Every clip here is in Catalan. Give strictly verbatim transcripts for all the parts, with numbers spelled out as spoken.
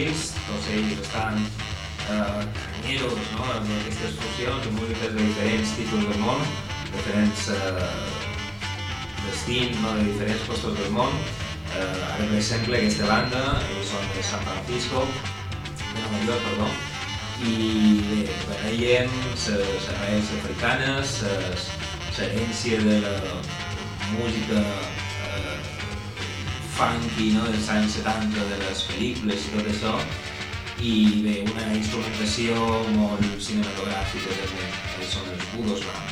discs, tots ells estan eh, canyeros, no? Amb aquestes fusions de músiques de diferents títols del món, diferents eh, destins, no? De diferents costos del món. Eh, ara, per exemple, aquesta banda, ells són de San Francisco, de Nova York, perdó, i bé, veiem les arrels africanes, l'herència de la música eh, funky, no? Dels anys setanta, de les pel·lícules i tot això, i bé, una instrumentació molt cinematogràfica també, que són els Budos Band.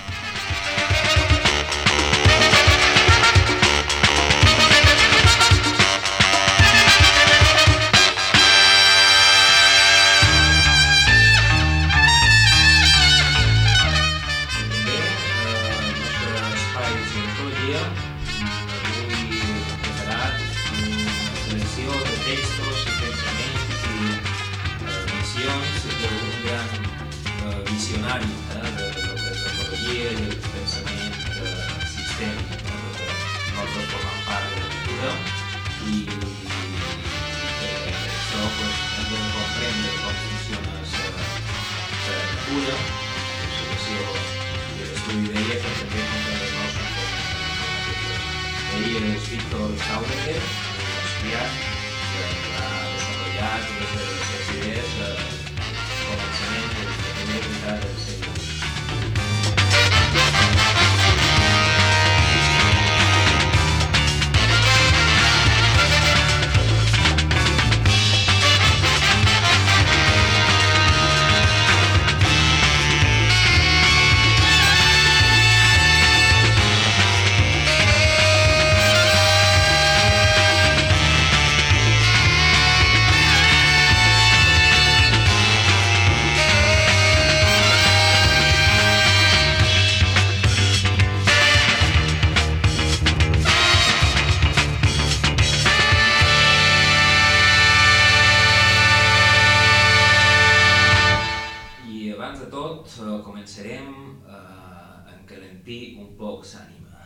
Començarem a encalentir un poc l'ànima.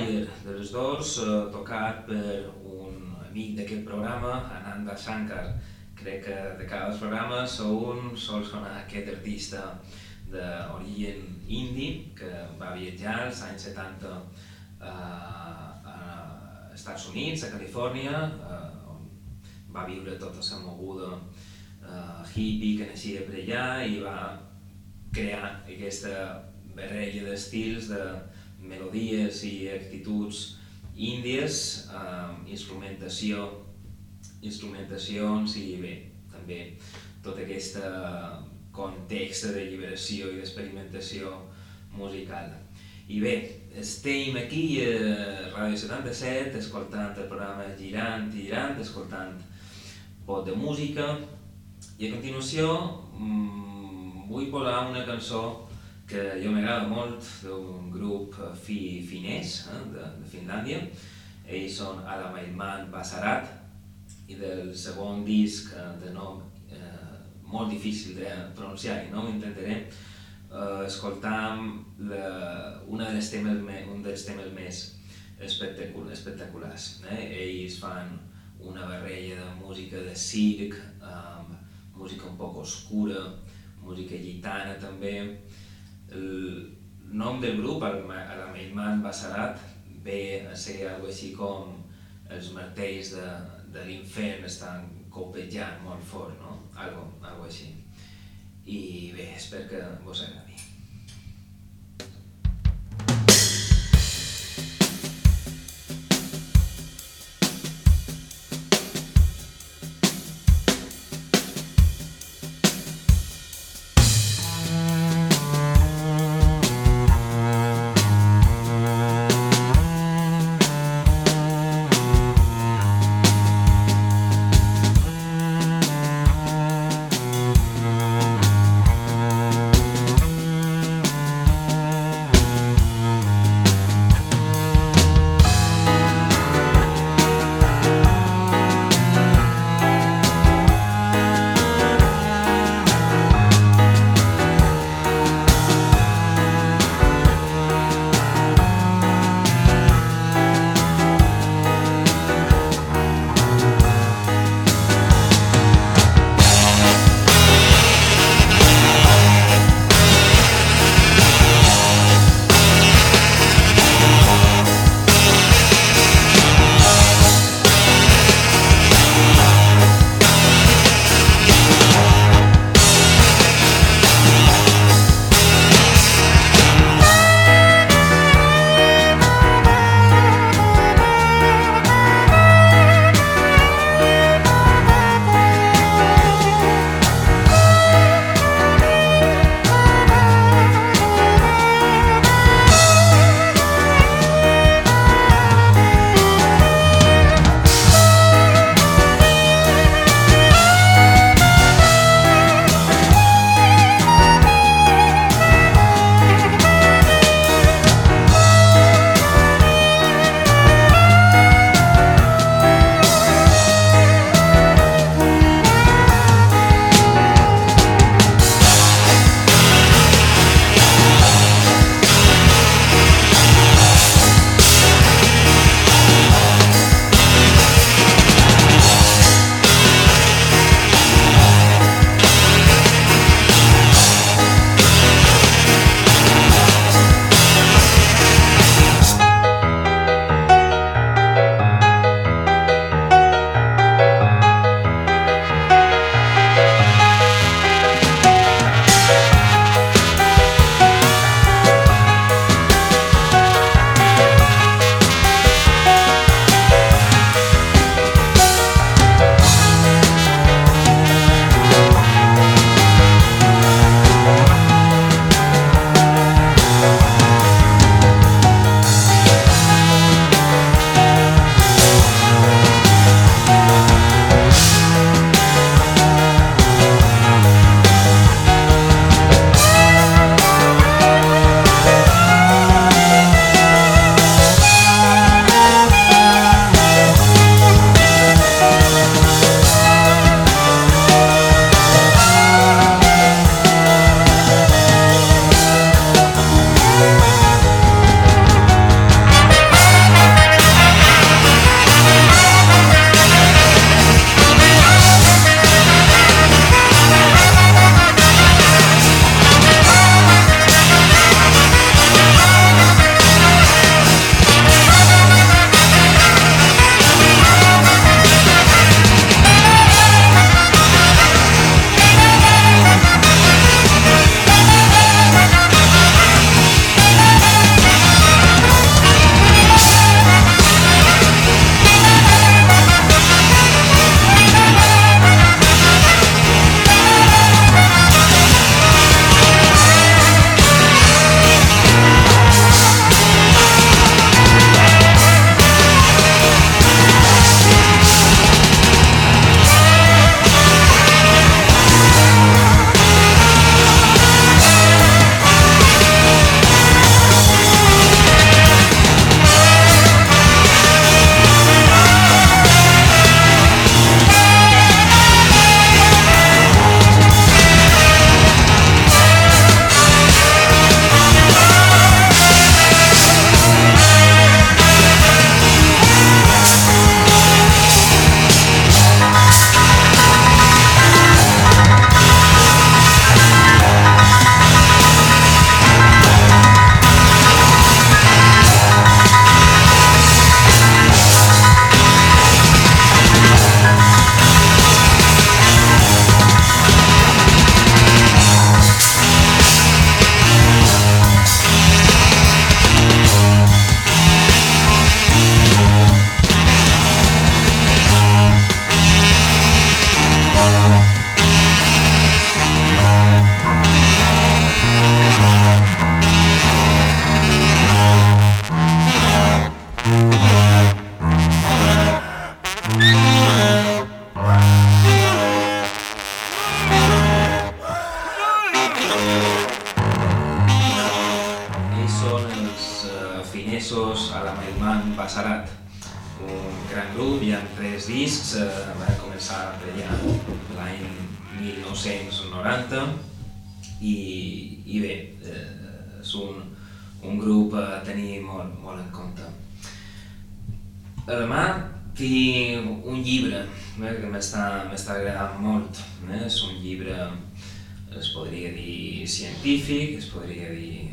Fire dels dos, eh, tocat per un amic d'aquest programa, Ananda Shankar. Crec que de cada dels programes un sol sonar aquest artista d'origen indi que va viatjar als anys setanta eh, a Estats Units, a Califòrnia, eh, on va viure tota la moguda eh, hippie que naixia per allà i va crear aquesta barreja d'estils, de melodies i actituds índies, eh, instrumentació, instrumentacions i bé, també tot aquest context d'alliberació i d'experimentació musical. I bé, estem aquí a Ràdio setanta-set escoltant el programa Girant i Girant, escoltant Pot de Música, i a continuació mmm, vull posar una cançó que jo m'agrada molt, d'un grup fi, finès, eh, de, de Finlàndia. Ells són Alameilman Basarat, i del segon disc de nom eh, molt difícil de pronunciar i no ho intentaré, eh, escoltam la, una dels temes, un dels temes més espectacul espectaculars. Eh? Ells fan una barreja de música de circ, eh, música un poc oscura, música gitana també. El nom del grup, Alameilman Basarat, ve a ser algo així com els martells de, de l'infern estan copejant molt fort, no? Algo, algo així. I bé, espero que vos agradi. japonesos a la Mailman Basarat, un gran grup, hi ha tres discs, eh, van començar per allà l'any mil nou-cents noranta i, i bé, eh, és un, un grup a tenir molt, molt en compte. A la mà tinc un llibre eh, que m'està agradant molt, eh? És un llibre, es podria dir científic, es podria dir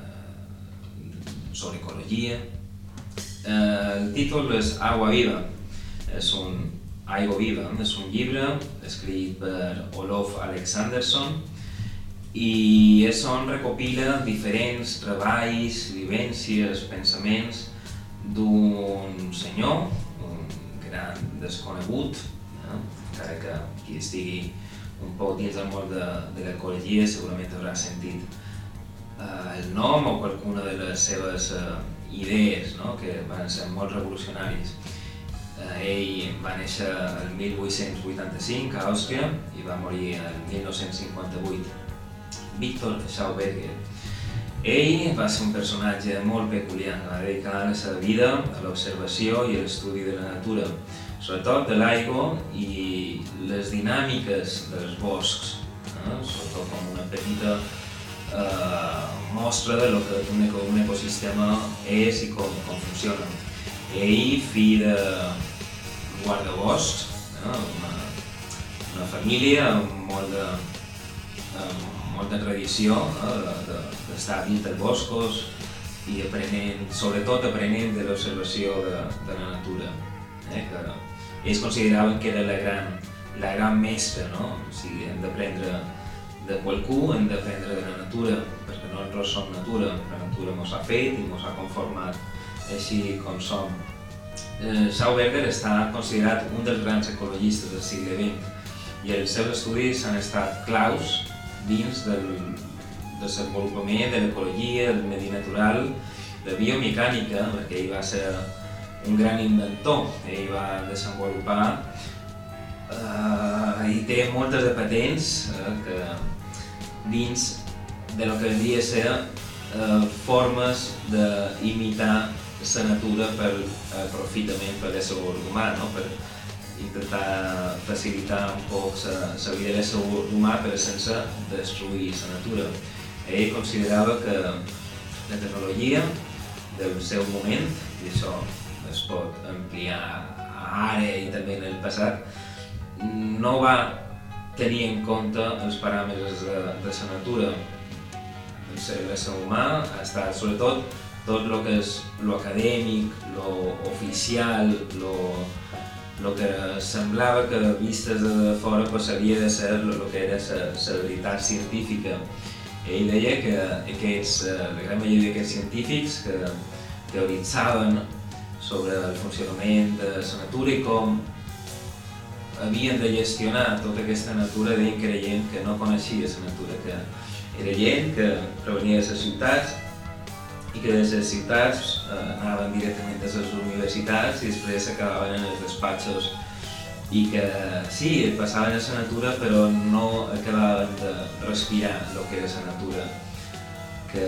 sobre ecologia. Eh, el títol és Agua Viva, és un, Aigua Viva, és un llibre escrit per Olof Alexandersson i és on recopila diferents treballs, vivències, pensaments d'un senyor, un gran desconegut, eh? Encara que qui estigui un poc dins del món de, de l'ecologia segurament haurà sentit Uh, el nom o qualcuna de les seves uh, idees, no? Que van ser molt revolucionaris. Uh, ell va néixer el mil vuit-cents vuitanta-cinc a Àustria i va morir el mil nou-cents cinquanta-vuit. Victor Schauberger. Ell va ser un personatge molt peculiar, va dedicar la seva vida a l'observació i a l'estudi de la natura, sobretot de l'aigua i les dinàmiques dels boscs, eh? Sobretot com una petita Uh, mostra de lo que un, eco, un ecosistema és i com, com funciona. Ell, fill de guardaboscs, eh? una, una família amb molt de, amb molta tradició eh? d'estar de, dins dels boscos i aprenent, sobretot aprenent de l'observació de, de la natura. Eh? Que ells consideraven que era la gran, la gran mestra, no? O sigui, hem d'aprendre de qualcú, hem d'aprendre de la natura, perquè nosaltres som natura, la natura ens ha fet i ens ha conformat així com som. Eh, Schauberger està considerat un dels grans ecologistes del segle vint i els seus estudis han estat claus dins del desenvolupament de l'ecologia, del medi natural, de biomecànica, perquè ell va ser un gran inventor, ell va desenvolupar Uh, i té moltes de patents uh, que dins de lo que vendria a ser uh, formes d'imitar la natura per uh, aprofitament per l'ésser humà, no? Per intentar facilitar un poc la vida de l'ésser humà però sense destruir la natura. Ell considerava que la tecnologia del seu moment, i això es pot ampliar ara i també en el passat, no va tenir en compte els paràmetres de, de la natura. L'ésser humà ha estat, sobretot, tot el que és l'acadèmic, l'oficial, el que semblava que vistes de fora pues, havia de ser el que era la veritat científica. Ell deia que aquests, la gran majoria d'aquests científics que teoritzaven sobre el funcionament de la natura i com havien de gestionar tota aquesta natura, deien que era gent que no coneixia la natura, que era gent que provenia de les ciutats i que de les ciutats eh, anaven directament a les universitats i després acabaven en els despatxos i que sí, passaven a la natura però no acabaven de respirar el que era la natura, que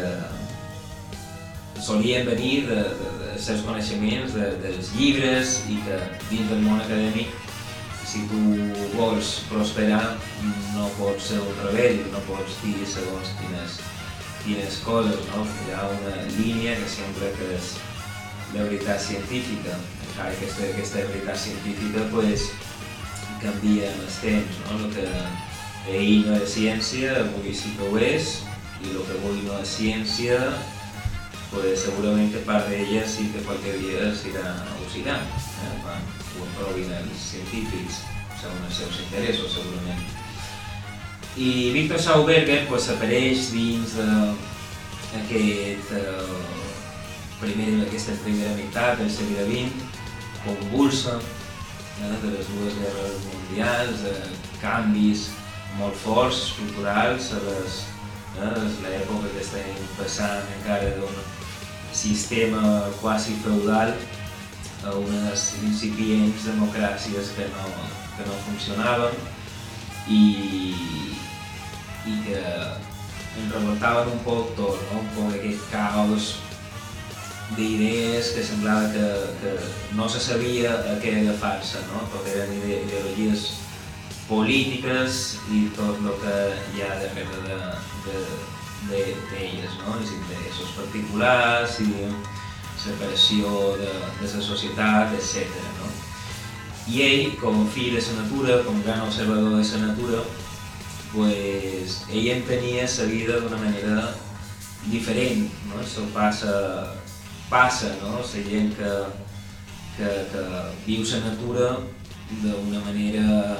solien venir de, de, dels seus coneixements, de, dels llibres i que dins del món acadèmic si tu vols prosperar no pots ser un rebel, no pots dir segons quines, quines coses, no? Hi ha una línia que sembla que és la veritat científica, encara que aquesta, aquesta veritat científica pues, canvia amb els temps, no? El que ahir no és ciència, avui sí que ho és, i el que avui no és ciència, pues, segurament que part d'ella sí que qualque dia s'irà oxidant, eh? Quan ho aprovin els científics, segons els seus interessos, segurament. I Victor Schauberger pues, apareix dins d'aquest, uh, primer, aquesta primera meitat del segle vint, convulsa, eh, de les dues guerres mundials, eh, canvis molt forts, estructurals, a les, eh, l'època que estem passant encara d'un sistema quasi feudal a unes incipients democràcies que no, que no funcionaven i, i que en revoltaven un poc tot, no? Un poc aquest caos d'idees que semblava que, que no se sabia a què agafar-se, no? Tot eren ide ideologies polítiques i tot el que hi ha darrere d'elles, de, de, no? Els interessos particulars i separació de, de la societat, etcètera. No? I ell, com a fill de la natura, com a gran observador de la natura, pues, ell entenia la vida d'una manera diferent, no? Això passa, passa, no? La gent que, que, que viu la natura d'una manera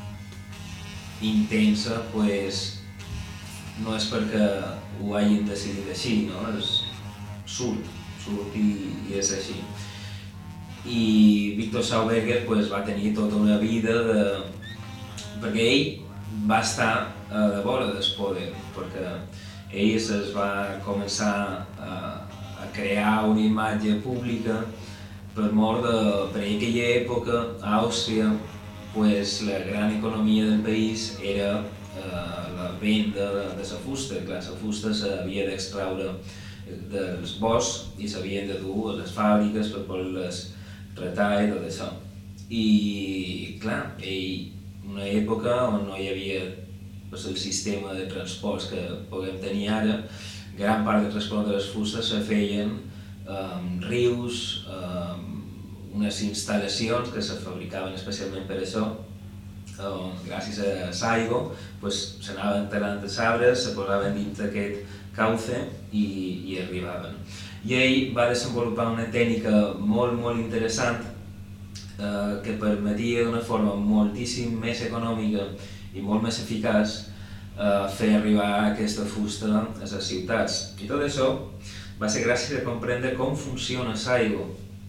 intensa, pues, no és perquè ho hagin decidit així, no? És, surt, surt i, i és així. I Victor Schauberger pues, va tenir tota una vida de... perquè ell va estar a la vora del poder, perquè ell es va començar a, a crear una imatge pública per mort de... per aquella època, a Àustria, pues, la gran economia del país era eh, la venda de, de la fusta. Clar, la fusta s'havia d'extraure dels boscs i s'havien de dur a les fàbriques per poder-les retar i tot això. I, clar, ell, una època on no hi havia pues, el sistema de transports que puguem tenir ara, gran part del transport de les fustes se feien amb eh, rius, eh, unes instal·lacions que se fabricaven especialment per això, on, gràcies a l'aigua, pues, s'anaven talant els arbres, se posaven dins d'aquest cauce i, i arribaven. I ell va desenvolupar una tècnica molt, molt interessant eh, que permetia d'una forma moltíssim més econòmica i molt més eficaç eh, fer arribar aquesta fusta a les ciutats. I tot això va ser gràcies a comprendre com funciona l'aigua.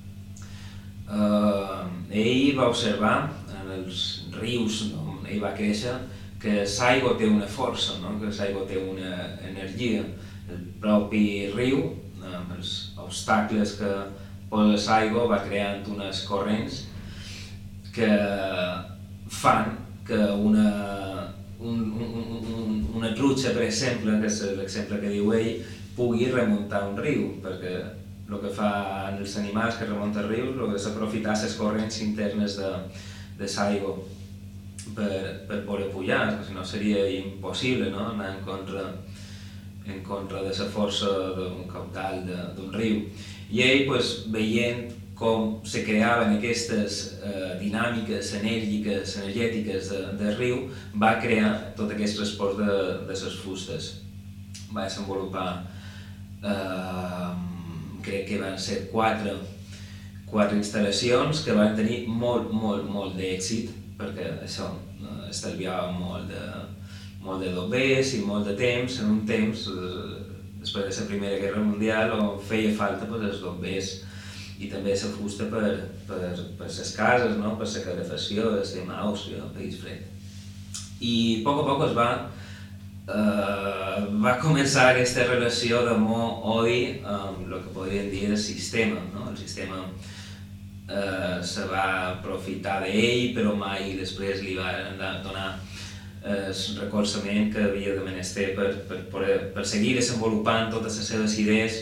Uh, ell va observar en els rius on ell va créixer que l'aigua té una força, no? Que l'aigua té una energia. El propi riu, amb els obstacles que posa l'aigua, va creant unes corrents que fan que una, un, un, un, una trutxa, per exemple, que és l'exemple que diu ell, pugui remuntar un riu, perquè el que fan els animals que remunten rius el que és aprofitar les corrents internes de, de l'aigua per, per poder pujar, perquè si no seria impossible, no? Anar en contra, en contra de la força d'un caudal d'un riu. I ell, pues, veient com se creaven aquestes eh, dinàmiques enèrgiques, energètiques de, de riu, va crear tot aquest transport de, de les fustes. Va desenvolupar eh, crec que van ser quatre, quatre instal·lacions que van tenir molt, molt, molt d'èxit, perquè això estalviava molt de, molt de doblers i molt de temps, en un temps, després de la Primera Guerra Mundial, on feia falta pues, els doblers i també la fusta per, per, per les cases, no? Per la calefacció, estem a Àustria, un país fred. I a poc a poc es va Uh, va començar aquesta relació d'amor-odi amb el que podríem dir el sistema, no? El sistema uh, se va aprofitar d'ell, però mai després li va donar el recolzament que havia de menester per, per, per, per seguir desenvolupant totes les seves idees,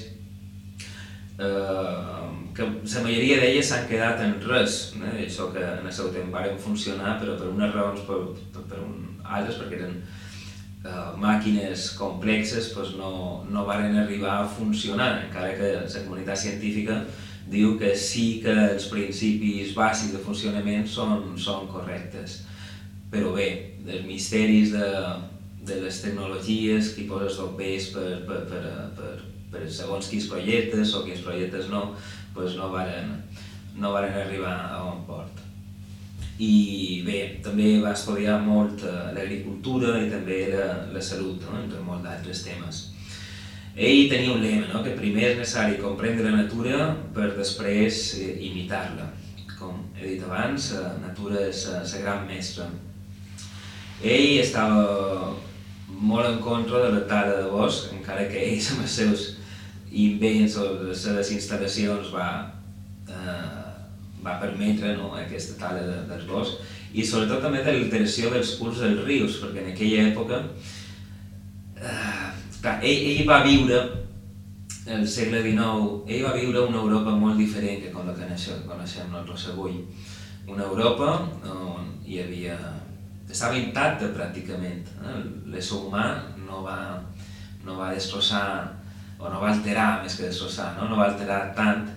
uh, que la majoria d'elles s'han quedat en res, no? Això que en el seu temps varen funcionar, però per unes raons, per, per, per un, altres, perquè eren Uh, màquines complexes pues no, no varen arribar a funcionar, encara que la comunitat científica diu que sí que els principis bàsics de funcionament són, són correctes. Però bé, els misteris de, de les tecnologies, qui posa els doblers per, per, per, per, per segons quins projectes o quins projectes no, pues no varen, no varen arribar a bon port. I bé, també va estudiar molt l'agricultura i també la, la salut, no? Entre molts d'altres temes. Ell tenia un lema, no? Que primer és necessari comprendre la natura per després eh, imitar-la. Com he dit abans, la natura és la gran mestra. Ell estava molt en contra de la tala de bosc, encara que ell amb els seus invents o les seves instal·lacions va eh, va permetre no, aquesta tala de, dels boscs i sobretot també de l'alteració dels curs dels rius, perquè en aquella època eh, clar, ell, ell va viure el segle dinou, ell va viure una Europa molt diferent que com la que coneixem nosaltres avui. Una Europa on hi havia... estava intacta pràcticament. Eh? L'ésser humà no va, no va destrossar, o no va alterar més que destrossar, no, no va alterar tant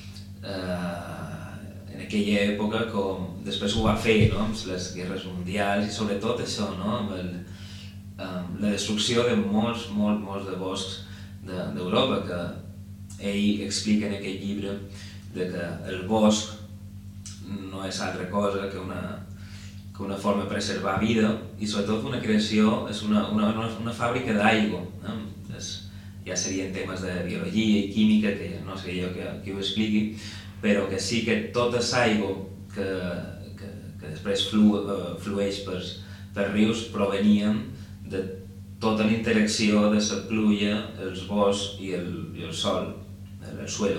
eh, en aquella època com després ho va fer, no? Amb les guerres mundials i sobretot això, no? Amb el, amb la destrucció de molts, molts, molts de boscs d'Europa, que ell explica en aquest llibre de que el bosc no és altra cosa que una, que una forma de preservar vida i sobretot una creació, és una, una, una fàbrica d'aigua. Eh? Ja serien temes de biologia i química, que no sé jo que, que ho expliqui, però que sí que tota l'aigua que, que, que després flu, flueix per, per rius provenien de tota la interacció de la pluja, els boscs i el, i el sol, el, el suelo.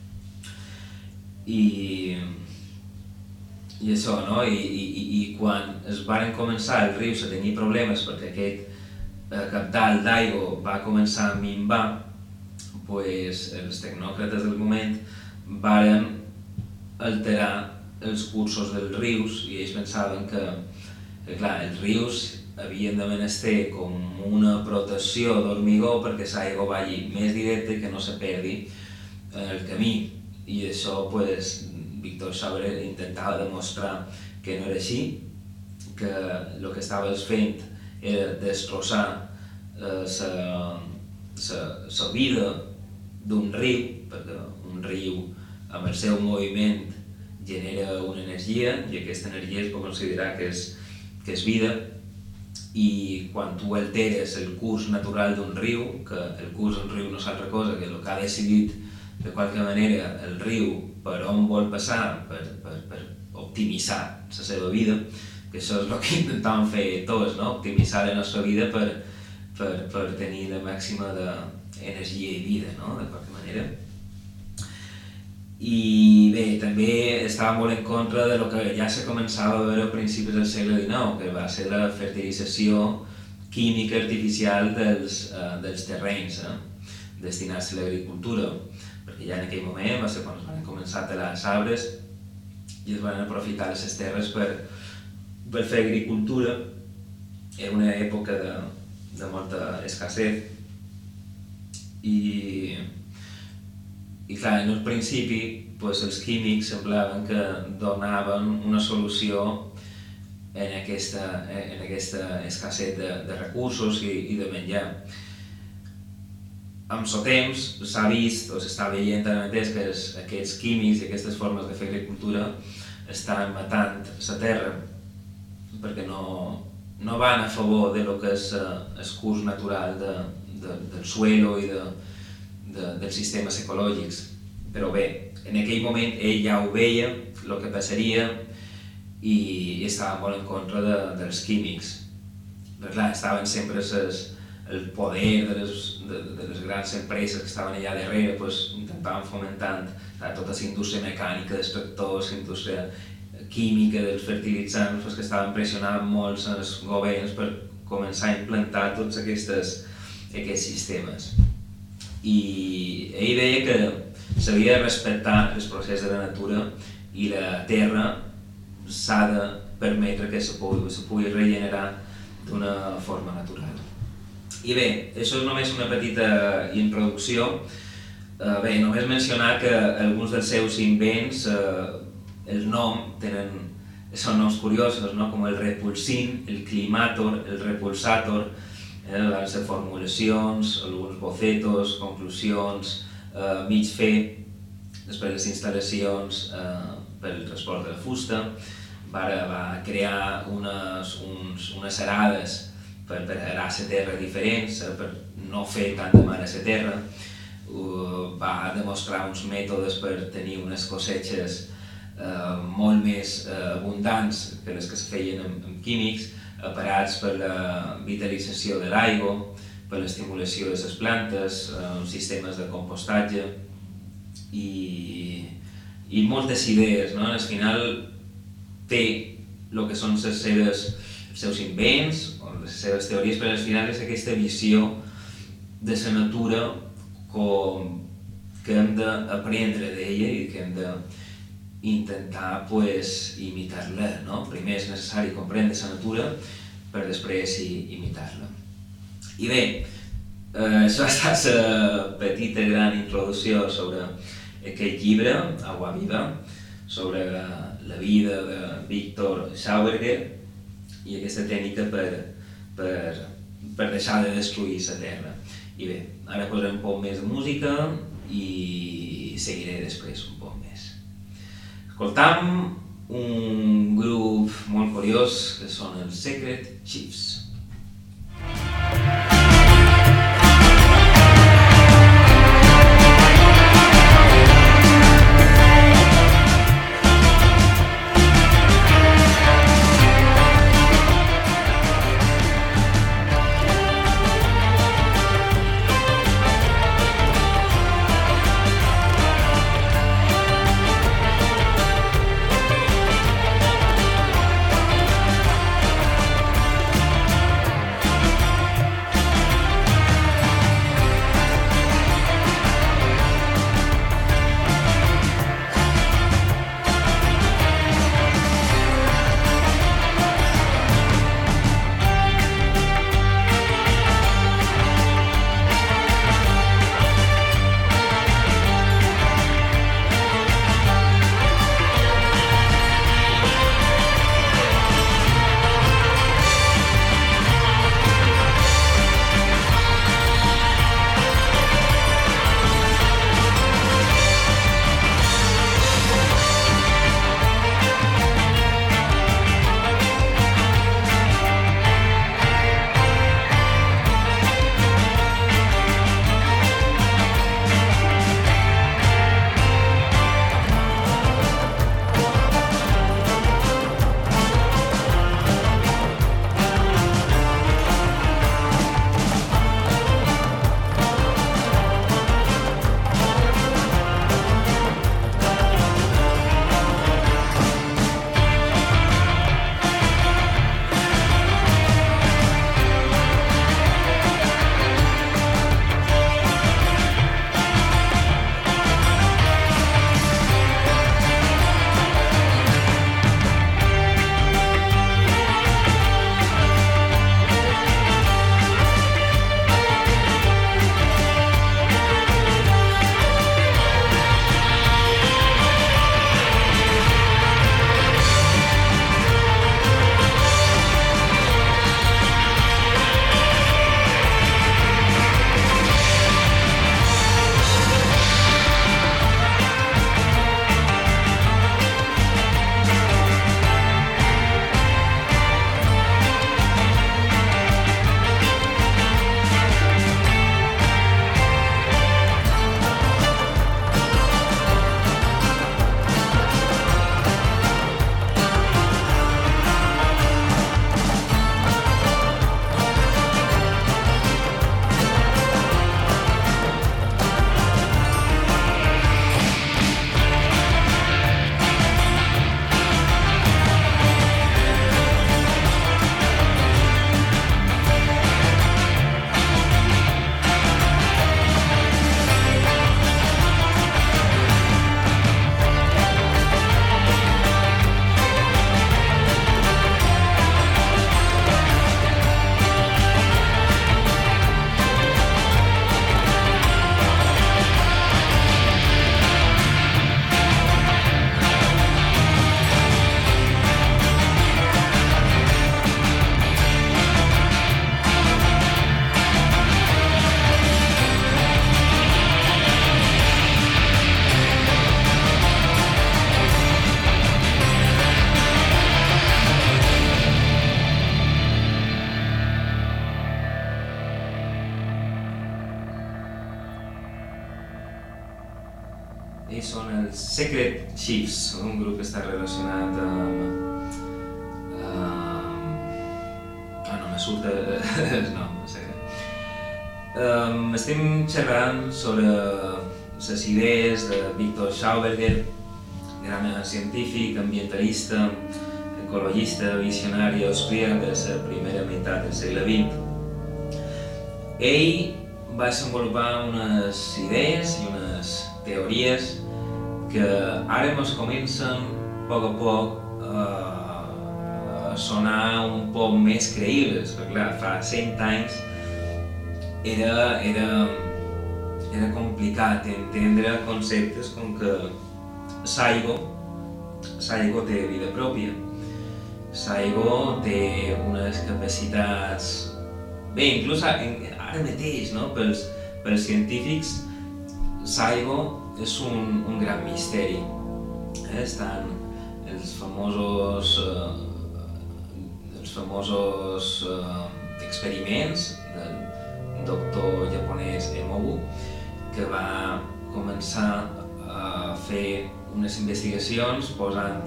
I, i això, no? I, i, i quan es van començar els rius a tenir problemes perquè aquest eh, cabdal d'aigua va començar a minvar, pues, els tecnòcrates del moment varen alterar els cursos dels rius i ells pensaven que, que clar, els rius havien de menester com una protecció d'hormigó perquè l'aigua vagi més directa i que no se perdi en el camí. I això, pues, Víctor Sauer intentava demostrar que no era així, que el que estaves fent era destrossar la eh, vida d'un riu, perquè un riu amb el seu moviment genera una energia i aquesta energia es pot considerar que és, que és vida, i quan tu alteres el curs natural d'un riu, que el curs d'un riu no és altra cosa que el que ha decidit de qualque manera el riu per on vol passar, per, per, per optimitzar la seva vida, que això és el que intentàvem fer tots, no? Optimitzar la nostra vida per, per, per tenir la màxima d'energia i vida, no? De qualque manera. I bé, també estava molt en contra de lo que ja se començava a veure a principis del segle dinou, que va ser la fertilització química artificial dels, uh, dels terrenys eh? destinats a l'agricultura, perquè ja en aquell moment va ser quan es van començar a talar els arbres i es van aprofitar les terres per, per fer agricultura. Era una època de, de molta escassez i I clar, en un principi pues, els químics semblaven que donaven una solució en aquesta, en aquesta escasset de, de recursos i, i de menjar. Amb el temps s'ha vist, o s'està veient ara mateix, que els, aquests químics i aquestes formes de fer agricultura estan matant la terra perquè no, no van a favor de lo que és el curs natural de, de, del suelo i de De, dels sistemes ecològics. Però bé, en aquell moment ell ja ho veia, el que passaria, i estava molt en contra de, dels químics. Però clar, estaven sempre ses, el poder de les, de, de les grans empreses que estaven allà darrere, pues, intentaven fomentant eh, tota la indústria mecànica dels tractors, la indústria química dels fertilitzants, pues, que estaven pressionant molts els governs per començar a implantar tots aquests, aquests sistemes. I ell deia que s'havia de respectar els processos de la natura i la terra s'ha de permetre que se pugui, se pugui regenerar d'una forma natural. I bé, això és només una petita introducció. Eh, bé, només mencionar que alguns dels seus invents, eh, el nom, tenen, són noms curiosos, no? Com el repulsin, el climator, el repulsator. Eh, van ser formulacions, alguns bocetos, conclusions, eh, mig fer, després les instal·lacions eh, per al transport de la fusta, va, va crear unes, uns, unes arades per, per arar la terra diferents, eh, per no fer tant de mal a la terra, uh, va demostrar uns mètodes per tenir unes cosetges eh, molt més eh, abundants que les que es feien amb, amb químics, aparats per la vitalització de l'aigua, per l'estimulació de les plantes, eh, sistemes de compostatge i, i moltes idees, no? Al final té el que són les seves, els seus invents o les seves teories, però al final és aquesta visió de la natura com que hem d'aprendre d'ella i que hem d'intentar pues, imitar-la, no? Primer és necessari comprendre la natura per després imitar-la. I bé, eh, això ha estat la petita gran introducció sobre aquest llibre, Agua Viva, sobre la vida de Víctor Schauberger i aquesta tècnica per, per, per deixar de destruir la terra. I bé, ara posarem un poc més de música i seguiré després un poc més. Escoltam un grup molt curiós que són els Secret Chiefs. Ells són els Secret Chiefs, un grup que està relacionat amb... Uh, ah, no me surt el nom, no sé. Um, estem xerrant sobre les idees de Víctor Schauberger, gran científic, ambientalista, ecologista, visionari austríac de la primera meitat del segle vint. Ell va desenvolupar unes idees i unes teories que ara ens comencen a poc a poc a sonar un poc més creïbles, perquè clar, fa cent anys era, era, era complicat entendre conceptes com que Saigo, Saigo té vida pròpia. Saigo té unes capacitats... Bé, inclús ara mateix, no? pels, pels científics, Saigo és un, un gran misteri. Eh? Estan els famosos, eh, els famosos eh, experiments del doctor japonès Emobu, que va començar a fer unes investigacions posant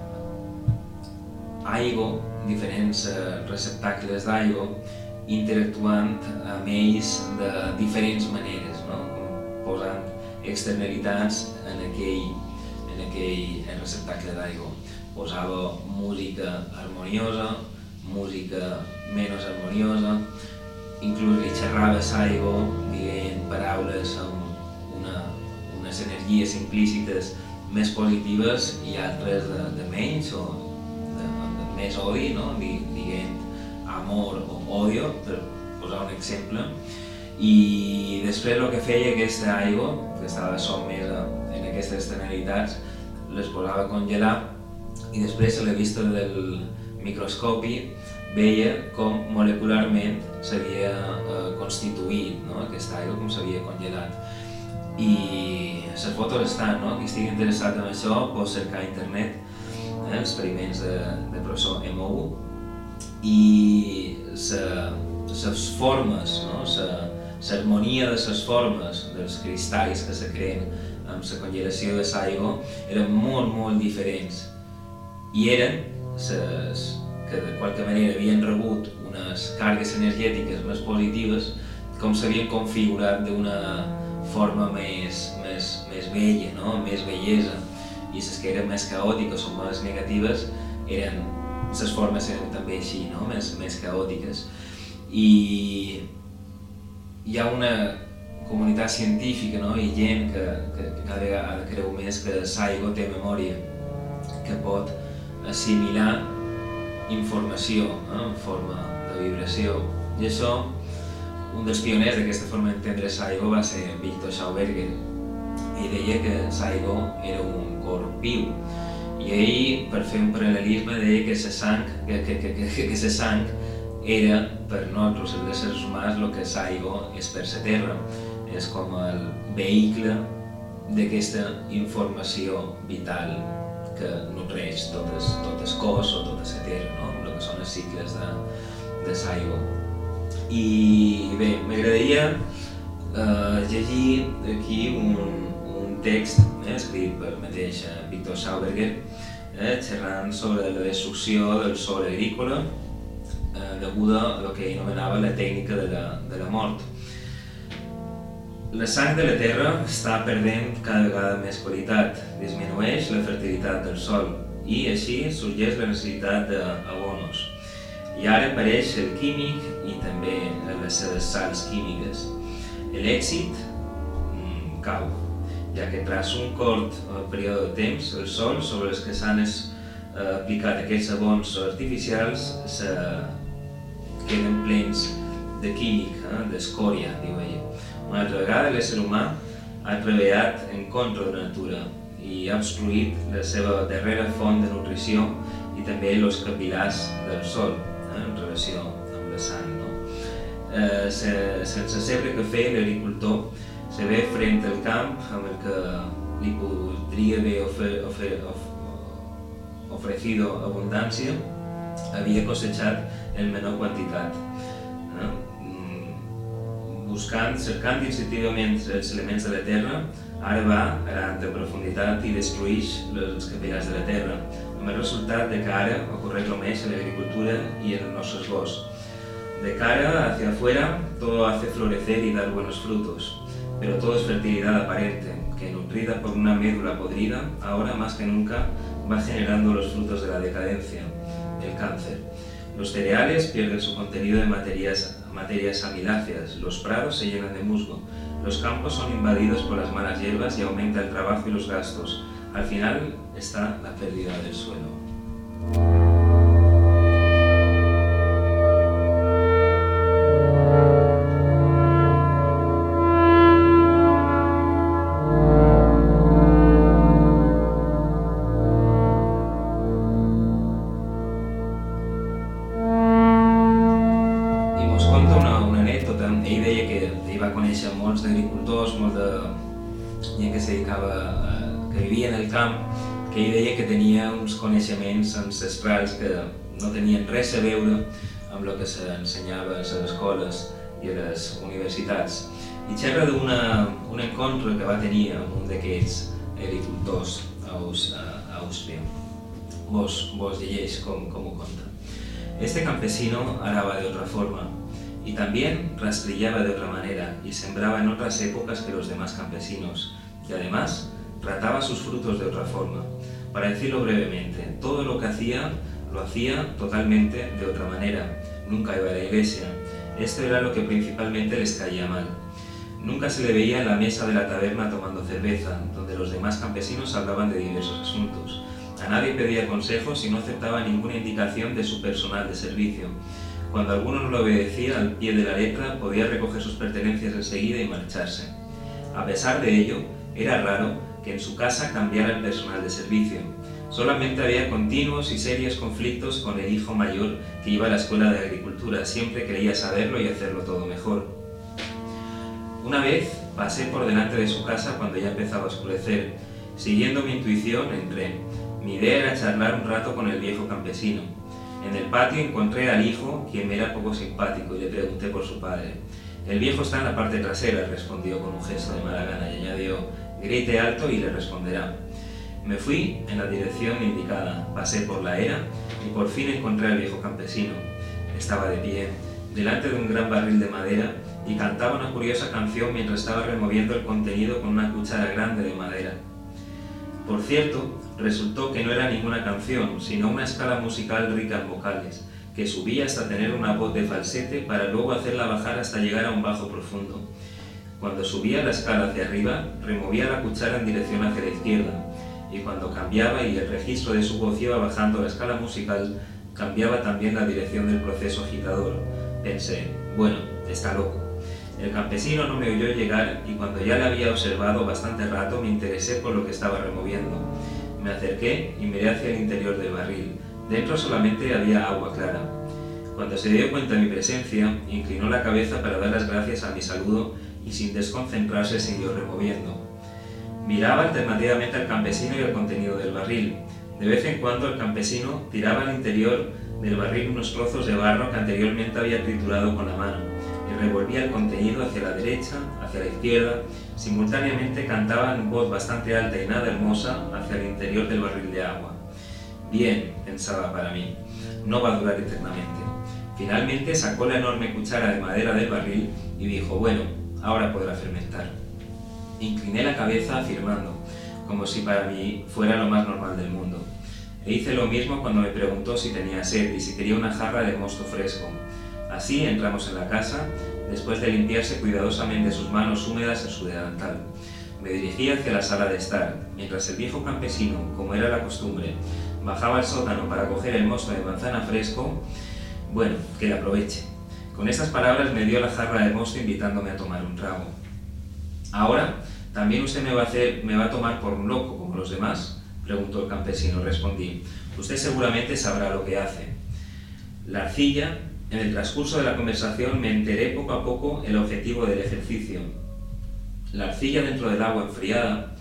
aigua, diferents eh, receptacles d'aigua, interactuant amb ells de diferents maneres, no? Posant externalitats en aquell, en aquell receptacle d'aigua. Posava música harmoniosa, música menys harmoniosa, inclús li xerrava l'aigua dient paraules amb una, unes energies implícites més positives i altres de, de menys o de, de més odi, no? Dient amor o odio, per posar un exemple. I després el que feia aquesta aigua, que estava sotmesa en aquestes externalitats, les posava a congelar i després a la vista del microscopi veia com molecularment s'havia eh, constituït, no? Aquesta aigua, com s'havia congelat. I les fotos estan, no? Qui estigui interessat en això pot cercar a internet eh, els experiments de, de professor Emobu i les formes, no? L'harmonia de les formes dels cristalls que se creen amb la congelació de l'aigua eren molt, molt diferents i eren les que de qualque manera havien rebut unes càrregues energètiques més positives com s'havien configurat d'una forma més, més, més bella, no? Més bellesa, i les que eren més caòtiques o més negatives eren, les formes eren també així, no? Més, més caòtiques. I hi ha una comunitat científica, no? I gent que, que, que cada vegada creu més que l'aigua té memòria, que pot assimilar informació, no? En forma de vibració. I això, un dels pioners d'aquesta forma d'entendre l'aigua va ser Victor Schauberger. Ell deia que l'aigua era un corp viu. I ell, per fer un paral·lelisme, deia que la sang, que, que, que, que, que la sang era per nosaltres, els éssers humans, el que l'aigua és per la terra. És com el vehicle d'aquesta informació vital que nutreix tot el, tot el cos o tota la terra, no? El que són els cicles de, de l'aigua. I bé, m'agradaria eh, llegir aquí un, un text eh, escrit per mateix Victor Schauberger, eh, xerrant sobre la destrucció del sòl agrícola eh, deguda a el que anomenava la tècnica de la, de la mort. La sang de la terra està perdent cada vegada més qualitat, disminueix la fertilitat del sòl i així sorgeix la necessitat d'abonos. I ara apareix el químic i també les seves sals químiques. L'èxit mm, cau, ja que tras un curt període de temps, el sòl sobre els que s'han eh, aplicat aquests abons artificials se queden plens de químic, eh, d'escòria, diu ella. Una altra vegada l'ésser humà ha treballat en contra de la natura i ha obstruït la seva darrera font de nutrició i també els capil·lars del sòl, eh, en relació amb la sang. No? Eh, se, sense saber què fer, l'agricultor se ve frent al camp amb el que li podria haver ofer, ofer, of, ofrecido abundància, havia cosechat en menor quantitat. Eh? Buscant, cercant instintivament els elements de la terra, ara va arant en profunditat i destrueix els capil·lars de la terra, amb el resultat de que ara ocorre el mateix en l'agricultura i en els nostres boscs. De cara hacia afuera, todo hace florecer y dar buenos frutos, pero todo es fertilidad aparente, que nutrida por una médula podrida, ahora más que nunca va generando los frutos de la decadencia, el cáncer. Los cereales pierden su contenido de materias materias amiláceas, los prados se llenan de musgo, los campos son invadidos por las malas hierbas y aumenta el trabajo y los gastos. Al final está la pérdida del suelo. Molts d'agricultors, molt de gent que se dedicava, a, que vivia en el camp, que ell deia que tenia uns coneixements ancestrals que no tenien res a veure amb el que s'ensenyava a les escoles i a les universitats. I xerra d'un encontre que va tenir amb un d'aquests agricultors a Àustria. Vos, vos llegeix com, com ho conta. Este campesino araba de otra forma, y también rastrillaba de otra manera y sembraba en otras épocas que los demás campesinos, y además trataba sus frutos de otra forma. Para decirlo brevemente, todo lo que hacía, lo hacía totalmente de otra manera. Nunca iba a la iglesia. Esto era lo que principalmente les caía mal. Nunca se le veía en la mesa de la taberna tomando cerveza, donde los demás campesinos hablaban de diversos asuntos. A nadie pedía consejos y no aceptaba ninguna indicación de su personal de servicio. Cuando alguno no lo obedecía al pie de la letra, podía recoger sus pertenencias enseguida y marcharse. A pesar de ello, era raro que en su casa cambiara el personal de servicio. Solamente había continuos y serios conflictos con el hijo mayor que iba a la escuela de agricultura. Siempre quería saberlo y hacerlo todo mejor. Una vez pasé por delante de su casa cuando ya empezaba a oscurecer. Siguiendo mi intuición, entré. Mi idea era charlar un rato con el viejo campesino. En el patio encontré al hijo, quien me era poco simpático, y le pregunté por su padre. El viejo está en la parte trasera, respondió con un gesto de mala gana y añadió, grite alto y le responderá. Me fui en la dirección indicada, pasé por la era y por fin encontré al viejo campesino. Estaba de pie, delante de un gran barril de madera y cantaba una curiosa canción mientras estaba removiendo el contenido con una cuchara grande de madera. Por cierto, resultó que no era ninguna canción, sino una escala musical rica en vocales, que subía hasta tener una voz de falsete para luego hacerla bajar hasta llegar a un bajo profundo. Cuando subía la escala hacia arriba, removía la cuchara en dirección hacia la izquierda, y cuando cambiaba y el registro de su voz iba bajando la escala musical, cambiaba también la dirección del proceso agitador. Pensé, bueno, está loco. El campesino no me oyó llegar y cuando ya le había observado bastante rato me interesé por lo que estaba removiendo. Me acerqué y miré hacia el interior del barril. Dentro solamente había agua clara. Cuando se dio cuenta de mi presencia, inclinó la cabeza para dar las gracias a mi saludo y sin desconcentrarse siguió removiendo. Miraba alternativamente al campesino y al contenido del barril. De vez en cuando el campesino tiraba al interior del barril unos trozos de barro que anteriormente había triturado con la mano y revolvía el contenido hacia la derecha, hacia la izquierda. Simultáneamente cantaba en voz bastante alta y nada hermosa hacia el interior del barril de agua. Bien, pensaba para mí, no va a durar eternamente. Finalmente sacó la enorme cuchara de madera del barril y dijo, bueno, ahora podrá fermentar. Incliné la cabeza afirmando, como si para mí fuera lo más normal del mundo. E hice lo mismo cuando me preguntó si tenía sed y si quería una jarra de mosto fresco. Así entramos en la casa, después de limpiarse cuidadosamente sus manos húmedas en su delantal. Me dirigí hacia la sala de estar, mientras el viejo campesino, como era la costumbre, bajaba al sótano para coger el mosto de manzana fresco. Bueno, que le aproveche. Con estas palabras me dio la jarra de mosto invitándome a tomar un trago. Ahora, ¿también usted me va a, hacer, me va a tomar por un loco como los demás?, preguntó el campesino. Respondí, usted seguramente sabrá lo que hace. La arcilla. En el transcurso de la conversación me enteré poco a poco el objetivo del ejercicio. La arcilla dentro del agua enfriada,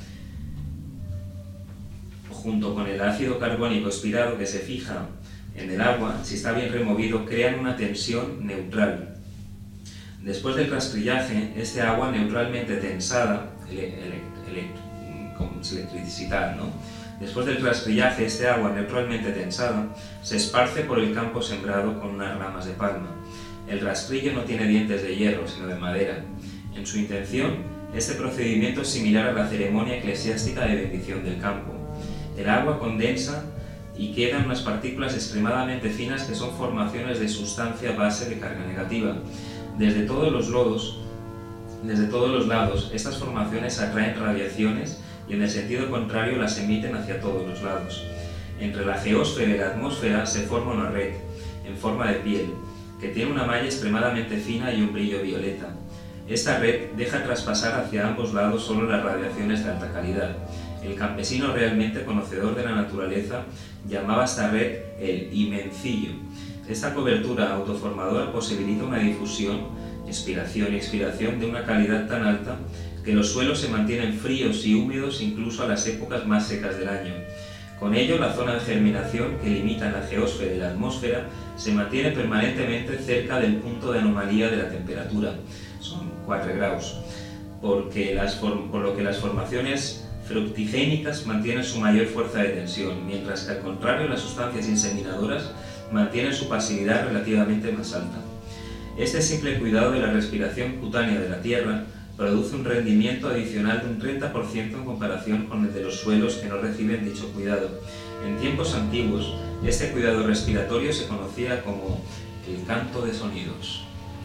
junto con el ácido carbónico expirado que se fija en el agua, si está bien removido, crean una tensión neutral. Después del rastrillaje, este agua neutralmente tensada, ele, ele, ele, con electricidad, ¿no? Después del rastrillaje, este agua neutralmente tensada se esparce por el campo sembrado con unas ramas de palma. El rastrillo no tiene dientes de hierro, sino de madera. En su intención, este procedimiento es similar a la ceremonia eclesiástica de bendición del campo. El agua condensa y quedan unas partículas extremadamente finas que son formaciones de sustancia base de carga negativa. Desde todos los lodos, desde todos los lados, estas formaciones atraen radiaciones y en el sentido contrario las emiten hacia todos los lados. Entre la geósfera y la atmósfera se forma una red, en forma de piel, que tiene una malla extremadamente fina y un brillo violeta. Esta red deja traspasar hacia ambos lados solo las radiaciones de alta calidad. El campesino realmente conocedor de la naturaleza llamaba a esta red el imencillo. Esta cobertura autoformadora posibilita una difusión, inspiración y expiración de una calidad tan alta que los suelos se mantienen fríos y húmedos incluso a las épocas más secas del año. Con ello, la zona de germinación, que limita la geósfera y la atmósfera, se mantiene permanentemente cerca del punto de anomalía de la temperatura, son cuatro grados, porque las por lo que las formaciones fructigénicas mantienen su mayor fuerza de tensión, mientras que al contrario las sustancias inseminadoras mantienen su pasividad relativamente más alta. Este simple cuidado de la respiración cutánea de la tierra produce un rendimiento adicional de un treinta por ciento en comparación con el de los suelos que no reciben dicho cuidado. En tiempos antiguos, este cuidado respiratorio se conocía como el canto de sonidos.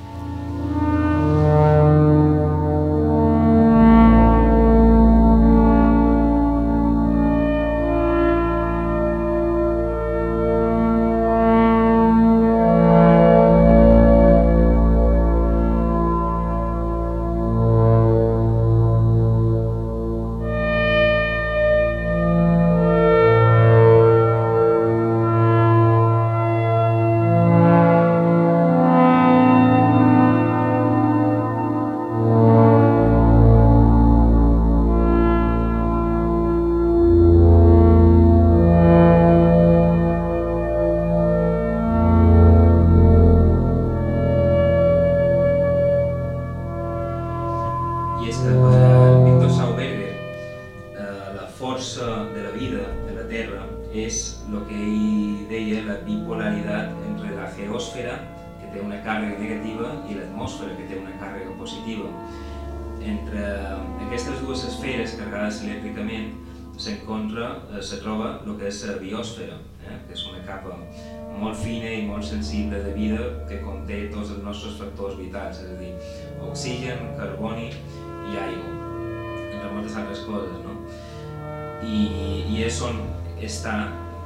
Se troba el que és la biosfera, eh? que és una capa molt fina i molt sensible de vida que conté tots els nostres factors vitals, és a dir, oxigen, carboni i aigua, entre moltes altres coses, no? I, i és on està,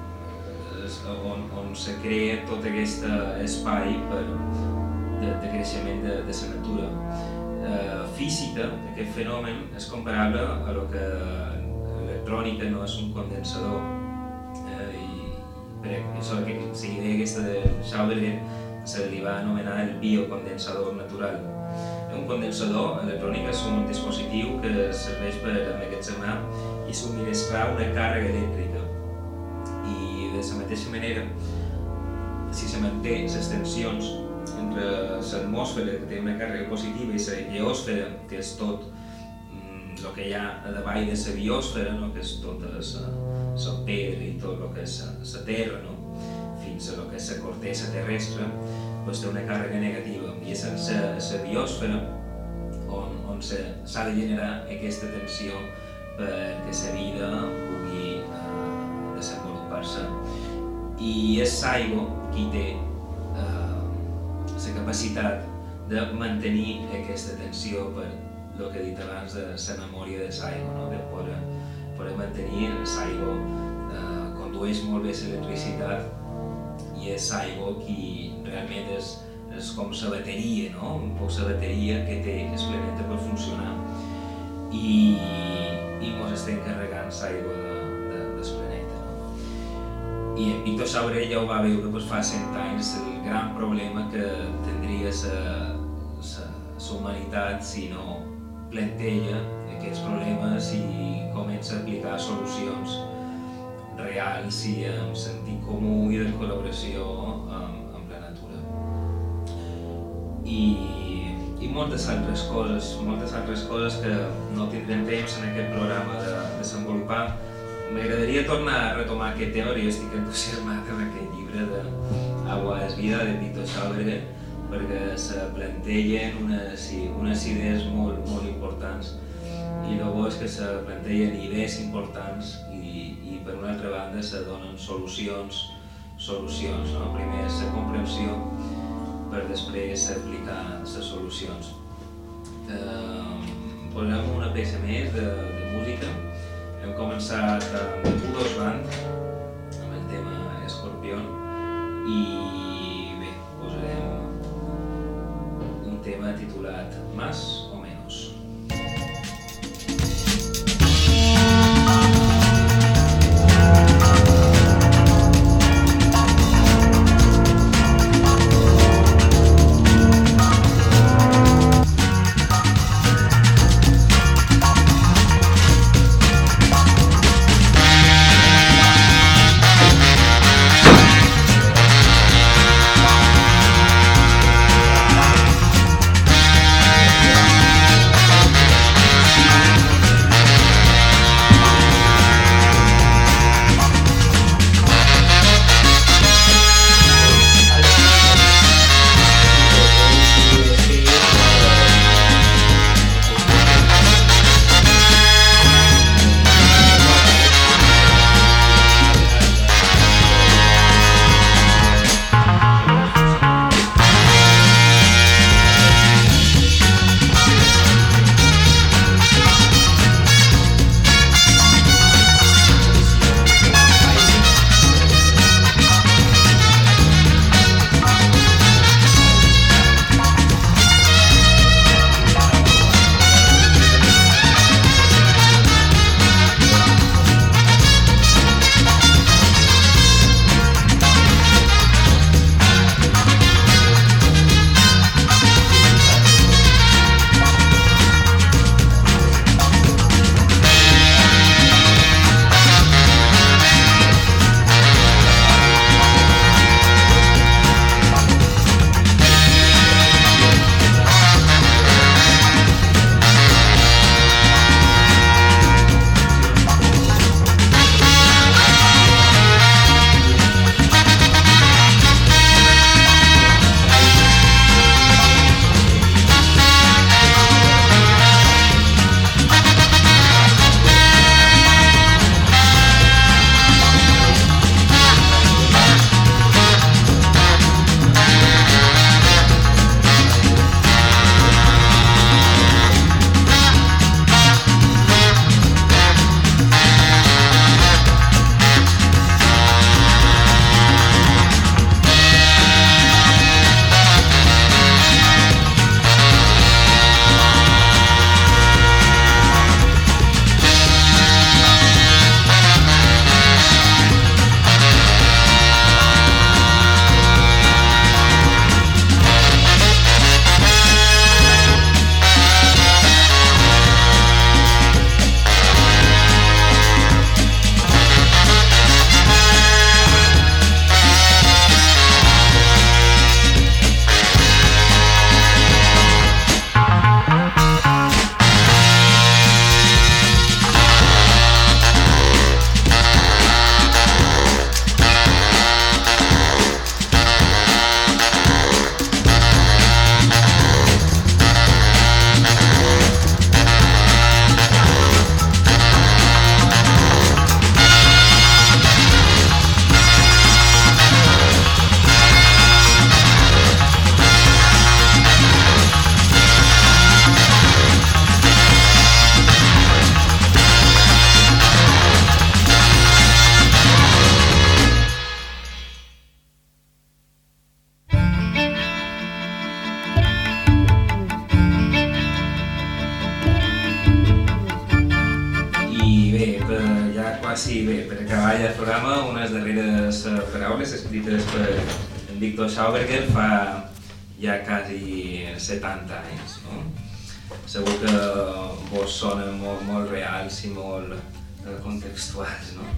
on, on se crea tot aquest espai per, de, de creixement de, de la natura. Eh, física, aquest fenomen és comparable a lo que l'electrònica no és un condensador, eh, i per això que la idea aquesta de Schauberger se li va anomenar el biocondensador natural. Un condensador electrònic és un dispositiu que serveix per emmagatzemar i subministrar una càrrega elèctrica. I de la mateixa manera, si se manté les tensions entre l'atmosfera, que té una càrrega positiva, i la geòsfera, que és tot el que hi ha a davall de la biosfera, no? Que és tota la pedra i tot el que és la terra, no? Fins a el que és la cortesa terrestre, doncs té una càrrega negativa. I és en la biosfera on, on s'ha de generar aquesta tensió perquè la vida pugui eh, desenvolupar-se. I és l'aigua qui té eh, la capacitat de mantenir aquesta tensió per el que he dit abans de la memòria de l'aigua, no? De poder, poder mantenir l'aigua, eh, condueix molt bé l'electricitat i és l'aigua qui realment és, és com la bateria, no? Un poc la bateria que té el planeta per funcionar i, i ens estem carregant l'aigua de, de, del planeta, no? I en Victor Saurer ja ho va veure doncs, fa cent anys, el gran problema que tindria la humanitat si no planteja aquests problemes i comença a aplicar solucions reals i amb sentit comú i de col·laboració amb, amb la natura. I, i moltes altres coses, moltes altres coses que no tindrem temps en aquest programa de desenvolupar. M'agradaria tornar a retomar aquest tema, jo estic entusiasmat amb aquest llibre d'Agua és vida de Victor Schauberger, perquè se plantegen unes, unes idees molt, molt importants i el bo és que se plantegen idees importants i, i per una altra banda se donen solucions, solucions, no? Primer és la comprensió per després aplicar les solucions. Eh, posem una peça més de, de música. Hem començat amb el U dos Band, amb el tema Escorpión, i bé, posarem un tema titulat Más o Menos. Sí, bé, per acabar ja el programa, unes darreres paraules escrites per en Victor Schauberger fa ja quasi setanta anys, no? Segur que vos sonen molt, molt reals i molt eh, contextuals, ¿no?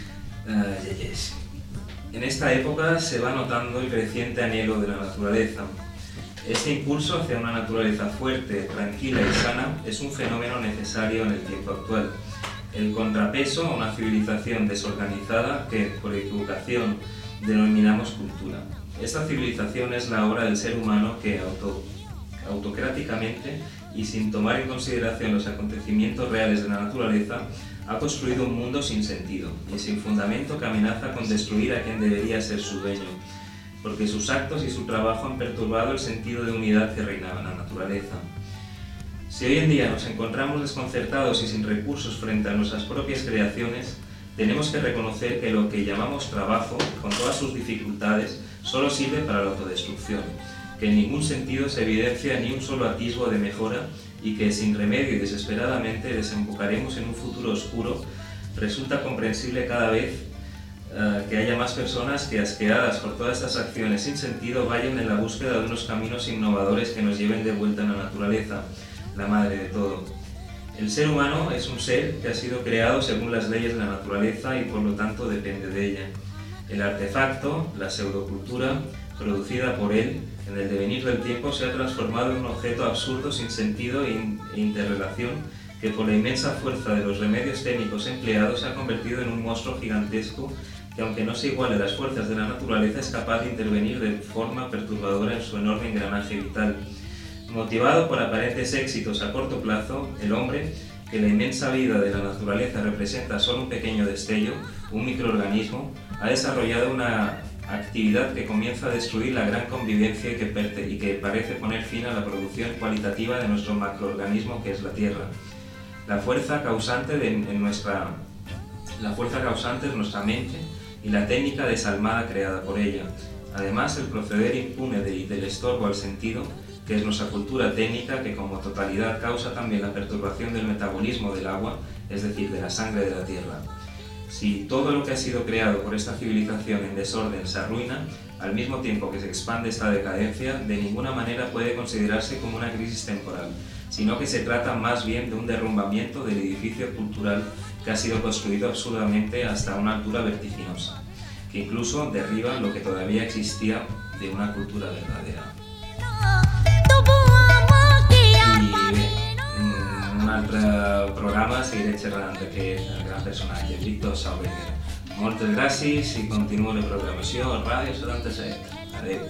Eh, leyes. En esta época se va notando el creciente anhelo de la naturaleza. Este impulso hacia una naturaleza fuerte, tranquila y sana es un fenómeno necesario en el tiempo actual. El contrapeso a una civilización desorganizada que, por equivocación, denominamos cultura. Esta civilización es la obra del ser humano que auto, autocráticamente y sin tomar en consideración los acontecimientos reales de la naturaleza ha construido un mundo sin sentido y sin fundamento que amenaza con destruir a quien debería ser su dueño. porque sus actos y su trabajo han perturbado el sentido de unidad que reinaba en la naturaleza. Si hoy en día nos encontramos desconcertados y sin recursos frente a nuestras propias creaciones, tenemos que reconocer que lo que llamamos trabajo, con todas sus dificultades, solo sirve para la autodestrucción, que en ningún sentido se evidencia ni un solo atisbo de mejora y que sin remedio y desesperadamente desembocaremos en un futuro oscuro. Resulta comprensible cada vez uh, que haya más personas que, asqueadas por todas estas acciones sin sentido, vayan en la búsqueda de unos caminos innovadores que nos lleven de vuelta a la naturaleza, la madre de todo. El ser humano es un ser que ha sido creado según las leyes de la naturaleza y por lo tanto depende de ella. El artefacto, la pseudocultura, producida por él, en el devenir del tiempo se ha transformado en un objeto absurdo, sin sentido e interrelación, que por la inmensa fuerza de los remedios técnicos empleados se ha convertido en un monstruo gigantesco que, aunque no se iguale a las fuerzas de la naturaleza, es capaz de intervenir de forma perturbadora en su enorme engranaje vital. Motivado por aparentes éxitos a corto plazo, el hombre, que la inmensa vida de la naturaleza representa solo un pequeño destello, un microorganismo, ha desarrollado una actividad que comienza a destruir la gran convivencia y que, perte y que parece poner fin a la producción cualitativa de nuestro macroorganismo que es la Tierra. La fuerza causante, de, en nuestra, la fuerza causante es nuestra mente y la técnica desalmada creada por ella. Además, el proceder impune de, del estorbo al sentido, que es nuestra cultura técnica, que como totalidad causa también la perturbación del metabolismo del agua, es decir, de la sangre de la Tierra. Si todo lo que ha sido creado por esta civilización en desorden se arruina, al mismo tiempo que se expande esta decadencia, de ninguna manera puede considerarse como una crisis temporal, sino que se trata más bien de un derrumbamiento del edificio cultural que ha sido construido absurdamente hasta una altura vertiginosa, que incluso derriba lo que todavía existía de una cultura verdadera. I bé, un altre programa seguiré xerrant d'aquest gran personatge, Víctor Schauberger. Moltes gràcies i continuo la programació al Ràdio setanta-set. Adéu.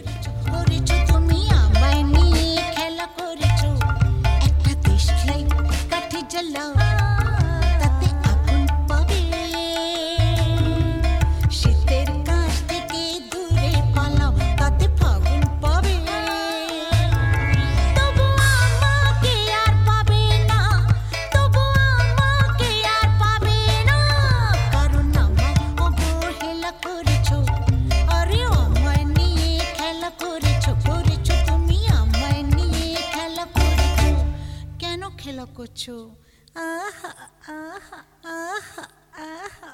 Cocho. Ajá, ajá, ajá, ajá.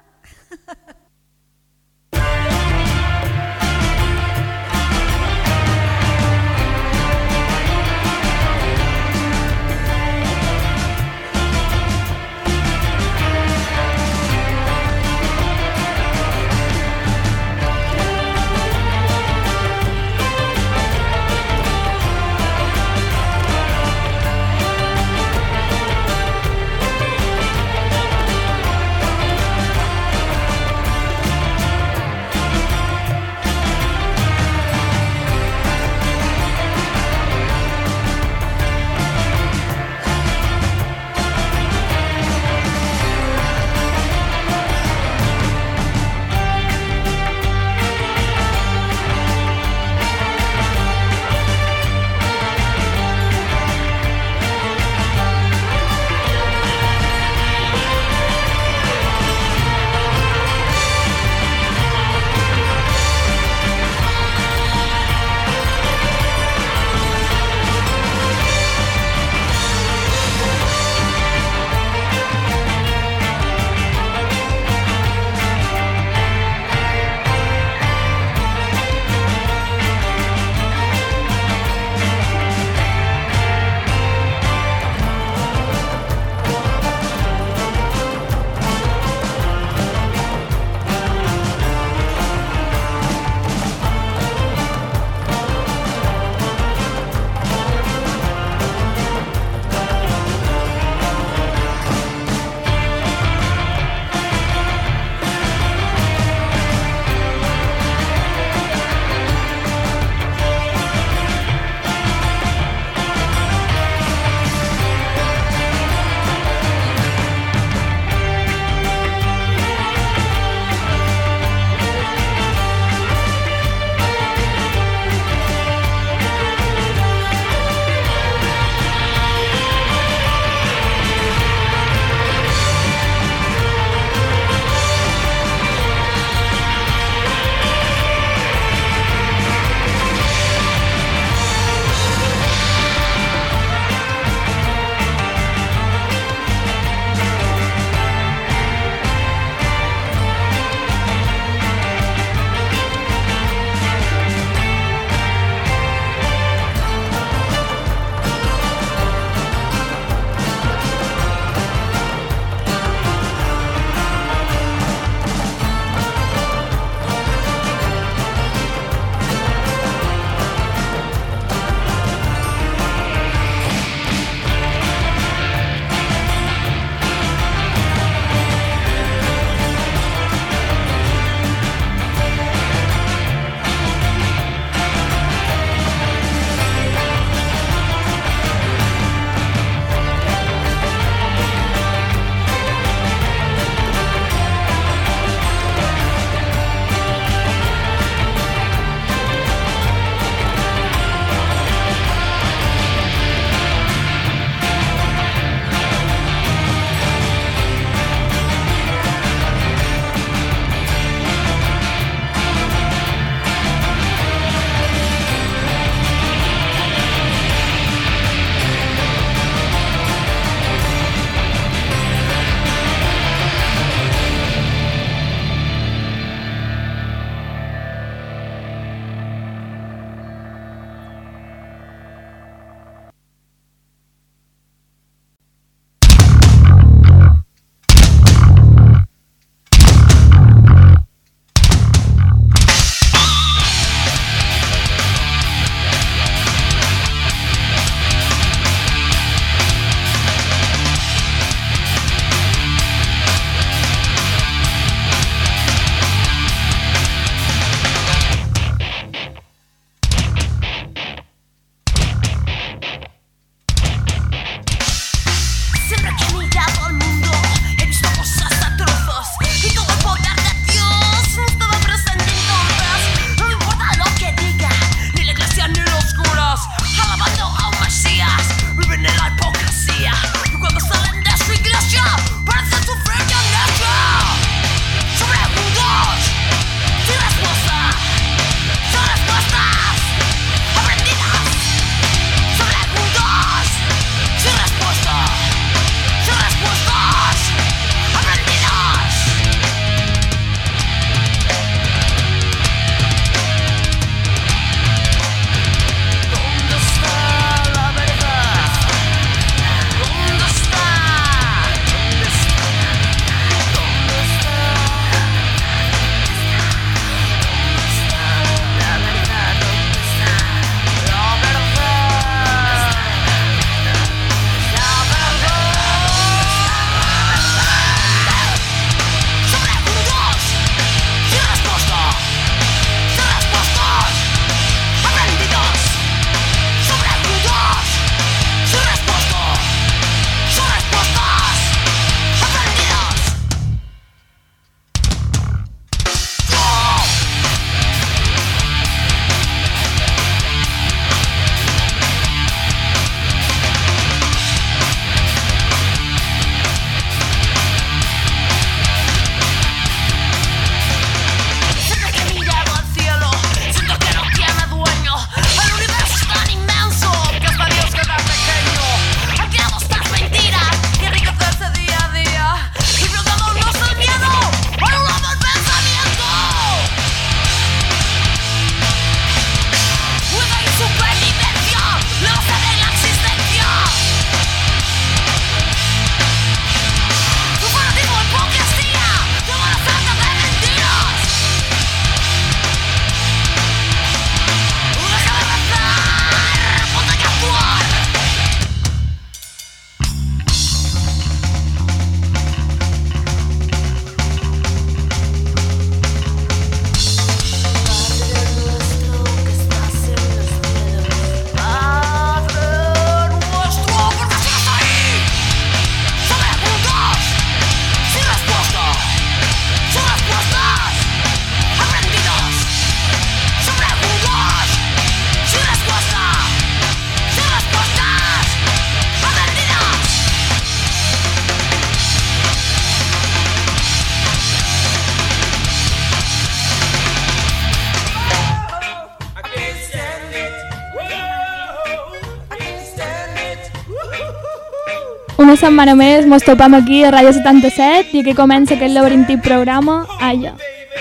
una setmana més mos topam aquí a Ràdio setanta-set i aquí comença aquest laberíntic programa Aya.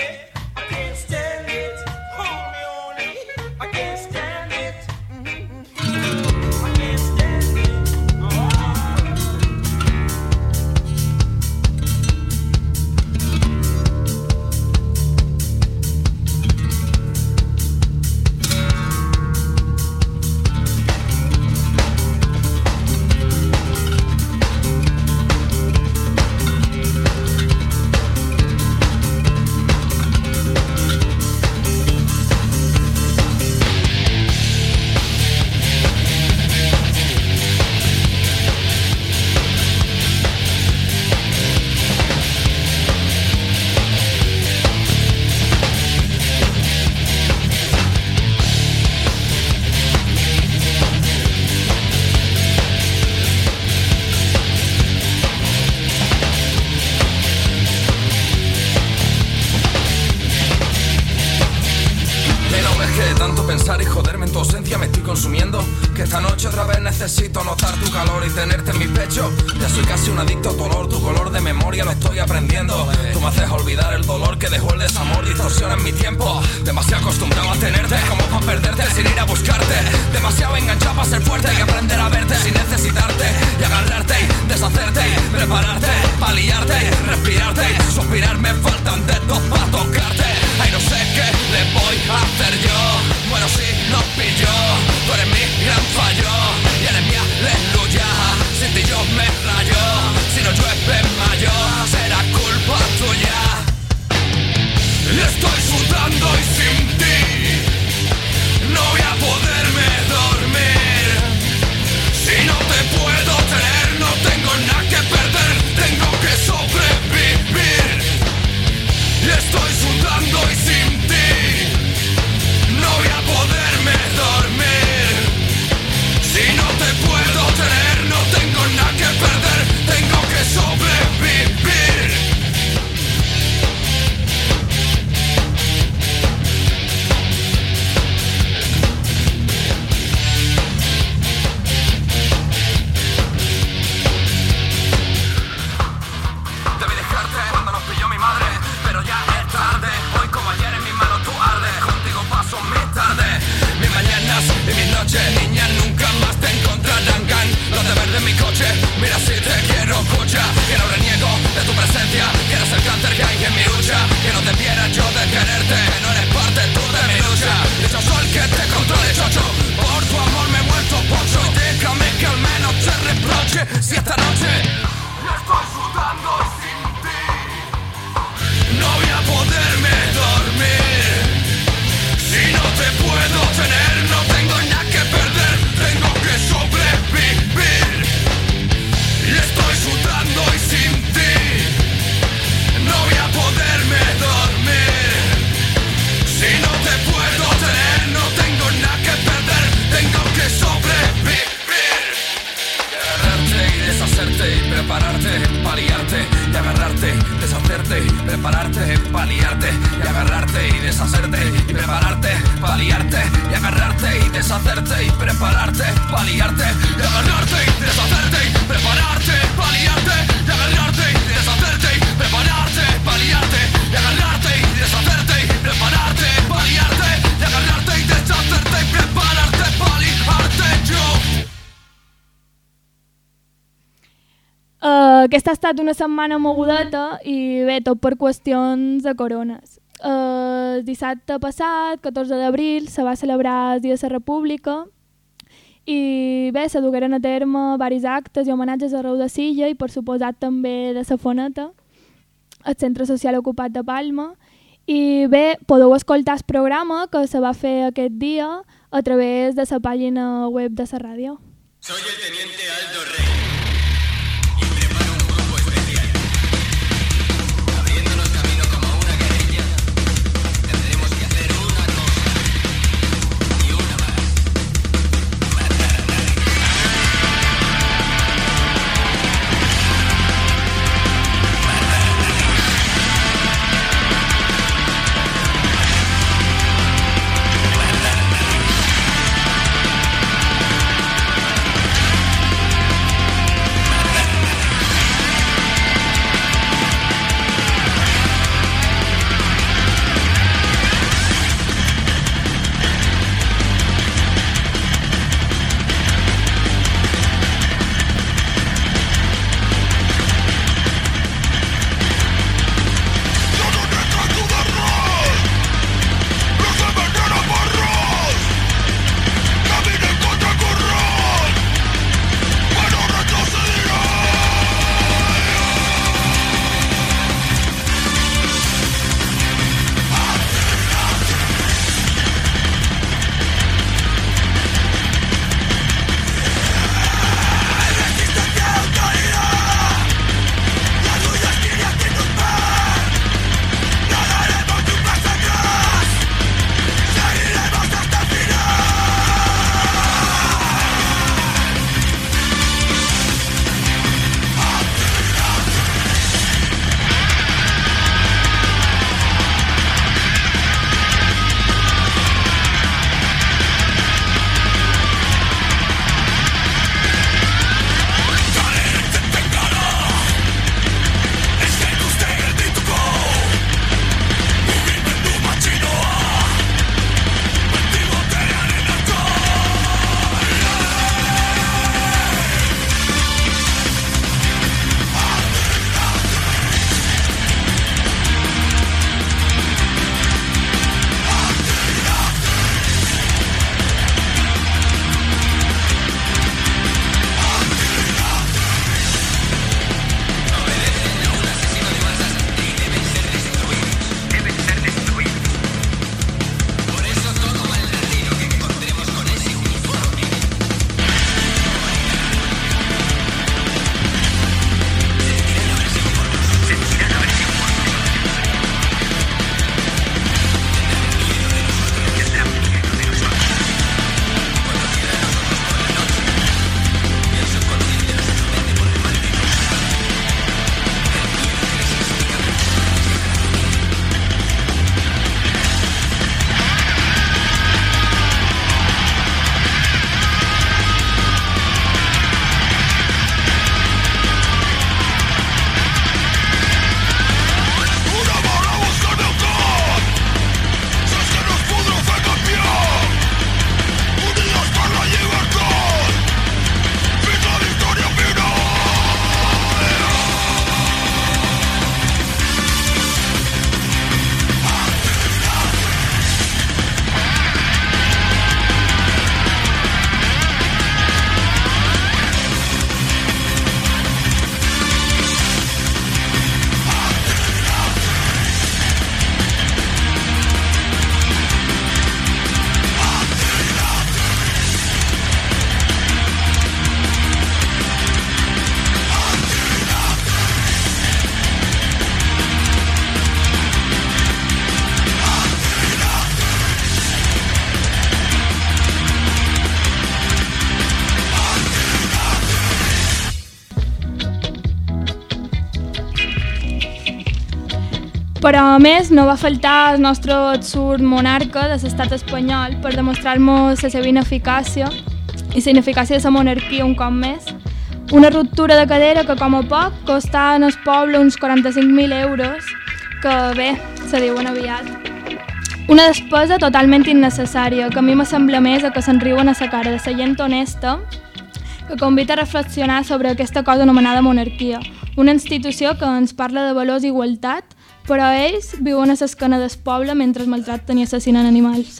Y joderme en tu ausencia me estoy consumiendo. Que esta noche otra vez necesito notar tu calor y tenerte en mi pecho. Ya soy casi un adicto a tu olor, tu color de memoria lo estoy aprendiendo. Tú me haces olvidar el dolor que dejó el desamor, distorsiona en mi tiempo. Demasiado acostumbrado a tenerte, como para perderte sin ir a buscarte. Demasiado enganchado para ser fuerte y aprender a verte sin necesitarte. Y agarrarte y deshacerte y prepararte, para liarte, respirarte y suspirar. Me faltan dedos para tocarte. Ay, no sé qué le voy a hacer yo. Bueno, si nos pilló, tú eres mi gran fallo y eres mi aleluya. Sin ti yo me rayo, si no llueve en mayo, será culpa tuya. Estoy sudando y sin ti no voy a poderme dormir. Si no te puedo tener, no tengo nada que perder, tengo que sobrevivir. Estoy sudando y sin ti no voy a poderme dormir. Si no te puedo tener, no tengo nada que perder, tengo que sobrevivir. Debí dejarte cuando nos pilló mi madre, pero ya es tarde. Hoy como ayer en mis manos tú ardes. Contigo paso mis tardes, mis mañanas y mis noches. Niña, nunca más te encontrarán gan. Los de verde en mi coche, mira si te quiero escucha. Que no reniego de tu presencia, que eres el cáncer que hay en mi lucha. Que no debiera yo de quererte, que no eres parte tú de mi lucha. Dicho soy que te controle, chocho. Por tu amor me he vuelto pocho. Y déjame que al menos te reproche si esta noche estoy sudando sin ti no voy a poderme dormir. Si no te puedo tener, no tengo nada que perder, tengo que sobrevivir. Y estoy sudando y sin ti no voy a poderme dormir. Si no te puedo tener, no tengo nada que perder, tengo que sobrevivir. Agarrarte y deshacerte y prepararte para liarte. Y agarrarte, deshacerte y prepararte para liarte. Y agarrarte y deshacerte y prepararte para liarte. Y agarrarte y deshacerte y prepararte para liarte. Y agarrarte y deshacerte y prepararte para liarte. Y agarrarte y deshacerte y prepararte para liarte. Y agarrarte y deshacerte y prepararte para liarte. Y agarrarte y deshacerte y prepararte para liarte yo. Uh, aquesta ha estat una setmana mogudeta i bé, tot per qüestions de corones. Uh, dissabte passat, catorze d'abril, se va celebrar el Dia de la República i bé, se dugueren a terme diversos actes i homenatges arreu de Silla i per suposat també de la Foneta, el Centre Social Ocupat de Palma. I bé, podeu escoltar el programa que se va fer aquest dia a través de la pàgina web de la ràdio. Soy el teniente Aldo Rey. Però a més no va faltar el nostre absurd monarca de l'estat espanyol per demostrar-nos la seva ineficàcia i la ineficàcia de la monarquia un cop més. Una ruptura de cadera que com a poc costava al poble uns quaranta-cinc mil euros, que bé, se diuen aviat. Una despesa totalment innecessària, que a mi me sembla més a que se'n riuen a la cara de la gent honesta, que convida a reflexionar sobre aquesta cosa anomenada monarquia, una institució que ens parla de valors i igualtat, però ells viuen a l'esquena del poble mentre es maltracten i assassinen animals.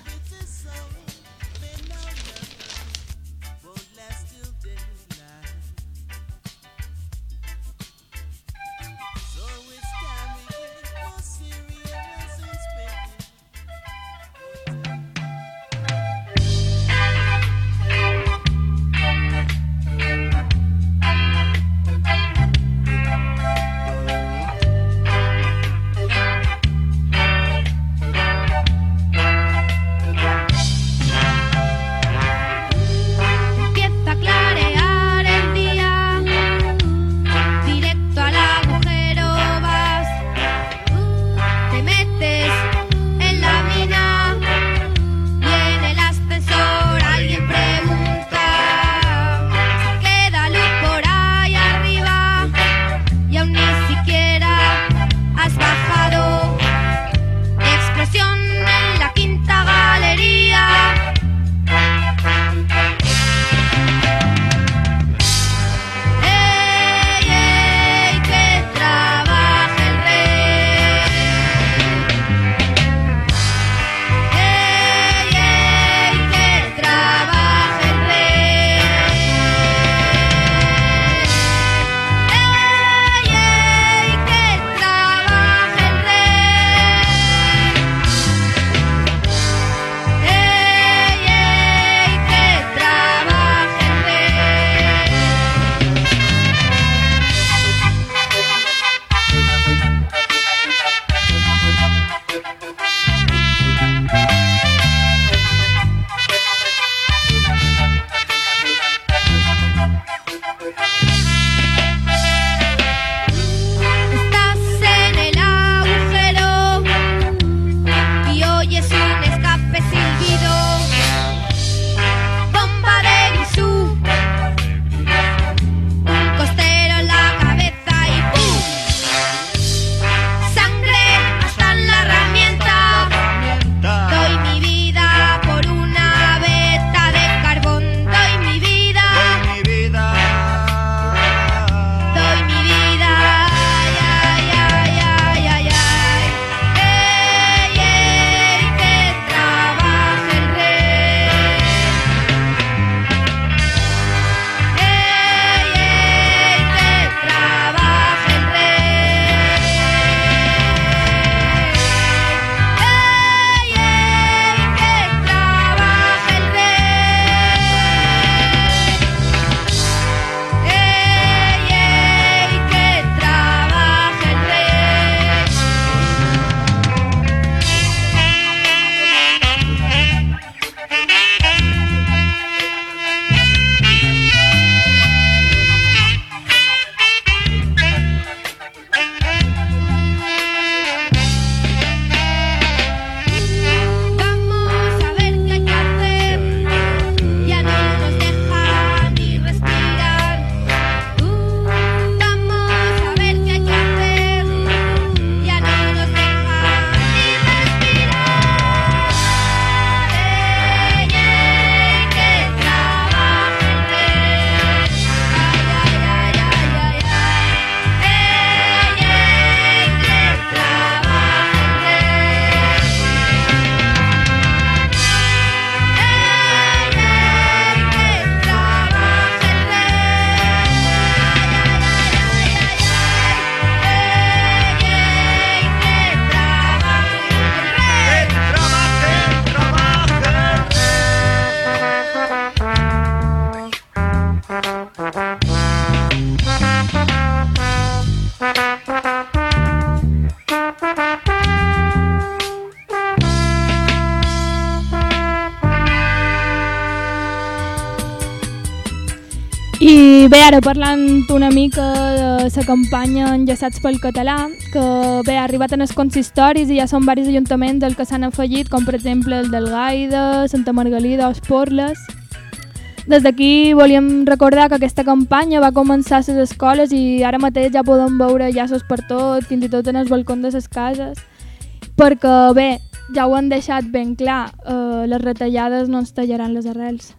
bé, ara parlant una mica de la campanya Enllaçats pel Català, que bé, ha arribat en els consistoris i ja són diversos ajuntaments els que s'han afegit, com per exemple el del Gaida, Santa Margalida o Esporles. Des d'aquí volíem recordar que aquesta campanya va començar a les escoles i ara mateix ja podem veure llaços per tot, fins i tot en els balcons de les cases, perquè bé, ja ho han deixat ben clar, eh, les retallades no ens tallaran les arrels.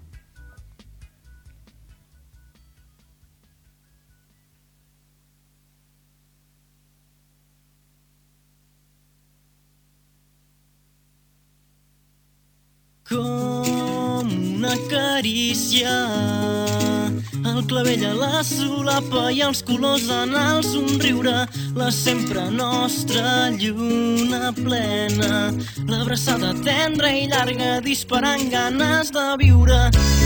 Com una carícia, el clavell a la solapa i els colors en el somriure, la sempre nostra lluna plena, l'abraçada tendra i llarga disparant ganes de viure.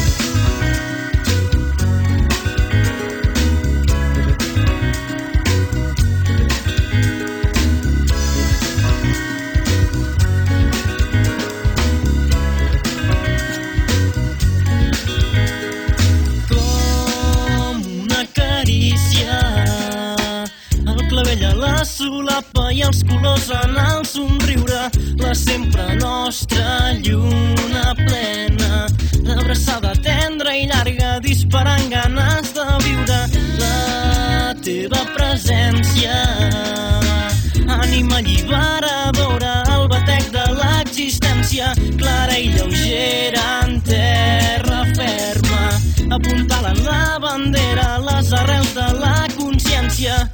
La solapa i els colors en el somriure, la sempre nostra lluna plena, l'abraçada tendra i llarga disparant ganes de viure. La teva presència, ànima alliberadora, el batec de l'existència, clara i lleugera en terra ferma, apuntalant la bandera, les arrels de la consciència.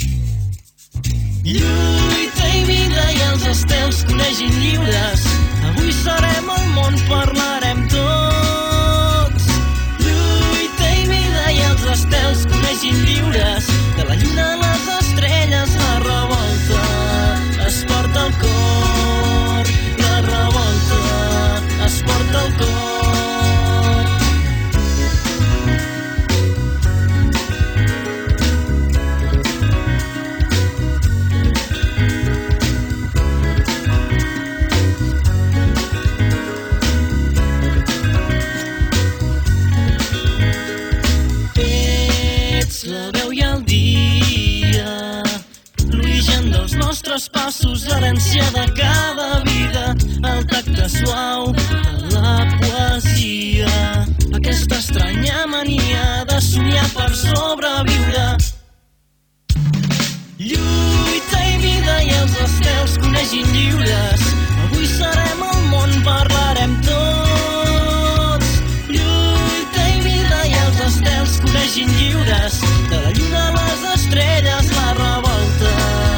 Lluita i vida i els estels conegin lliures, avui serem el món, parlarem tots. Lluita i vida i els estels conegin lliures, de la lluna a les estrelles la revolta es porta al cor, la revolta es porta al cor. Passos, herència de cada vida, el tacte suau de la poesia, aquesta estranya mania de somiar per sobreviure. Lluita i vida i els estels conegin lliures, avui serem el món, parlarem tots. Lluita i vida i els estels conegin lliures, de la lluna a les estrelles la revolta.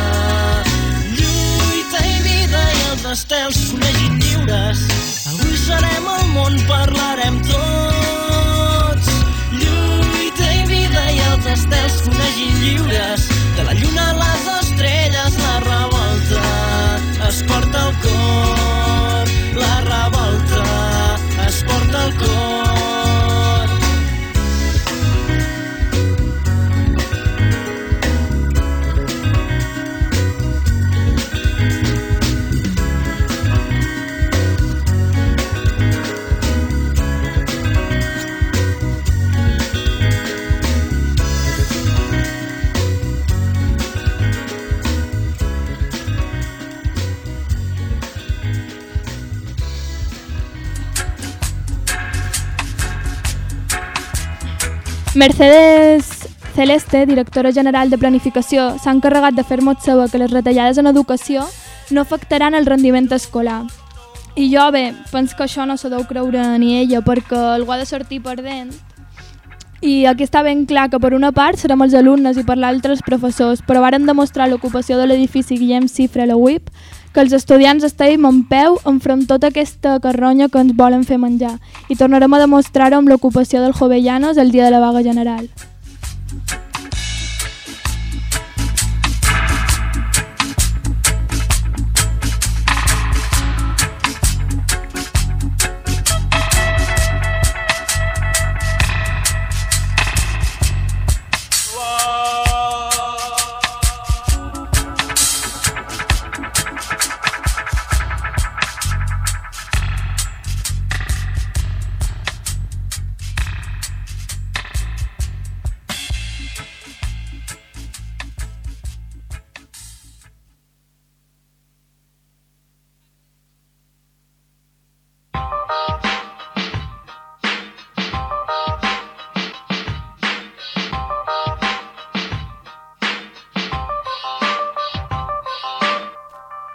Els estels conegin lliures, avui serem el món, parlarem tots. Lluita i vida i els estels conegin lliures, de la lluna a les estrelles la revolta es porta al cor, la revolta es porta al cor. Mercedes Celeste, directora general de Planificació, s'ha encarregat de fer-nos saber que les retallades en educació no afectaran el rendiment escolar. I jo, bé, penso que això no s'ho deu creure ni ella, perquè algú ha de sortir perdent. I aquí està ben clar que per una part serem els alumnes i per l'altra els professors, però varen demostrar l'ocupació de l'edifici Guillem Cifra a la U I P que els estudiants estàvem en peu enfront tota aquesta carronya que ens volen fer menjar i tornarem a demostrar-ho amb l'ocupació del Jovellanos el dia de la vaga general.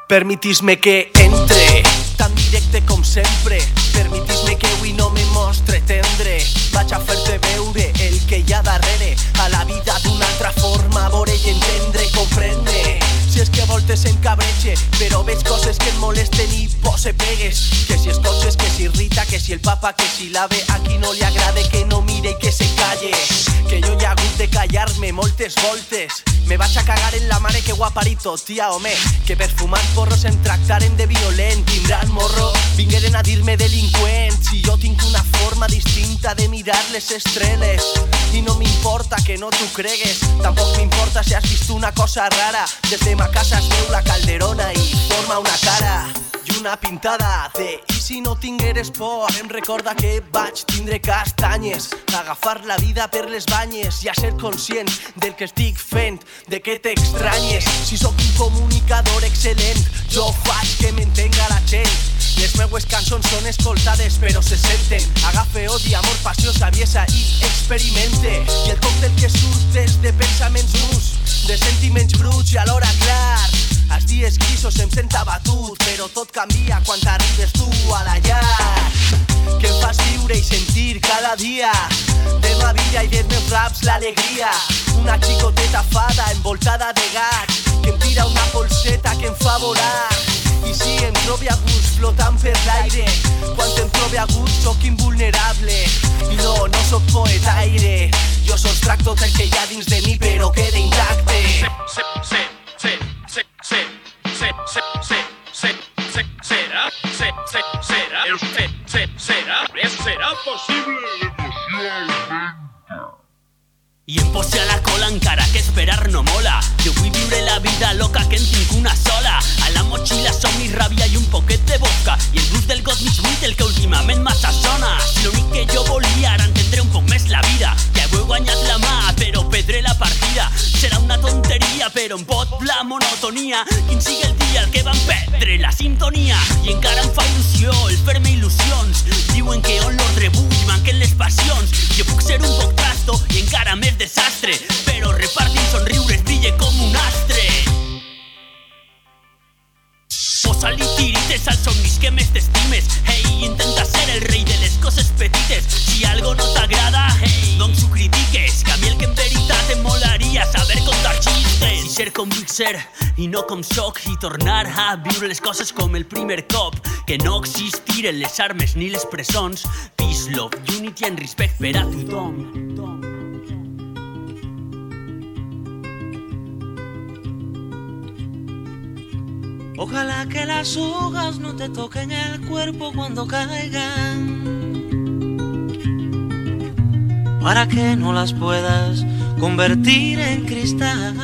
Permetis-me que entre tan directe com sempre. Permetis-me que avui no me mostre tendre. Vaig a fer-te veure el que hi ha darrere, a la vida d'una altra forma, veure i entendre i comprendre. Si és que a voltes em cabreche, però veig coses que em molesten i pose pegues. Que si escoltes, que si irrita, que si el papa, que si l'ave, a qui no li agrade que no mire i que se calle. Que jo ja he hagut de callar-me moltes voltes. Me vaig a cagar en la mare que ho ha parit tot, tia, home. Que per fumar porros em tractaren de violent, tindran morro, vingueren a dir-me delinqüent. Si jo tinc una forma distinta de mirar les estrelles, i no m'importa que no t'ho cregues, tampoc m'importa si has vist una cosa rara. Des de ma casa es veu la Calderona i forma una cara i una pintada de i si no tingueres por. Em recorda que vaig tindre castanyes, agafar la vida per les banyes i a ser conscient del que estic fent, de que t'extranyes. Si sóc un comunicador excel·lent, jo faig que m'entenga la gent. Les meues cançons són escoltades però se senten. Agafe odi, amor, passió, saviesa i experimente. I el còctel que surt és de pensaments nus, de sentiments bruts i alhora clar. Els dies grisos em sent abatut, però tot canvia quan t'arribes tu a la llar. Que em fas viure i sentir cada dia de ma vida i dels meus raps l'alegria. Una xicoteta fada envoltada de gats que em tira una polseta que em fa volar. I si em trobi a gust flotant per l'aire, quan em trobi a gust sóc invulnerable. I no, no sóc poetaire, jo sostrac tot el que hi ha dins de mi però queda intacte. Se, se, se, se, se, se, se, se, se, se, será, se, se, será, se, se, será, eso será posible emocionalmente. I em posi a la cola encara que esperar no mola. Jo vull viure la vida loca que en tinc una sola. A la motxilla somnis, ràbia i un poquet de vodka, i el blues del got mig buit, el que últimament m'assassona. Si l'únic que jo volia ara entendre un poc més la vida, que avui he guanyat la mà però perdré la partida. Serà una tonteria però em pot la monotonia. Quin sigui el dia el que van perdre la sintonia. I encara em fa il·lusió el fer-me il·lusions. Diuen que on l'ordre bull manquen les passions. Jo puc ser un poc trasto i encara més desastre, però repartint somriures brille com un astre. Posa-li tirites als somnis que més t'estimes. Hey, intenta ser el rei de les coses petites. Si algo no t'agrada, hey, doncs ho critiques. Que a mi el que en veritat em molaria saber contar xistes. I ser com vull ser i no com soc, i tornar a viure les coses com el primer cop. Que no existiren les armes ni les presons. Peace, love, unity and respect per a tothom. Ojalá que las hojas no te toquen el cuerpo cuando caigan, para que no las puedas convertir en cristal.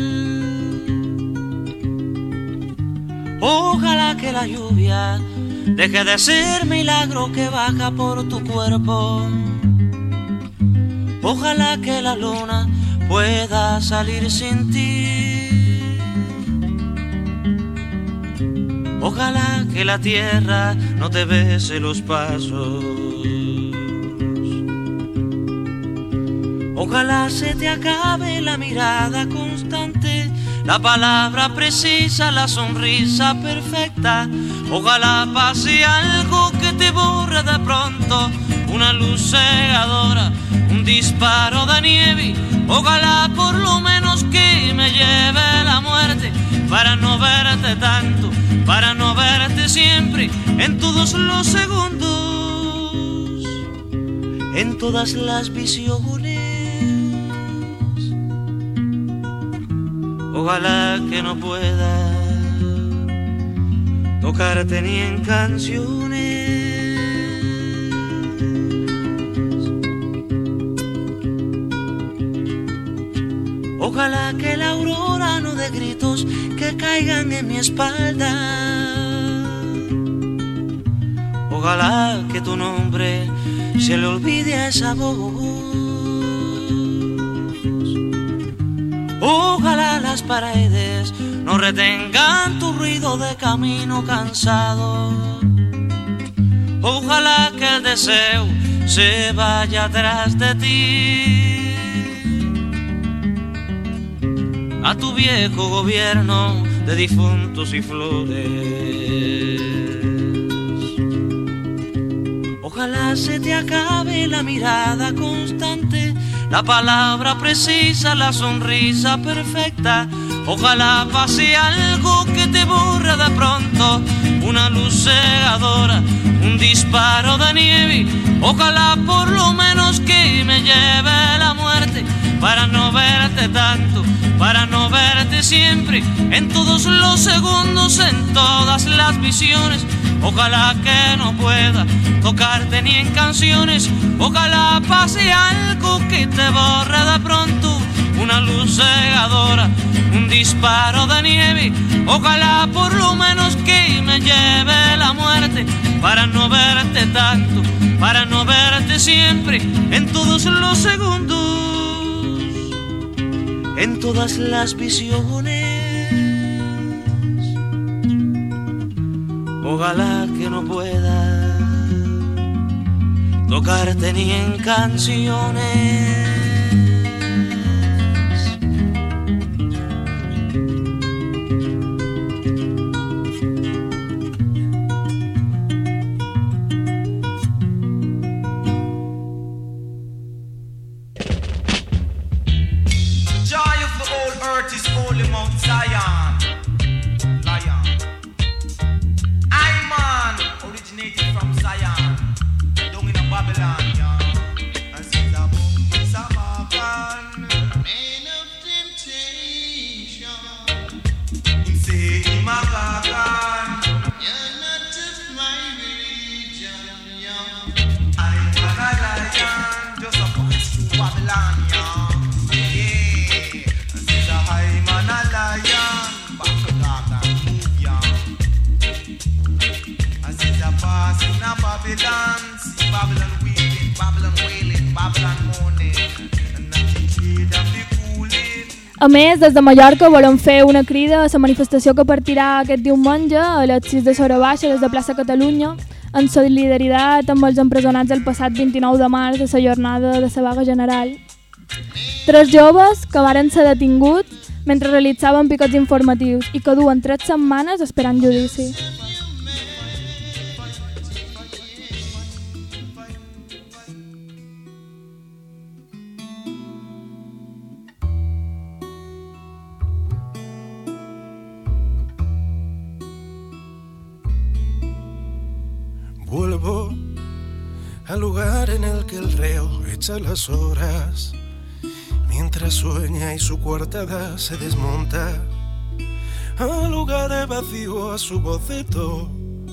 Ojalá que la lluvia deje de ser milagro que baja por tu cuerpo. Ojalá que la luna pueda salir sin ti. Ojalá que la tierra no te bese los pasos. Ojalá se te acabe la mirada constante, la palabra precisa, la sonrisa perfecta. Ojalá pase algo que te borre de pronto, una luz cegadora, un disparo de nieve. Ojalá por lo menos que me lleve la muerte, para no verte tanto, para no verte siempre, en todos los segundos, en todas las visiones. Ojalá que no pueda tocarte ni en canciones. Ojalá que la aurora no dé gritos que caigan en mi espalda. Ojalá que tu nombre se le olvide a esa voz. Ojalá las paredes no retengan tu ruido de camino cansado. Ojalá que el deseo se vaya atrás de ti. A tu viejo gobierno de difuntos y flores. Ojalá se te acabe la mirada constante, la palabra precisa, la sonrisa perfecta. Ojalá pase algo que te borra de pronto, una luz cegadora, un disparo de nieve. Ojalá por lo menos que me lleve la muerte, para no verte tanto, para no verte siempre, en todos los segundos, en todas las visiones. Ojalá que no pueda tocarte ni en canciones. Ojalá pase algo que te borre de pronto, una luz cegadora, un disparo de nieve. Ojalá por lo menos que me lleve la muerte, para no verte tanto, para no verte siempre, en todos los segundos, en todas las visiones. Ojalá que no pueda tocarte ni en canciones. Joy of the old earth is holy Mount Zion. Originated from Zion, down in a Babylon, yeah. And since a boom, Samakan, man of temptation, him say him a Gagan, you're not of my religion, yeah. I'm a lion, just a pass through Babylon, yeah. Yeah, and since I'm a lion, back to Gagan, move, yeah. Passing a Babylon, see Babylon wailing, Babylon wailing, Babylon moaning, and nothing trade of the cooling. A més, des de Mallorca volem fer una crida a la manifestació que partirà aquest diumenge a les sis de Sora Baixa des de plaça Catalunya, en solidaritat amb els empresonats el passat vint-i-nou de març a la jornada de la vaga general. Tres joves que varen ser detinguts mentre realitzaven picots informatius i que duen tres setmanes esperant judici. Vuelvo al lugar en el que el reo echa las horas, mientras sueña y su coartada se desmonta. Al lugar vacío, a su boceto,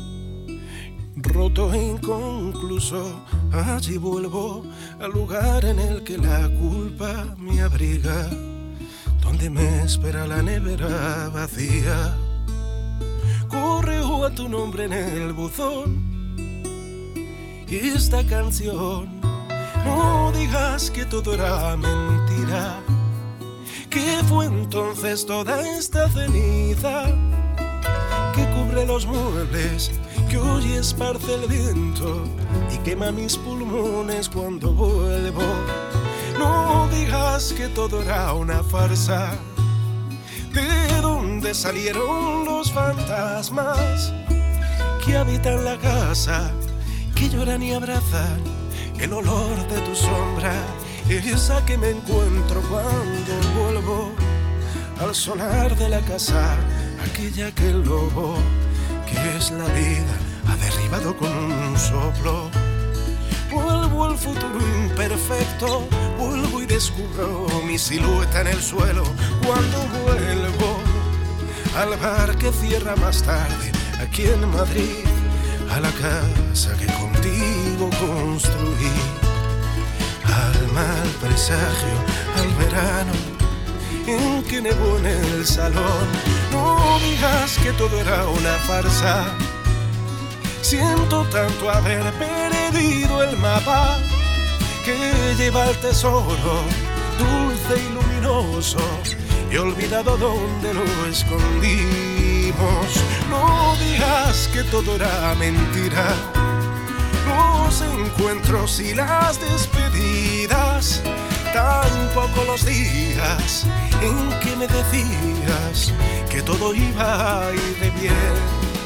roto e inconcluso. Allí vuelvo al lugar en el que la culpa me abriga, donde me espera la nevera vacía. Correo a tu nombre en el buzón. Y esta canción, no digas que todo era mentira, que fue entonces toda esta ceniza que cubre los muebles, que hoy esparce el viento y quema mis pulmones cuando vuelvo. No digas que todo era una farsa, de dónde salieron los fantasmas que habitan la casa, que lloran y abrazan el olor de tu sombra, esa que me encuentro cuando vuelvo al sonar de la casa, aquella que el lobo, que es la vida, ha derribado con un soplo. Vuelvo al futuro imperfecto, vuelvo y descubro mi silueta en el suelo. Cuando vuelvo al bar que cierra más tarde, aquí en Madrid, a la casa que contigo construí, al mal presagio, al verano en que nevó en el salón. No digas que todo era una farsa, siento tanto haber perdido el mapa que lleva el tesoro dulce y luminoso, he olvidado dónde lo escondimos. No digas que todo era mentira, los encuentros y las despedidas tan poco los días en que me decías que todo iba a ir de bien.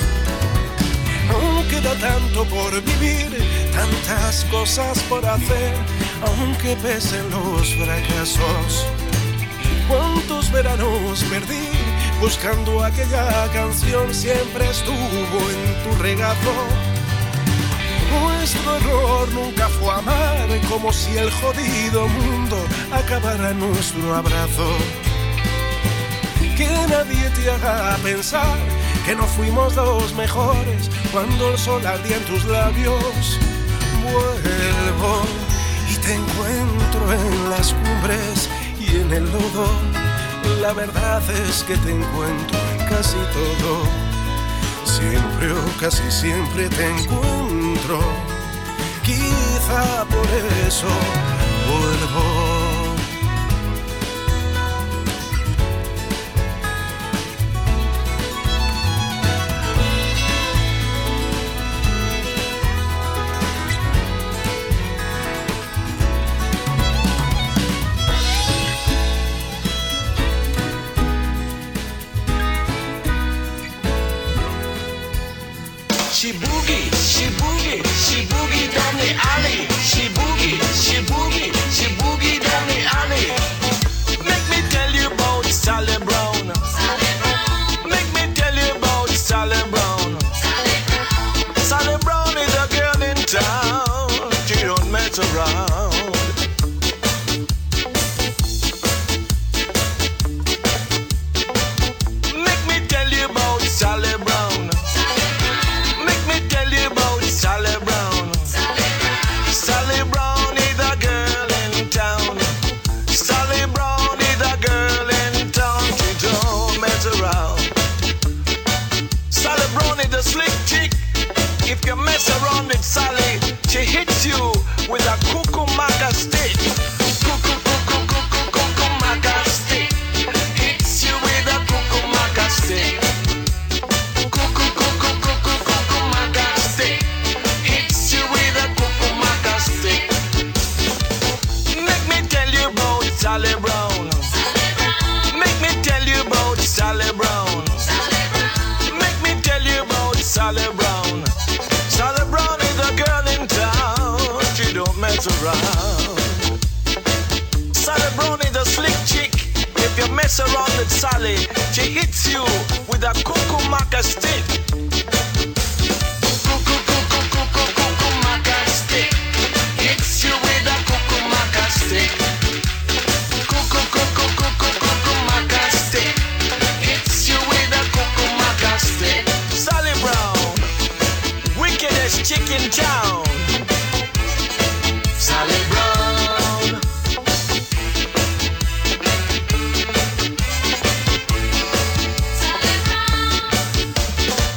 Aún queda tanto por vivir, tantas cosas por hacer, aunque pesen los fracasos. Cuántos veranos perdí buscando aquella canción, siempre estuvo en tu regazo. Nuestro error nunca fue amar, como si el jodido mundo acabara en nuestro abrazo. Que nadie te haga pensar que no fuimos los mejores cuando el sol ardía en tus labios. Vuelvo y te encuentro en las cumbres y en el lodo. La verdad es que te encuentro en casi todo. Siempre o casi siempre te encuentro. Quizá por eso vuelvo. She boogie, she boogie, she boogie down the alley. She boogie, she boogie, she boogie down the alley. Make me tell you about Sally Brown. Make me tell you about Sally Brown. Sally Brown is a girl in town. She don't mess around. Make me tell you about Sally Brown. Sally Brown. Sally Brown is a girl in town. Sally Brown is a girl in town. She don't mess around. Sally Brown is a slick chick. If you mess around with Sally, she hits you with a cuckoo-maca stick. Cuckoo-cuckoo-cuckoo-cuckoo-maca stick. Hits you with a cuckoo-maca stick. Sally Brown. Make me tell you about Sally Brown. Make me tell you about Sally Brown. Sally Brown is a girl in town. She don't mess around. Sally Brown is a slick chick. If you mess around with Sally, she hits you with a cuckoo-maca stick. Cuckoo-cuckoo-cuckoo-cuckoo-maca stick. Hits you with a cuckoo-maca stick. Cuckoo-maca stick. Hits you with a cuckoo-maca stick. Sally Brown, wickedest chick in town. Sally Brown. Sally Brown.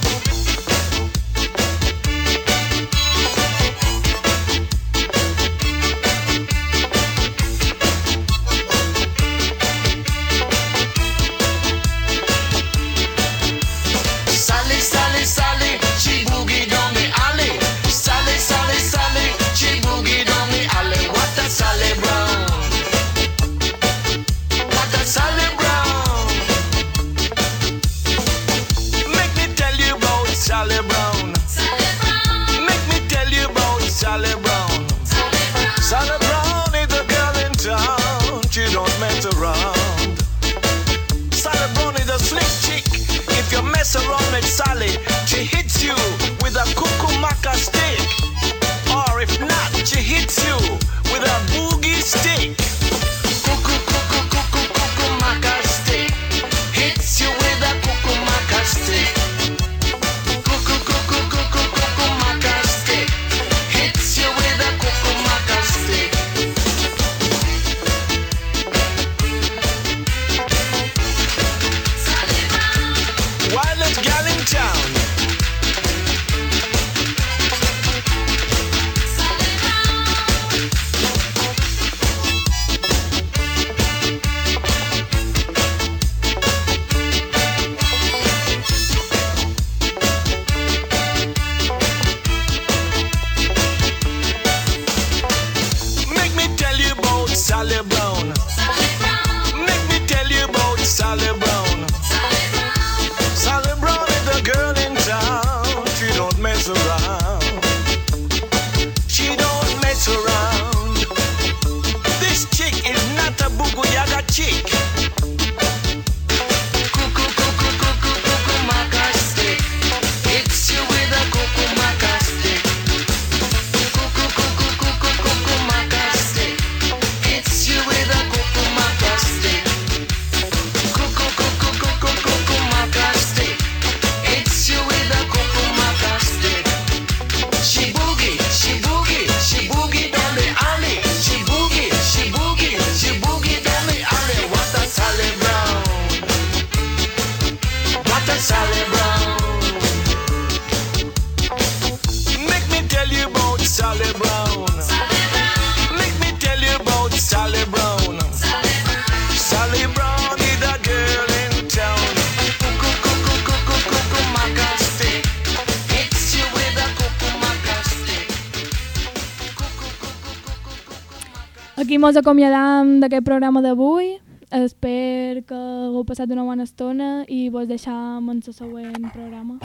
aquí mos acomiadam d'aquest programa d'avui. Espero que hagueu passat una bona estona i vos deixam en el següent programa.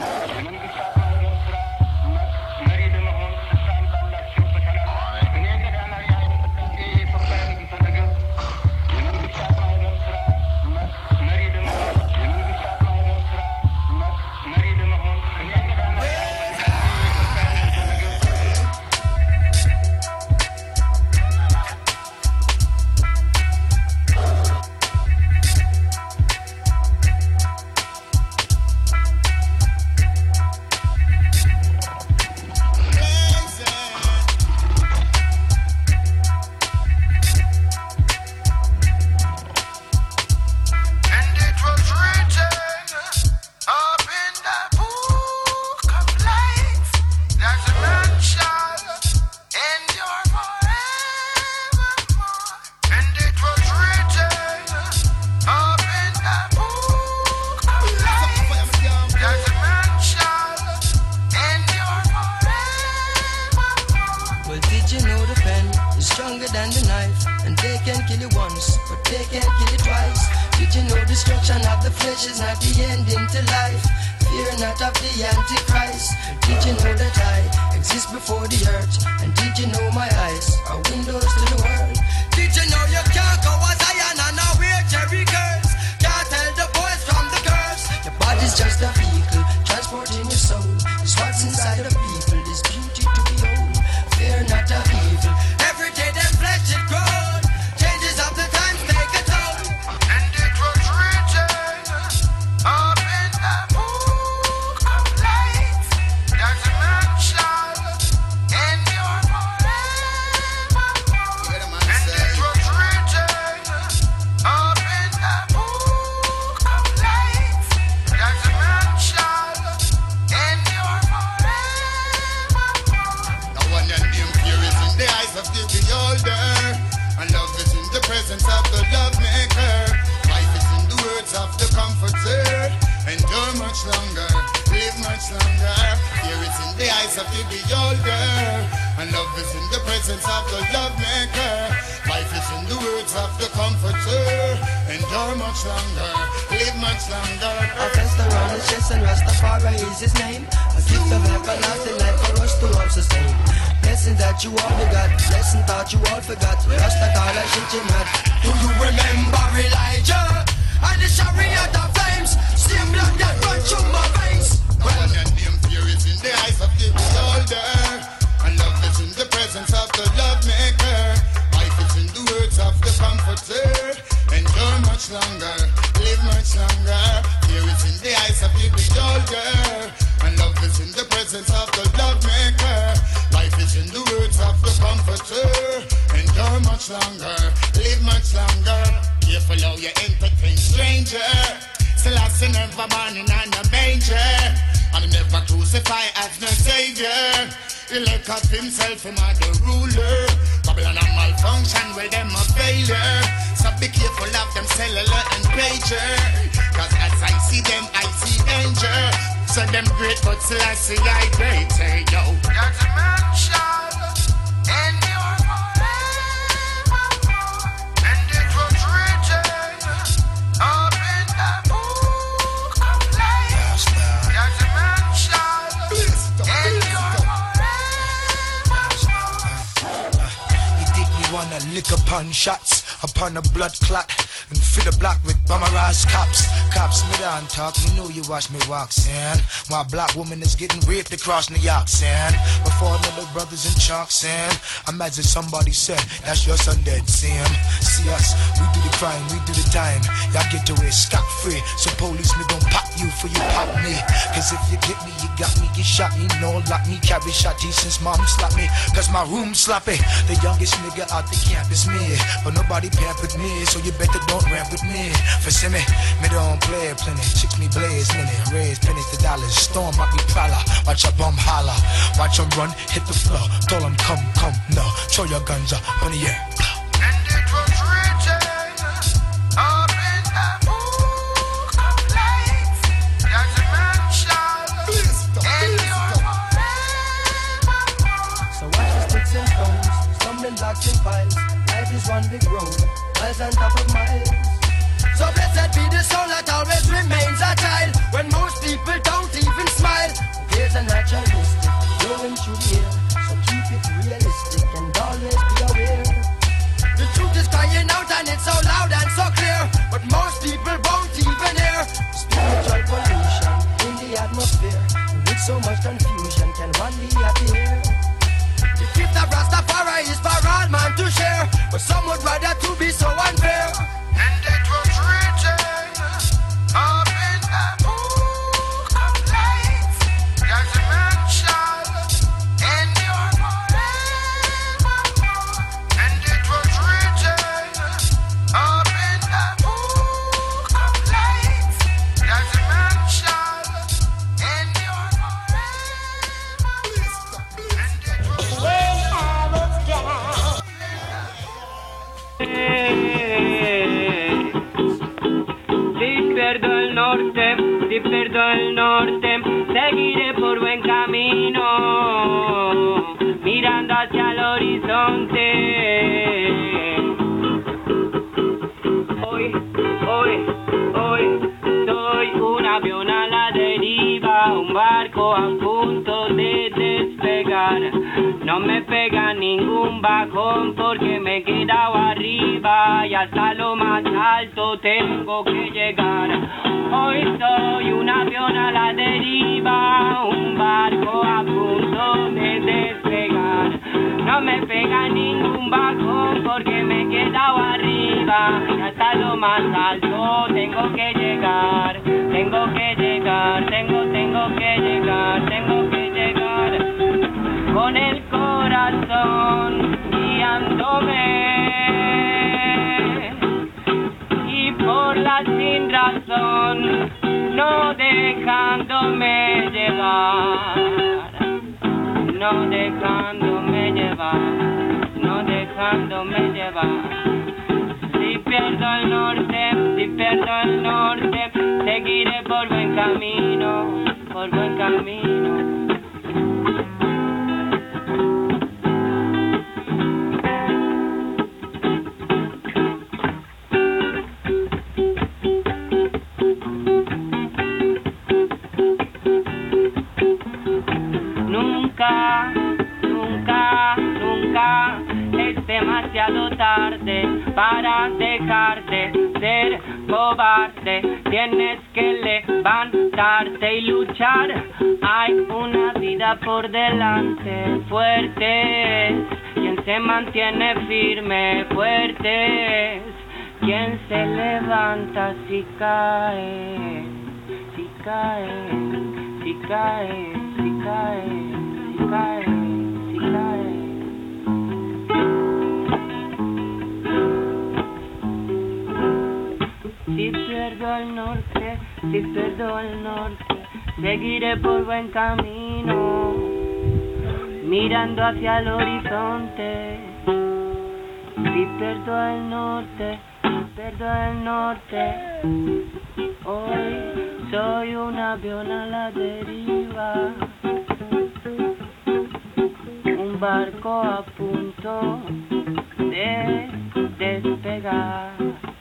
Shots upon a blood clot and fill the block with bummerized cops. Cops me down talk, me know you watch me walk, son. My black woman is getting raped across New York, son. Before little brothers in chalk, son. Imagine somebody said, that's your son dead, Sam. See us, we do the crime, we do the time. Y'all get away scot-free, so police me don't pop you for you pop me. Cause if you get me, you got me, get shot me. No, lock me, carry shotty since mom slapped me. Cause my room sloppy, the youngest nigga out the camp is me. But nobody pampered me, so you better don't rap with me. For see me, me don't play plenty. Chicks me blaze money, raise pennies to dollars. Storm I be prowler, watch a bum holler. Watch them run, hit the floor. Told them come, come, no. Throw your guns up in the air. And it was written up in the book of life that a man shall endure forevermore. So watch the sticks and stones, stumbling blocks and piles. Life is is one big road, miles on top of miles. So blessed be the soul that always remains a child, when most people don't even smile. There's a natural mystic flowing through the air, so keep it realistic and always be aware. The truth is crying out and it's so loud and so clear, but most people won't even hear. Spiritual pollution in the atmosphere, with so much confusion can one day appear. The gift of Rastafari is for all man to share, but some would rather to be so unfair. And it was written up in the book of life, there's a mention in your forevermore. And it was written up in the book of life, there's a mention in your forevermore. And it was when I was down. Si pierdo el norte, si pierdo el norte, seguiré por buen camino, mirando hacia el horizonte. Hoy, hoy, hoy, soy un avión a la deriva, un barco a punto de despegar. No me pega ningún bajón porque me he quedado arriba y hasta lo más alto tengo que llegar. Hoy soy un avión a la deriva, un barco a punto de despegar. No me pega ningún bajón porque me he quedado arriba y hasta lo más alto tengo que llegar. Tengo que llegar, tengo, tengo que llegar, tengo que llegar. Con el corazón guiándome y por la sin razón no dejándome llevar, no dejándome llevar, no dejándome llevar. Si pierdo el norte, si pierdo el norte, seguiré por buen camino, por buen camino. Nunca, nunca, nunca es demasiado tarde para dejar de ser cobarde. Tienes que levantarte y luchar. Hay una vida por delante. Fuertes, quien se mantiene firme. Fuertes, quien se levanta si cae, si cae, si cae, si cae, si cae, si cae. Si pierdo el norte, si pierdo el norte, seguiré por buen camino, mirando hacia el horizonte. Si pierdo el norte, si pierdo el norte, hoy soy un avión a la deriva, un barco a punto de despegar.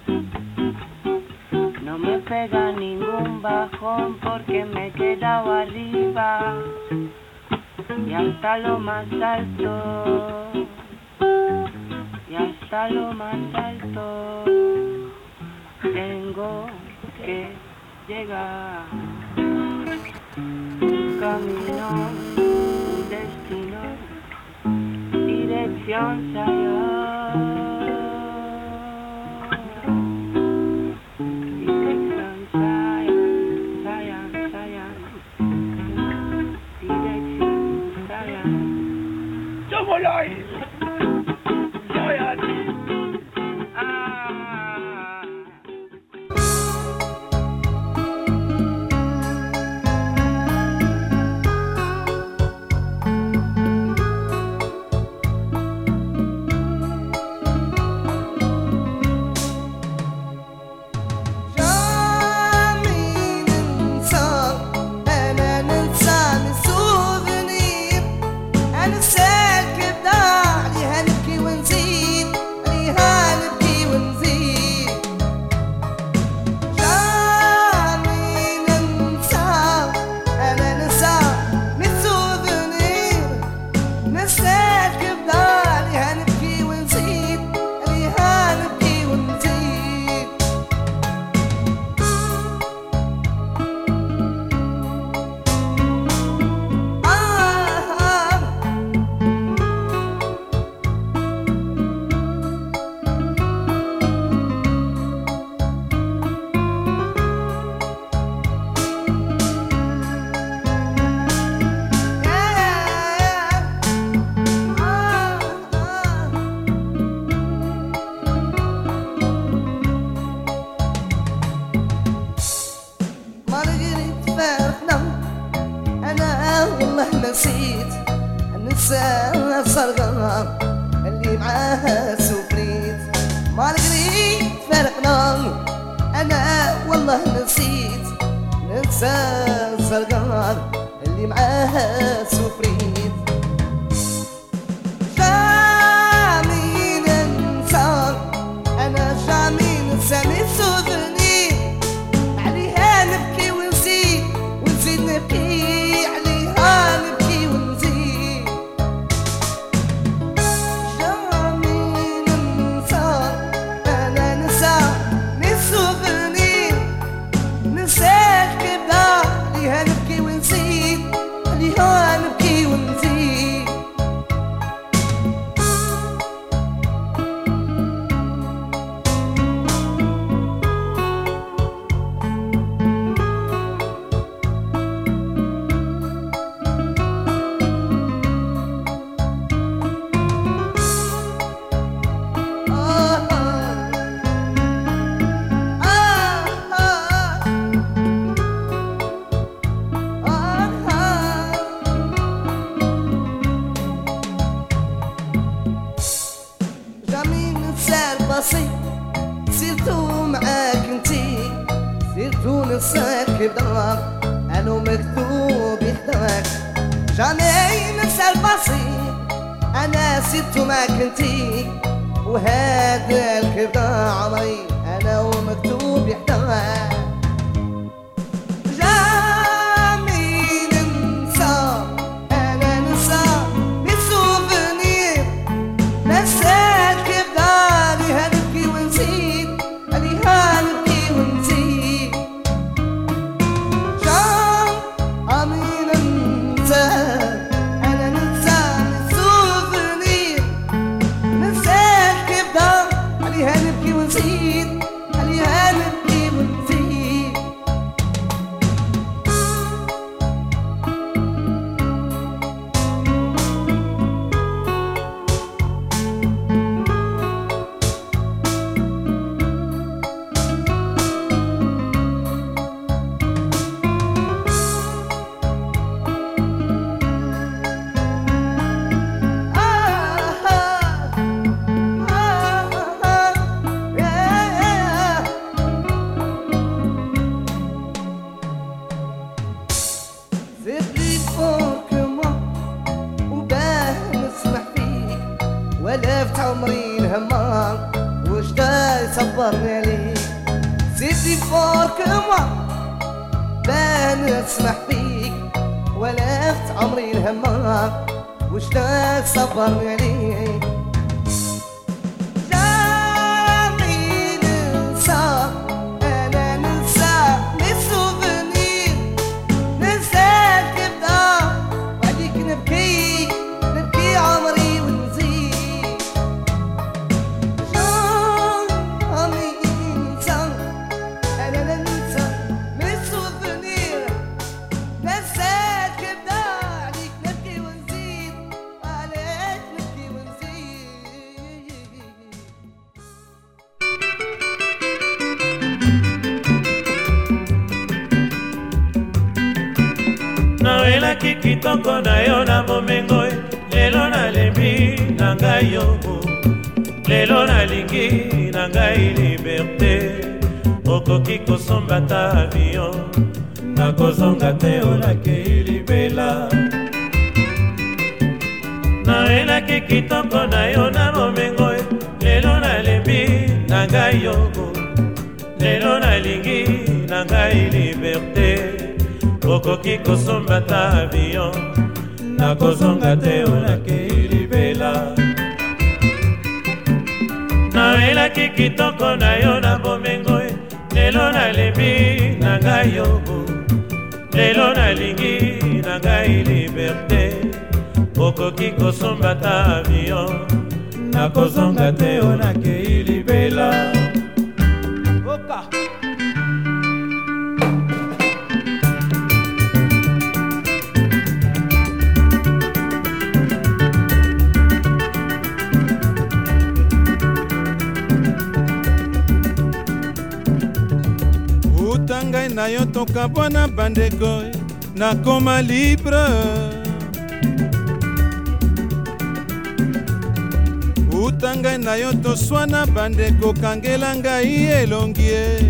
No me pega ningún bajón porque me he quedado arriba y hasta lo más alto, y hasta lo más alto tengo que llegar. Un camino, un destino, dirección Zion. نسيت ننسى الصرغة اللي معاها سوفريت مالغري فرقنا انا والله نسيت ننسى الصرغة اللي معاها سوفريت جامي ننسى انا جامي ننسى من سوفنير عليها نبكي ونزيد ونزيد نبكي عليها نبكي ونزيد جامي ننسى انا ننسى من سوفنير ننسى الكبدة عليها نبكي ونزيد عليها نبكي ونزيد سيرتو معاك انتي سيرتو ننساك بدار انا مكتوب يحضرك جامي ننسى البسيط انا سيرتو معاك انتي وهذا الكبدة عمري انا ومكتوب يحضرك جامي ننسى انا ننسى بالسوفنير ننسى ولفت عمري الهمان وش دا يصبرني عليك زيدي فوق ما بان اسمح فيك ولفت عمري الهمان وش دا يصبرني عليك جامي ننسى انا ننسى للسوفنير ننسى الكبدة وعليك نبكي نبكي عمري Nawelaki kitoko na yo na momengo lelo nalembi na ngai yo lelo nalingi na ngai liberté okoki kosomba ta avion nakozonga te olakei libela nawelaki kitoko na yo na momengo lelo nalembi na ngai yo lelo nalingi na ngai liberté okoki kosomba ta avion nakozonga te olakei libela nawelaki kitoko na yo na bomengo lelo nalembi na ngai yo lelo nalingi na ngai liberté okoki kosomba ta avion nakozonga te olakei libela Oka. Ngai na yo toka bwana bandeko nakoma libre uta ngai na yo toswana bandeko kangela ngai elongi e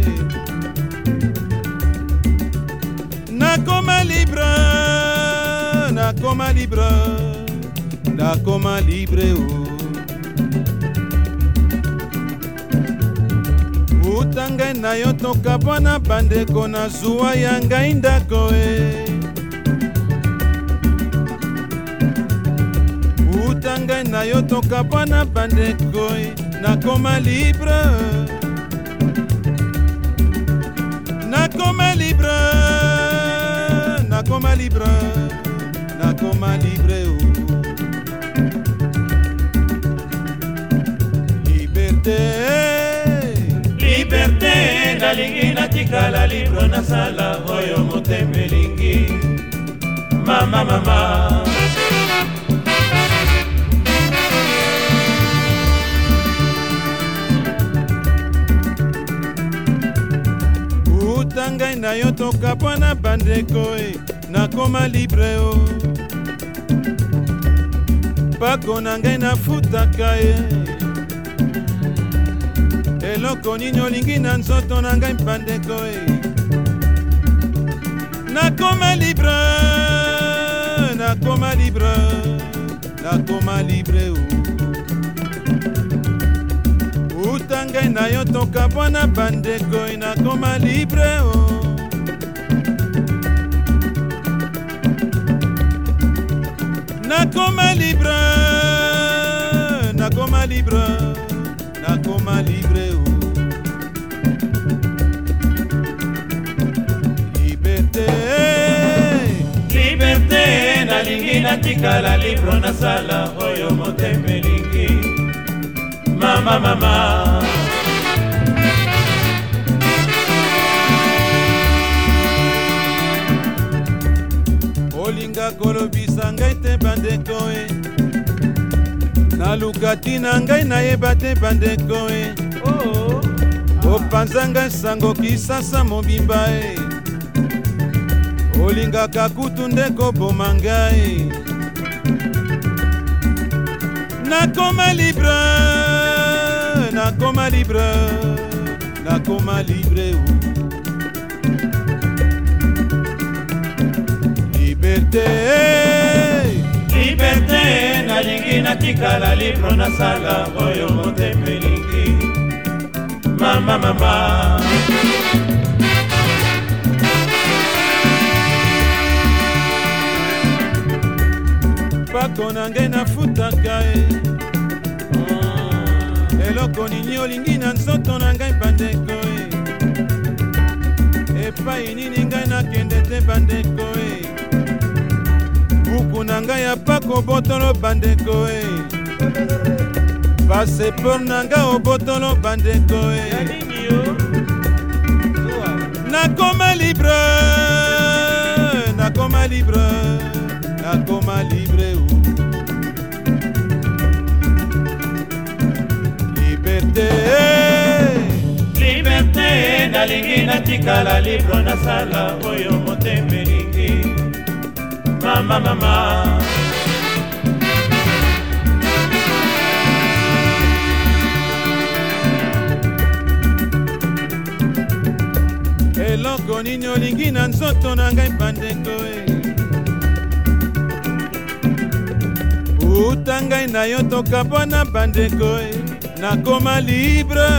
nakoma libre nakoma libre nakoma libre o uta ngai na yo tokabwana bandeko na zuwa ya ngai ndako e uta ngai na yo tokabwana bandeko e nakoma libre nakoma libre nakoma libre nakoma libre o liberté liberté nalingi natikala libre nasala oyo motema elingi mama mama uta ngai na yo tokabwana bandeko e nakoma libre o pako na ngai nafutaka ye eloko nini olingi na nzoto na ngai bandeko e nakoma libre nakoma libre nakoma libre o uta ngai na yo tokabwana bandeko e nakoma libre o nakoma libre nakoma libre nakoma libre o liberté liberté nalingi natikala libre nasala oyo motema elingi mama mama olinga kolobisa ngai te bandeko e naluka tina ngai nayeba te bandeko e opanza ngai sango kisasa mobimba e olingaka kutu nde koboma ngai nakoma libre nakoma libre nakoma libre o liberté liberté nalingi natikala libre nasala oyo motema elingi mama mama pako na ngai nafutaka e eloko nini olingi na nzoto na ngai bandeko e epai nini ngai nakende te bandeko e buku na ngai ya pako botolo bandeko e paseport na ngai obotolo bandeko e nakoma libre nakoma libre nakoma libre o liberté liberté nalingi natikala libre nasala oyo motema elingi mama mama eloko nini olingi na nzoto na ngai bandeko e uta ngai na yo tokabwana bandeko e nakoma libre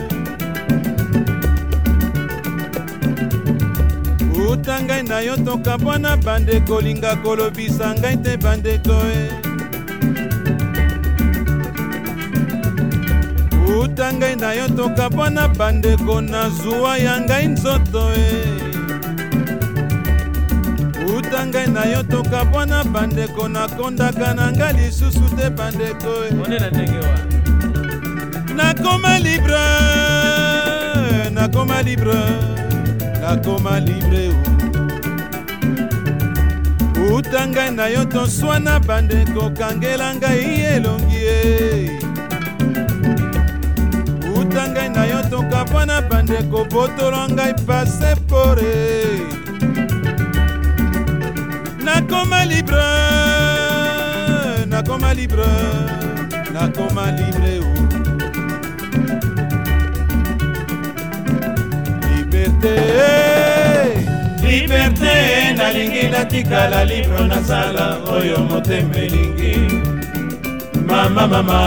uta ngai na yo tokabwana bandeko linga kolobisa ngai te bandeko e uta ngai na yo tokabwana bandeko na zuwa ya ngai nzoto e uta ngai na yo tokabwana bandeko nakondaka na ngai lisusu te bandeko e nakoma libre nakoma libre nakoma libre o uta ngai na yo toswana bandeko kangela ngai elongi e uta ngai na yo tokabwana bandeko botolo ngai pasepore nakoma libre nakoma libre nakoma libre o. Liberté, liberté, nalingi natikala libro nasala oyo motema elingi. Mama, mama.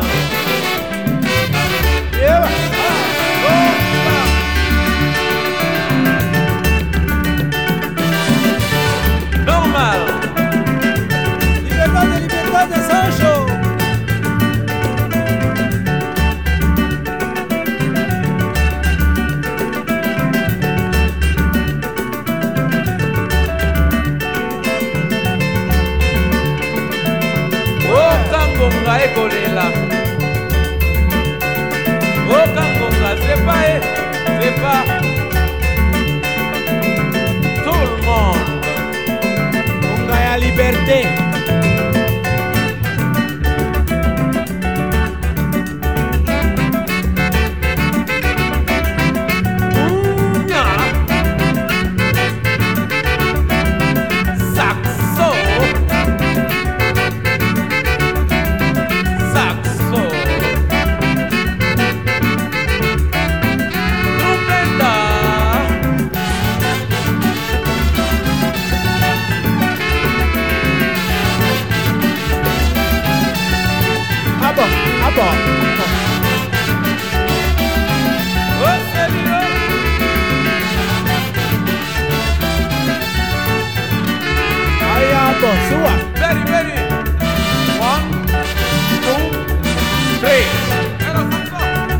Yeah. Normal. Libertad, libertad de Sancho. Oh, Kangonga ekolela. Oh, Kangonga, c'est pas, c'est pas tout le monde. La liberté. Saxo. Saxo. Trompeta. Aba, aba. Oh, Celino. Aí, aba, sua. Very, very. One, two, three. Hello, Saxo.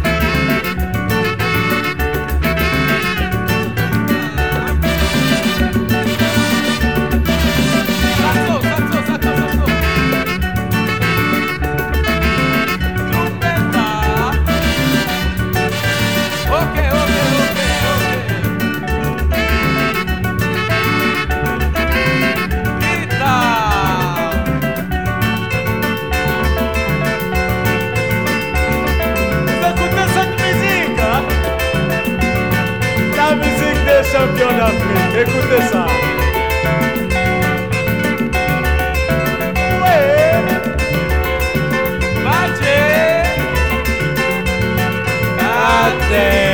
Saxo, Saxo, Saxo, Saxo. Trompeta. Okay, okay, okay, okay. Guitar. Vous écoutez cette musique, hein? La musique des champions d'Afrique. Écoutez ça. Ouais. Bate. Até.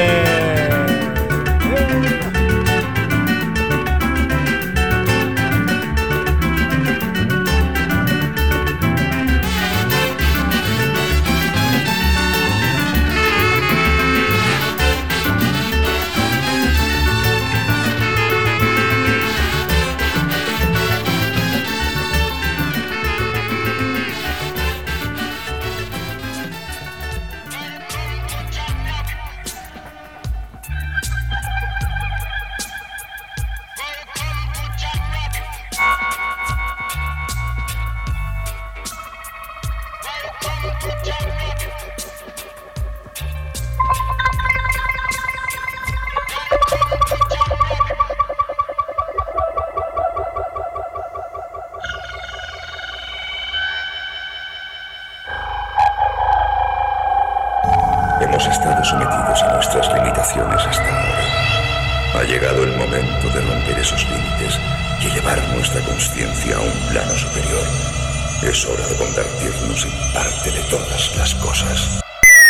Hemos estado sometidos a nuestras limitaciones hasta ahora. Ha llegado el momento de romper esos límites y elevar nuestra conciencia a un plano superior. Es hora de convertirnos en parte de todas las cosas.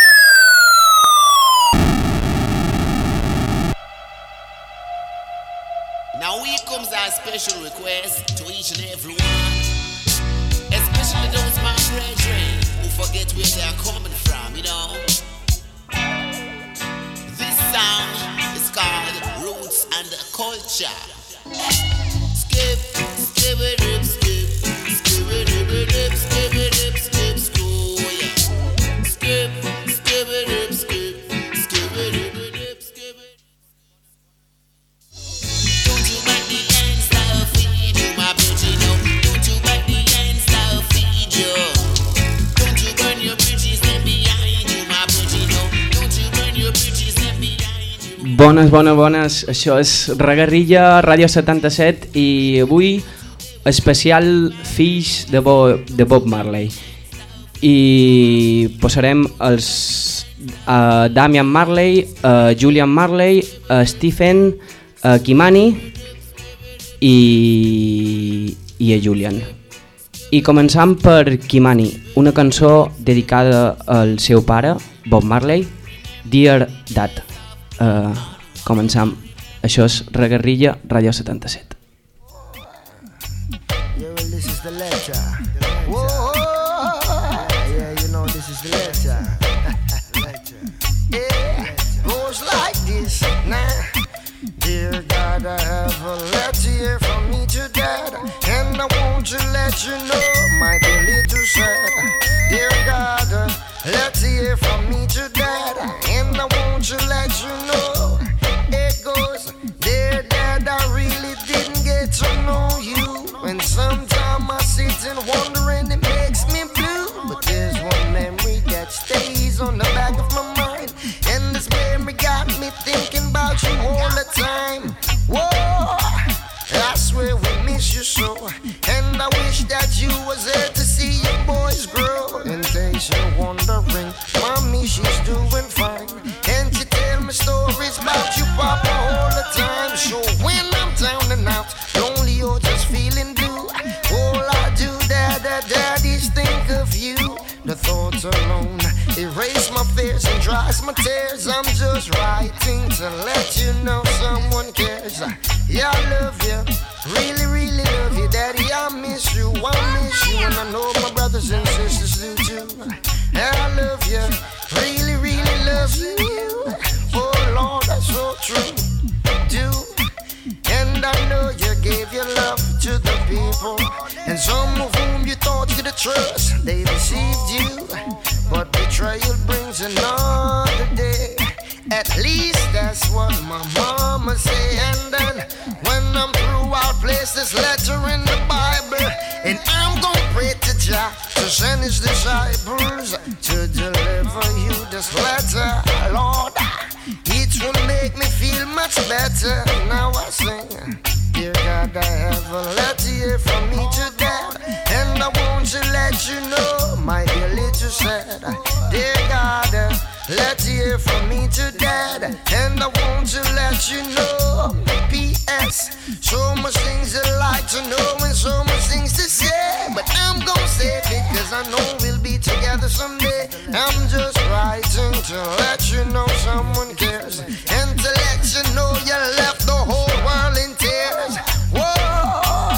Now here comes our special request to each and every one, especially those my brethren who forget where they are coming from, you know. This song is called Roots and Culture. Skip, skip it up, skip, skip it up, skip it up, skip, school, yeah. Skip, skip it up, skip, skip it up, skip it. Don't you back the ends that feed you, my beauty, no. Don't you back the ends that feed you. Don't you burn your bridges and behind you, my beauty, no. Don't you burn your bridges and behind you. Bones, bones, bones. Això és Reguerrilla, Ràdio setanta-set i avui especial Fills de, Bo, de Bob Marley. I posarem els uh, Damian Marley, uh, Julian Marley, uh, Stephen, uh, Kimani i, i a Julian. I començam per Kimani, una cançó dedicada al seu pare, Bob Marley, Dear Dad. Uh, començam. Això és Reguerrilla, Ràdio setanta-set. Yeah, well, this is the letter. Whoa, yeah, you know this is the letter. Yeah, goes like this now. Dear God, I have a letter here from me to Dad, and I want to let you know my dear little sad. Dear God, a letter here from me to Dad, and I want to let you know. It goes, dear Dad, I really didn't get to know you, and sometimes I sit and wonder and it makes me blue. But there's one memory that stays on the back of my mind, and this memory got me thinking about you all the time. Whoa, I swear we miss you so, and I wish that you was there to see your boys grow. In case you're wondering, mommy, she's doing fine, and she tell me stories about you, papa, all the time. So when I'm down and out, lonely or just feeling blue, all I do, dad, dad, dad, is think of you. The thoughts alone erase my fears and dries my tears. I'm just writing to let you know someone cares. Yeah, I love you, really, really love you, Daddy. I miss you, I miss you, and I know my brothers and sisters do too. Yeah, I love you, really, really love you. Oh Lord, that's so true, do. And I know you gave your love to the people, and some of whom you thought you could trust, they deceived you. But betrayal brings another day. At least that's what my mama say. And then when I'm through, I'll place this letter in the Bible, and I'm gonna pray to Jah to send his disciples to deliver you this letter. Lord, it will make me feel much better. Now I sing, dear God, I have a letter here from me to Dad, and I want to let you know, my dear little sad. Dear God, a letter here from me to Dad, and I want to let you know. P S So much things I'd like to know and so much things to say, but I'm gonna say it because I know we'll be together someday. I'm just writing to let you know someone cares, and to let you know you left the whole world in tears. Whoa,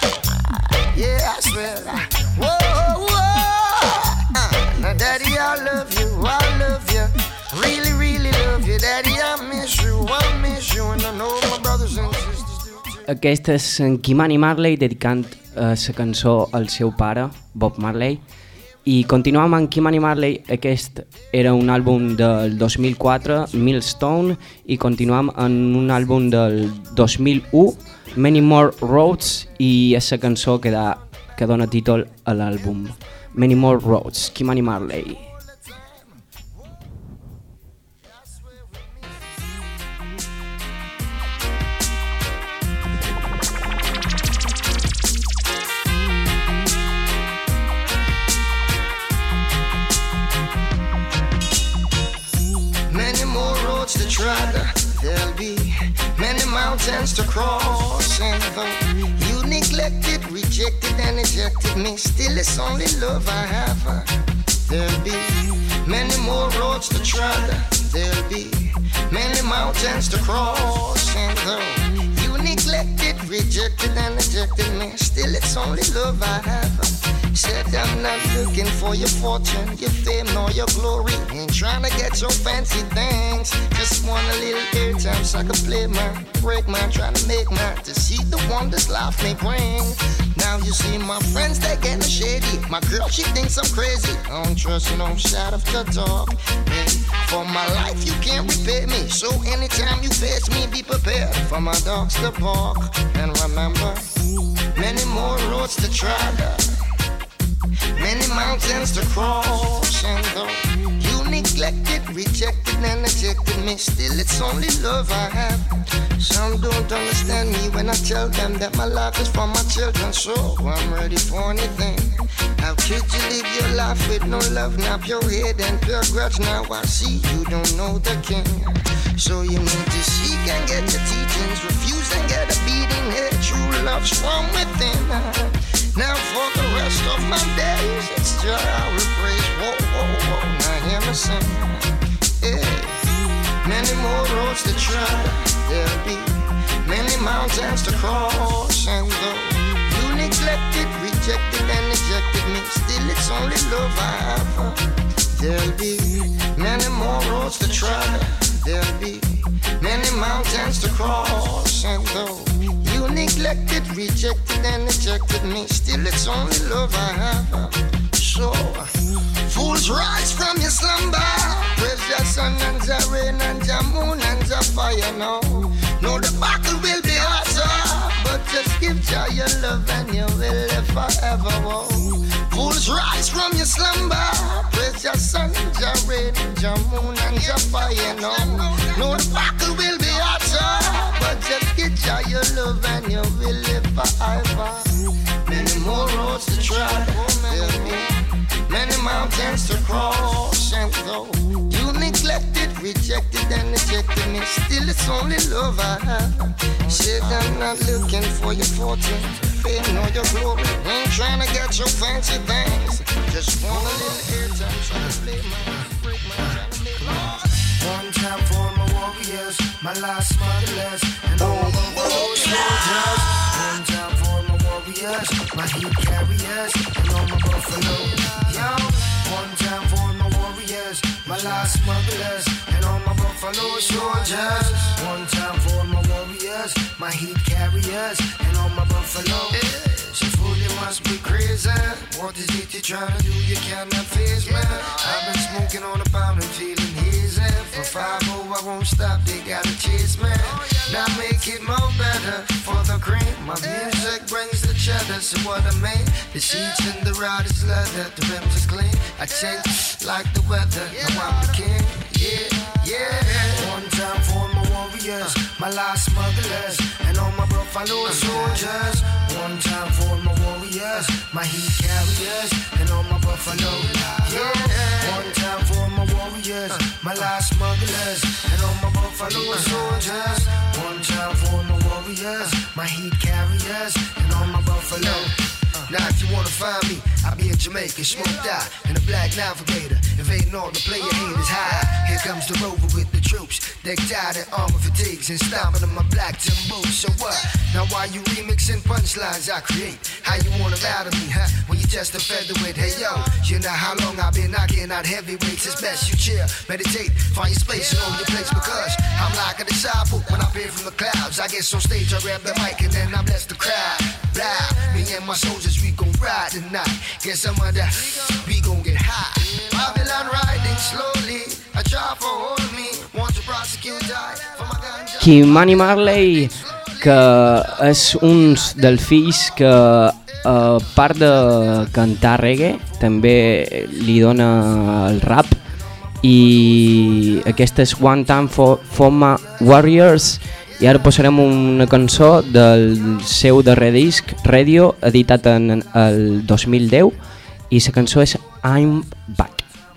yeah, I swear. Whoa, whoa. Uh, now, Daddy, I love you, I love you, really, really love you, Daddy. I miss you, I miss you, and I know my brothers and sisters. Aquest és en Kimani Marley dedicant la uh, cançó al seu pare, Bob Marley. I continuam amb Kimani Marley. Aquest era un àlbum del dos mil quatre, Millstone, i continuam en un àlbum del dos mil u, Many More Roads, i és la cançó que, da, que dona títol a l'àlbum, Many More Roads, Kimani Marley. To tread, there'll be many mountains to cross, and though you neglected, rejected and ejected me, still it's only love I have. There'll be many more roads to tread, there'll be many mountains to cross, and though you neglected, rejected and ejected me, still it's only love I have. Said I'm not looking for your fortune, your fame, nor your glory. Ain't trying to get your fancy things. Just want a little airtime so I can play mine, break mine, trying to make mine, to see the wonders life may bring. Now you see my friends, they getting shady. My girl, she thinks I'm crazy. I don't trust no shot of the dog. Hey, for my life, you can't repay me. So anytime you face me, be prepared for my dogs to bark. And remember, many more roads to travel, many mountains to cross, and though you neglected, rejected and ejected me, still it's only love I have. Some don't understand me when I tell them that my life is for my children, so I'm ready for anything. How could you live your life with no love, now pure hate and pure grudge? Now I see you don't know the king. So you need to seek and get the teachings, refuse and get a beating. Hey, true love's from within. Now for the rest rest of my days, it's joy I will praise. Whoa, whoa, whoa, now hear me sing. Yeah. Many more roads to try, there'll be many mountains to cross, and though you neglected, rejected and ejected me, still it's only love I have. There'll be many more roads to try, there'll be many mountains to cross, and though you neglected, rejected and ejected me, still it's only love I have. So fools rise from your slumber, praise your sun and your rain and your moon and your fire now. No, the battle will be harder, but just give Jah your love and you will live forever. Whoa. Fools rise from your slumber, praise your sun, your rain, your moon and your fire now. No, the battle will be harder, but just give Jah your love and you will live forever. Many more roads to try, many mountains to cross, and though you neglected, rejected and ejected me, still it's only love I have. Said I'm not looking for your fortune, fame or your glory, ain't trying to get your fancy things, just want a little airtime, trying to play my, break my, trying to make my. One time for my warriors, my last smugglers, and all of those soldiers. One time for my warriors, my heat carriers, and all my buffalo. Yo, one time for my warriors, my last smugglers, and all my buffalo soldiers. One time for my warriors, my heat carriers, and all my buffalo. So fool, you must be crazy. What is it you're trying to do? You cannot face me. I've been smoking on the pound and feeling hazy. For five oh, I won't stop, they gotta chase me. Now make it more better for the cream. My music brings the cheddar, so what I mean. The sheets and the rod is leather, the rims is clean. I change like the weather, now I'm the king. Yeah, yeah. One time for my warriors, my last smugglers, and all my buffalo soldiers. One time for my warriors, my heat carriers, and all my buffalo. Yeah. One time for my warriors, my last smugglers, and all my buffalo soldiers. One time for my warriors, my heat carriers, and all my buffalo. Now if you wanna find me, I'll be in Jamaica, smoked out in a black navigator, invading all the player haters high. Here comes the rover with the troops, decked out in armor fatigues and stomping on my black tin boots. So what? Now why you remixing punchlines I create? How you wanna battle me, huh? When you just a featherweight, hey yo, you know how long I've been knocking out heavyweights. It's best you chill, meditate, find your space and own your place, because I'm like a disciple when I appear from the clouds. I get on stage, I grab the mic and then I bless the crowd. Blah, me and my soldiers, we gon' ride tonight. Get some of that, we gon' get high. Babylon riding slowly, I try for hold me. Want to prosecute die for my ganja. Ky-Mani Marley, que és un dels fills que a part de cantar reggae també li dona el rap, i aquesta és One Time for, for My Warriors. I ara posarem una cançó del seu darrer disc, Radio, editat en el dos mil deu, i la cançó és I'm Back.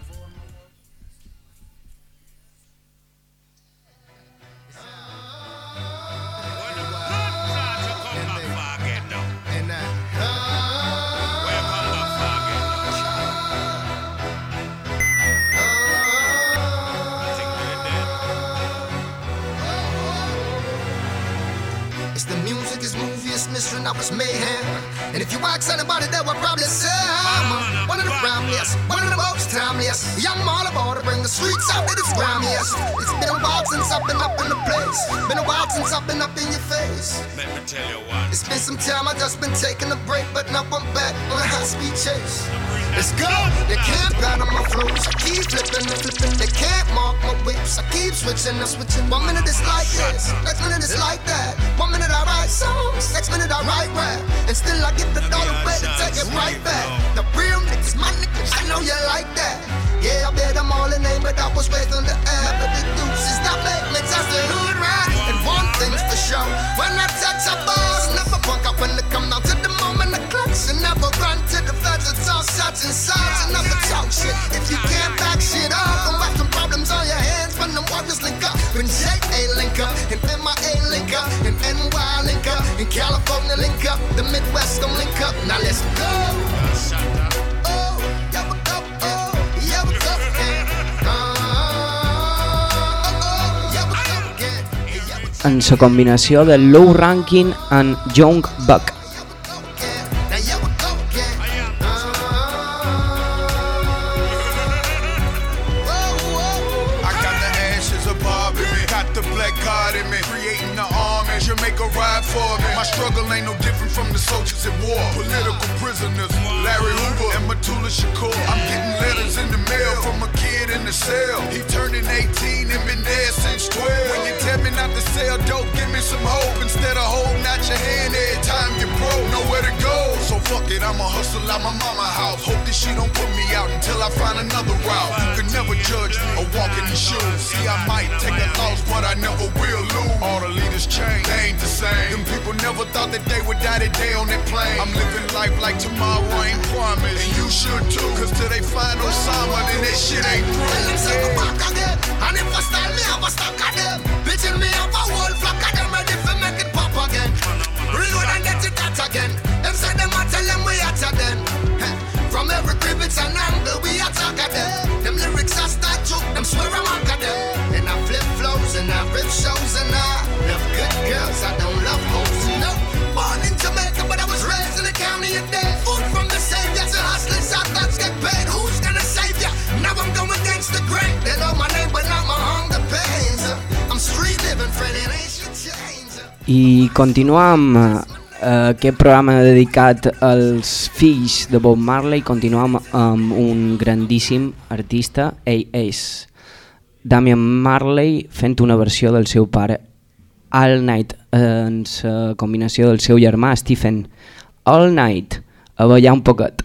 I was mayhem, and if you ask anybody, they will probably say I'm one of the rhymeless, one of the most timeless. Yeah, I'm all about to bring the streets out to this grimiest. It's been a while since I've been up in the place, been a while since I've been up in your face. Let me tell you what. It's been some time, I just been taking a break, but now I'm back on a high-speed chase. Let's go! They can't battle my flows, I keep flipping and flipping. They can't mark my whips, I keep switching and switching. One minute it's like this, next minute it's like that. One minute I write songs, next minute I write rap, and still I get the dollar way to take it right back. The real niggas, my niggas, I know you like that. Yeah, I bet I'm all in name, but I was raised on the air. But the deuces, that make me just a hood rat. And one thing's for sure, when I touch a boss, never punk up when it come down to the moment of clutch. And never run to the feds, it's all shots and sides. And never talk shit if you can't back shit up. Don't have some problems on your hands when the warriors link up. When J A link up, and M I A link up, and N Y link up, and California link up, the Midwest gon' link up. Now let's go. en la combinació de Low Ranking and Young Buck. My struggle ain't no different from the soldiers at war. Political prisoners, Larry Hoover and Matula Shakur. I'm getting letters in the mail from a kid in the cell. He turning eighteen and been there since twelve. When you tell me not to sell dope, give me some hope instead of holding out your hand every time you broke. Nowhere to go, so fuck it, I'ma hustle out my mama house. Hope that she don't put me out until I find another route. You can never judge me or walk in the shoes. See, I might take a loss, but I never will lose. All the leaders change, they ain't the same. Them people never thought that they would die today on that plane. I'm living life like tomorrow ain't promised, and you should too. Cause till they find Osama, then that shit ain't through. Well, them say go back again, and if I style me, I was stuck at them. Bitching me up a whole flock of them, ready for make it pop again. Reload and get it out again. Them say them I tell them we attack them. From every crib it's an angle, we attack at them. Them lyrics I start joke, them swear I'm at them. And I flip flows and I rip shows and I love good girls, I don't love hoes. No, born in Jamaica but I was raised in the county of death. Food from the saviors and hustlers, out that's get paid. Who's gonna save ya? Now I'm going against the grain. They know my name but not my hunger pains. I'm street living, friend, it ain't shit change. I continuam eh, aquest programa dedicat als fills de Bob Marley. Continuam amb un grandíssim artista. Ell és Damian Marley fent una versió del seu pare All Night en la combinació del seu germà Stephen. All Night, a ballar un poquet.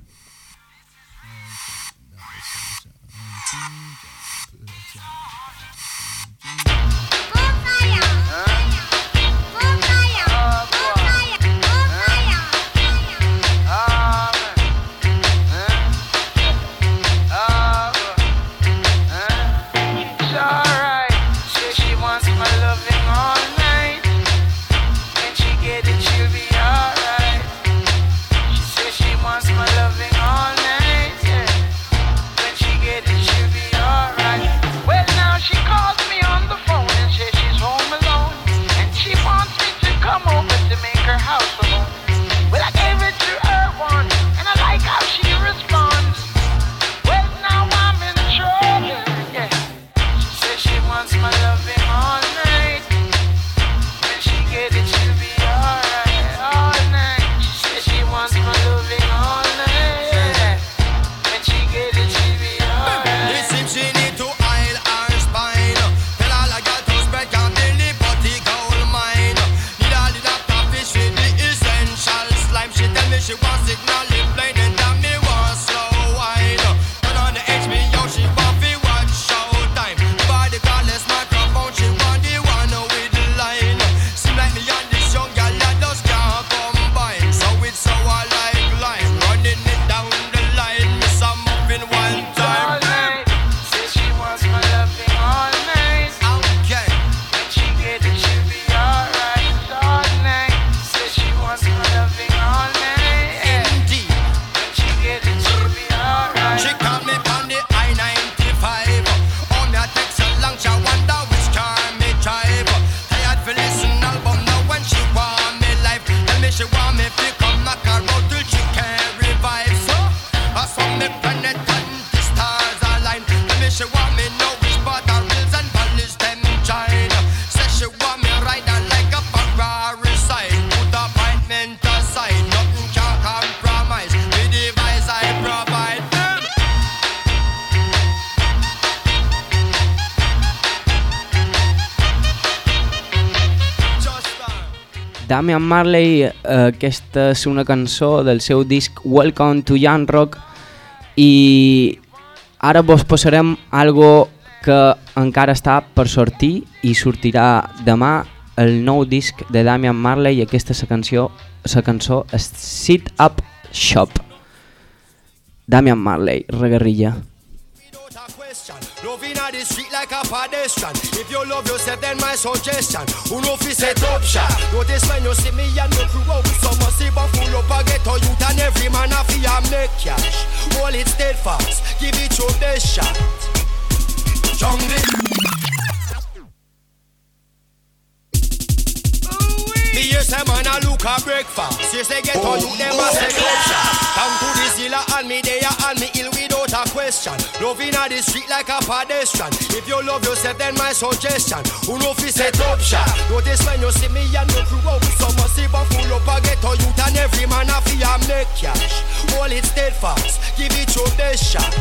Damian Marley, eh, aquesta és una cançó del seu disc Welcome to Young Rock, i ara vos posarem algo que encara està per sortir i sortirà demà, el nou disc de Damian Marley, i aquesta és la cançó, la cançó és Sit Up Shop. Damian Marley, reguerrilla. Love inna the street like a pedestrian. If you love yourself, then my suggestion, who know fi set up shop. Notice when you see me and me crew out with some massive and full up a ghetto youth, and every man a fi a make cash. Hold it steadfast, give it your best shot. Jungle. cook a breakfast. Since they get on you, them a say corruption. Down to the zilla and me there and me ill without a question. Loving on the street like a pedestrian. If you love yourself, then my suggestion. Who know fi set up shop? Notice when you see me and me crew out with some massive and full up a ghetto youth and every man a fi a make cash. Hold it steadfast, give it your best shot.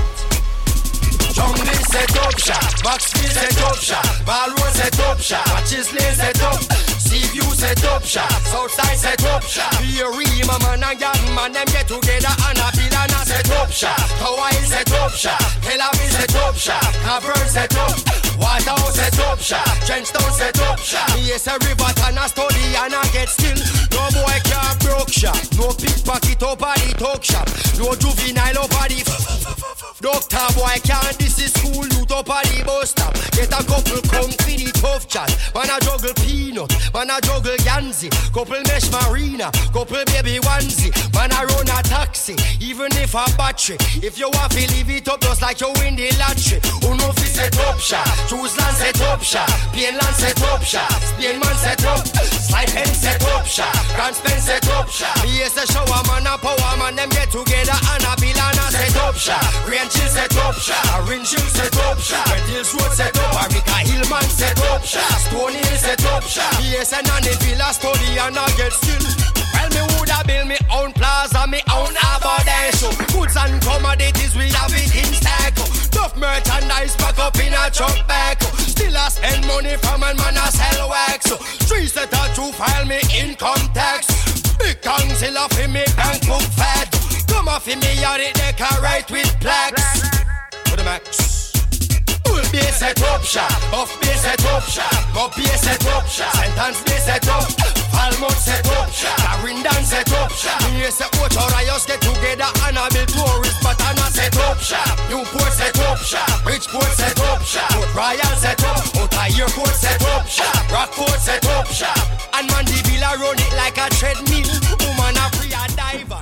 Jungle set up shop, Maxfield set up shop, Ballroom set up shop, Matches Lane set up, Seaview set up shop, Southside set up shop. Here we man and young man them get together and a build and a set up shop. Hawaii set up shop, Tel Aviv set up shop, Cavern set up, Waterhouse set up shop, Trenchtown set up shop. Yes a river and a study and a get still. No boy can't broke shop, no pickpocket over the talk shop, no juvenile over the doctor boy can't. This is school youth up at the bus stop. Get a couple come for the tough chat. Man a juggle peanut, man a juggle Yanzi. Couple mesh marina, couple baby onesie. Man a run a taxi, even if a battery. If you want to leave it up just like you win the lottery. Who know fi set up shop? Choose land set up shop, Plain land set up shop, Spain man set up, Slide Pen set up shop, Grand Spend set up shop. Yes a shower man a power man them get together and a bill and a set up shop. Rain chill set up shop, Orange Hill set up shop, Red Hills Road set up, America Hillman set up shop, Stone Hill set up shop. Yes and on the villa study and I get still. Well me woulda build me own plaza, me own abundance. Goods and commodities we have it in stack. Tough merchandise pack up in a truck back. Still I spend money from and man a sell wax. Three set a true file me income tax. Big council of me bank book fat. Come off in me yard it decorate with plaques. For the max. Full base set up shop, off base set up shop, up base set up shop, sentence base set up, Falmouth set up shop, Clarendon set up shop. Me say Ocho Rios get together and a build tourist but and a set up shop. Newport set up shop, Bridgeport set up shop, Port Royal set up, Outer Airport set up shop, Rockport set up shop, and Mandeville run it like a treadmill. Woman a free a diver.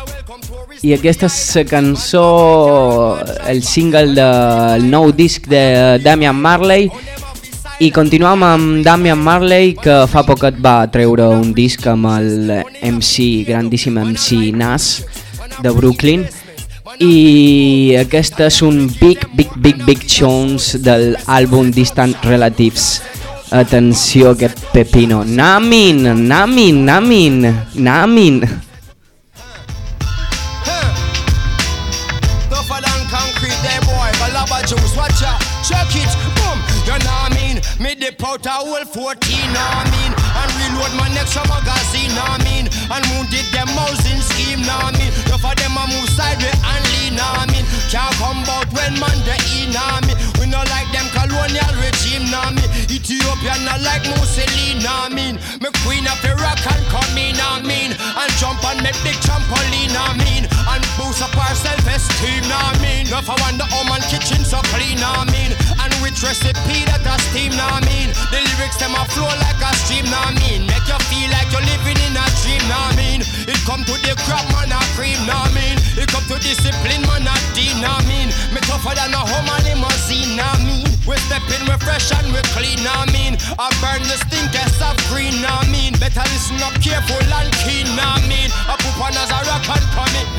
I aquesta és la cançó, el single del nou disc de Damian Marley. I continuem amb Damian Marley, que fa poquet va treure un disc amb el M C, grandíssim M C Nas de Brooklyn. I aquest és un big, big, big, big tunes del àlbum Distant Relatives. Atenció a aquest pepino. Namin, namin, namin, namin. Juice, watch out, check it, boom. You know what I mean? Me dip out a whole fourteen, know what I mean? And reload my next magazine, know what I mean? And moon did them housing scheme, know what I mean? Enough of them a move sideways and lean, know what I mean? Can't come out when man they in, know what I mean? We not like them colonial regime, know what I mean? Ethiopia not like Mussolini, know what I mean? Me queen of Iraq and come in, know what I mean? And jump and make big trampoline, know what I mean? And boost up our self-esteem, know what I mean? Enough of wonder how man kitchen so clean, know what I mean? And which recipe that a steam, know what I mean? The lyrics them a flow like a stream, know what I mean? Make you feel like you're living in a dream, know what I mean? It come to the crap man a cream, know what I mean? It come to discipline man a dean, know what I mean? Me tougher than a home and limousine, know what I mean? We step in, we fresh and we clean, know what I mean? I burn the stinkers of green, know what I mean? Better listen up careful and keen, know what I mean? I put on as a rock and come in.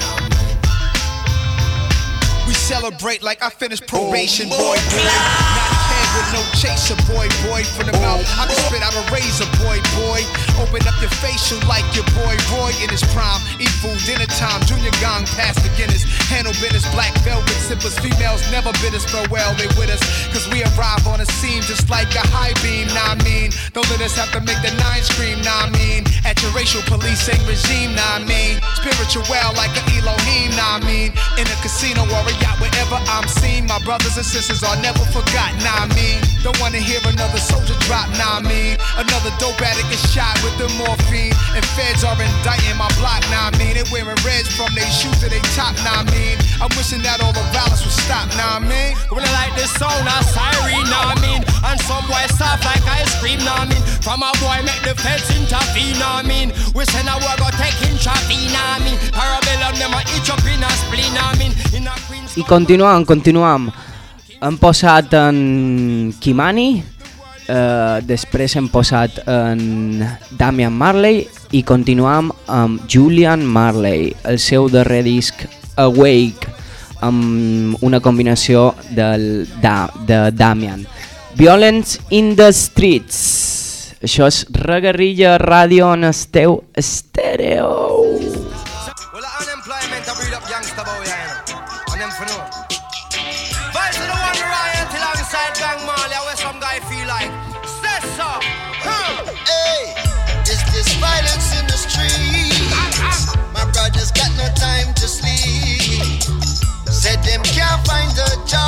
We celebrate like I finished probation, boy, boy. Not kid with no chaser, boy, boy. From the mouth, I can spit out a razor, boy, boy. Open up your facial like your boy Roy in his prime. Eat food dinner time, Junior Gong past the Guinness. Handle business, black velvet sippers. Females never bid us farewell, they with us. Cause we arrive on the scene just like a high beam, nah I mean. Don't let us have to make the nine scream, nah I mean. At your racial policing regime, nah I mean. Spiritual well like an Elohim, nah I mean. In a casino or a yacht, wherever I'm seen, my brothers and sisters are never forgotten, nah I mean. Don't wanna hear another soldier drop, nah I mean. Another dope addict is shot with the morphine, and feds are indicting my block, nah I mean. They wearing reds from their shoes to their top, nah I mean. I'm wishing that all the violence would stop, nah I mean. When I like this sound a siren, nah I mean. And some boy soft like ice cream, nah I mean. From a boy make the feds intervene, nah I mean. We send a war go take intravene, nah I mean. Parabellum them a itch up in a spleen, nah I mean. In a Queen's I continuem, continuem. Hem posat en Kimani, eh, després hem posat en Damian Marley i continuam amb Julian Marley, el seu darrer disc Awake, amb una combinació del, da, de Damian. Violence in the Streets. Això és Reguerrilla Ràdio en el teu estèreo. Well, unemployment I breed up youngster boy, and them for no. Vice to the one riot alongside Gang Marley, where some guy feel like say so. Huh. Hey, is this violence in the streets? My brothers got no time to sleep. Said them can't find a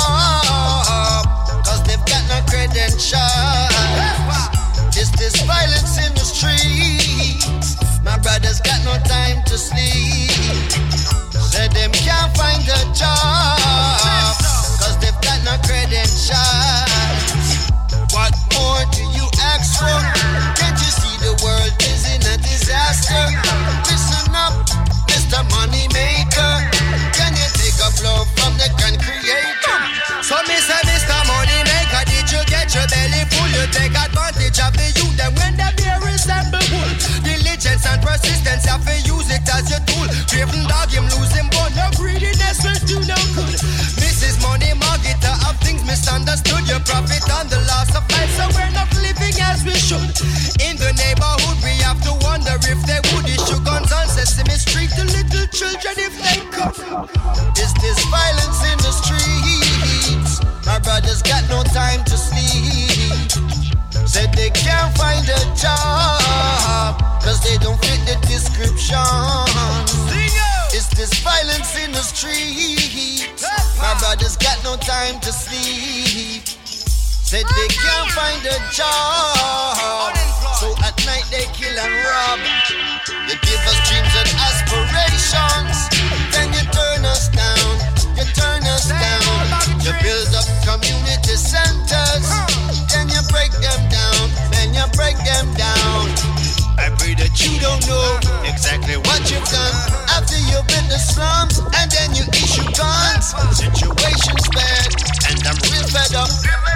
job, cause they've got no credentials. Is this violence in the streets? My brothers got no time to sleep. Said them can't find a job, cause they've got no credentials. What more do you ask for? Can't you see the world is in a disaster? Listen up, Mister Moneymaker. Can you take a blow from the gun creator? So me say, Mister Moneymaker, did you get your belly full? You take advantage of the youth, and when them here resemble wool. Diligence and persistence, you have to use it as your tool. Craven dog, him losing bone, your greediness will do no good. Missus Money Marketer of things misunderstood. Your profit on the loss of life, so we're not living as we should. In the neighborhood, we have to wonder if they would issue guns on Sesame Street to little children if they could. Is this violence in the streets? My brothers got no time to sleep. Said they can't find a job, cause they don't fit the description. Is this violence in the streets? My brothers got no time to sleep. Said they can't find a job, so at night they kill and rob. You give us dreams and aspirations, then you turn us down, you turn us down. You build up community centers, then you break them down, then you break them down. I pray that you don't know exactly what you've done after you built the slums and then you issue guns. Situation's bad and I'm real fed up.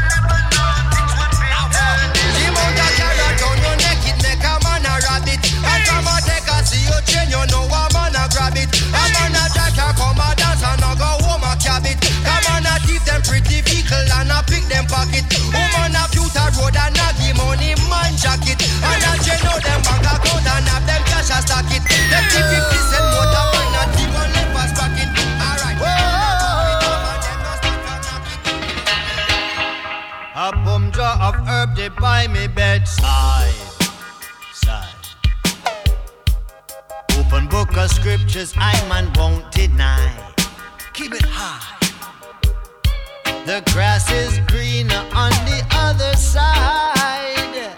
The amount of carrot on your neck, it make a man a rabbit. And come and take a see you chain, you know a man a grab it. A man a jack a come a dance and a go home a cab it. Come on a thief them pretty vehicle and a pick them pocket. Woman a beauty road and a give money man jacket. And a chain out them bank account and have them cash a stack it. Them thief fifty cent motor wine and thief on left fast pocket. Alright. A bum jar of herb they by me bedside, side. Open book of scriptures I man won't deny. Keep it high. The grass is greener on the other side.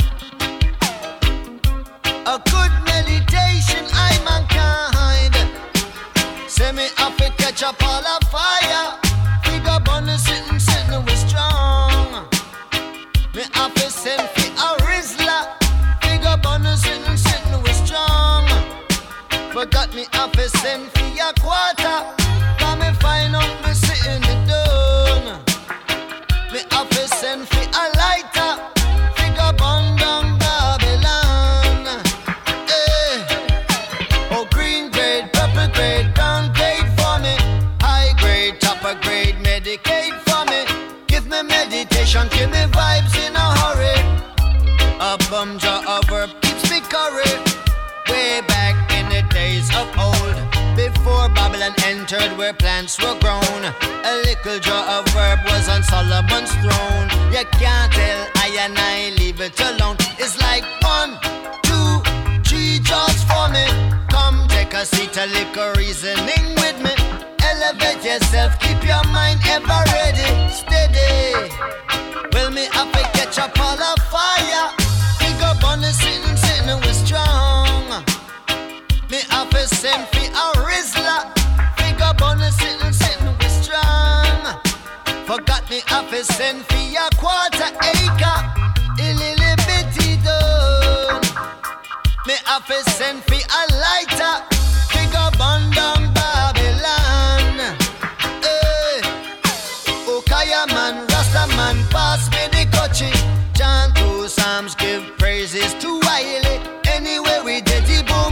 A good meditation I mankind. Say me up to catch up all a fire. Figure bunny sitting sitting with strong. Me have to send for a Rizla. Figure bunny sitting sitting with strong. Forgot me have to send for a quarter. Come me find out me sitting it down. Me have to send for a lighter. Figure bun down Babylon. Eh. Oh green grade, purple grade, brown grade for me. High grade, upper grade, Medicaid for me. Give me meditation, give me vibes in a hurry. A bum jar of herb keeps me curry. Way back in the days of old, before Babylon entered where plants were grown, a little jar of herb was on Solomon's throne. You can't tell I and I leave it alone. It's like one, two, three jars for me. Come take a seat, a little reasoning with me. Elevate yourself, keep your mind ever ready, steady. Well, me have to catch up all the fire. Figure bunny sitting, sitting with strong. Me have to send for a Rizla. Figure bunny sitting, sitting with strong. Forgot me have to send for a quarter acre. A little bitty done. Me have to send for a lighter. Figure bun down Babylon. Hey. Okaya man, Rasta man, pass me the coaching. Chant two psalms, give praises to Wiley. Anyway we did the boom.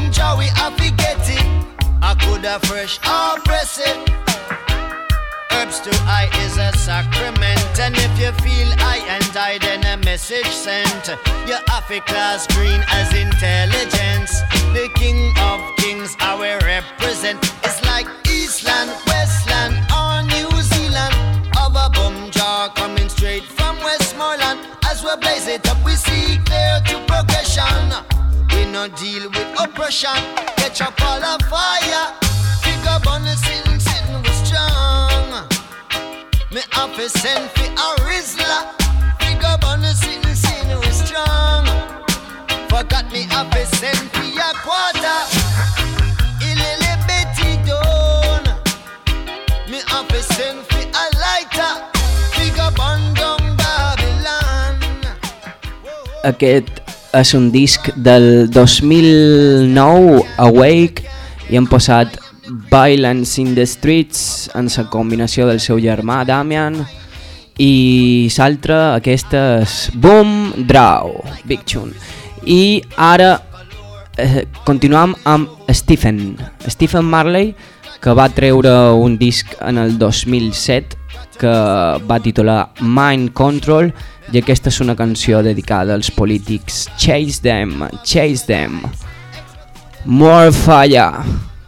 a fresh or press it. Herbs to I is a sacrament, and if you feel I and I, then a message sent. You have a class green as intelligence. The king of kings I will represent. It's like Eastland, Westland, or New Zealand. Of a bum jar coming straight from Westmoreland. As we blaze it up, we see clear to progression. We no deal with oppression. Catch up all the fire. Figure bonnet sitting, sitting with strong. Me have a send for a Rizla. Figure bonnet sitting, sitting with strong. Forgot me have a send for a quarter. Ilele Betty Dawn. Me have a send for a lighter. Figure bond down Babylon. Aquest és un disc del dos mil nou, Awake, i han posat Violence in the Streets en la combinació del seu germà Damian, i l'altre, aquesta és Boom Draw, Big Tune. I ara eh, continuam amb Stephen, Stephen Marley, que va treure un disc en el dos mil set que va titular Mind Control, i aquesta és una canció dedicada als polítics. Chase them, chase them. More fire.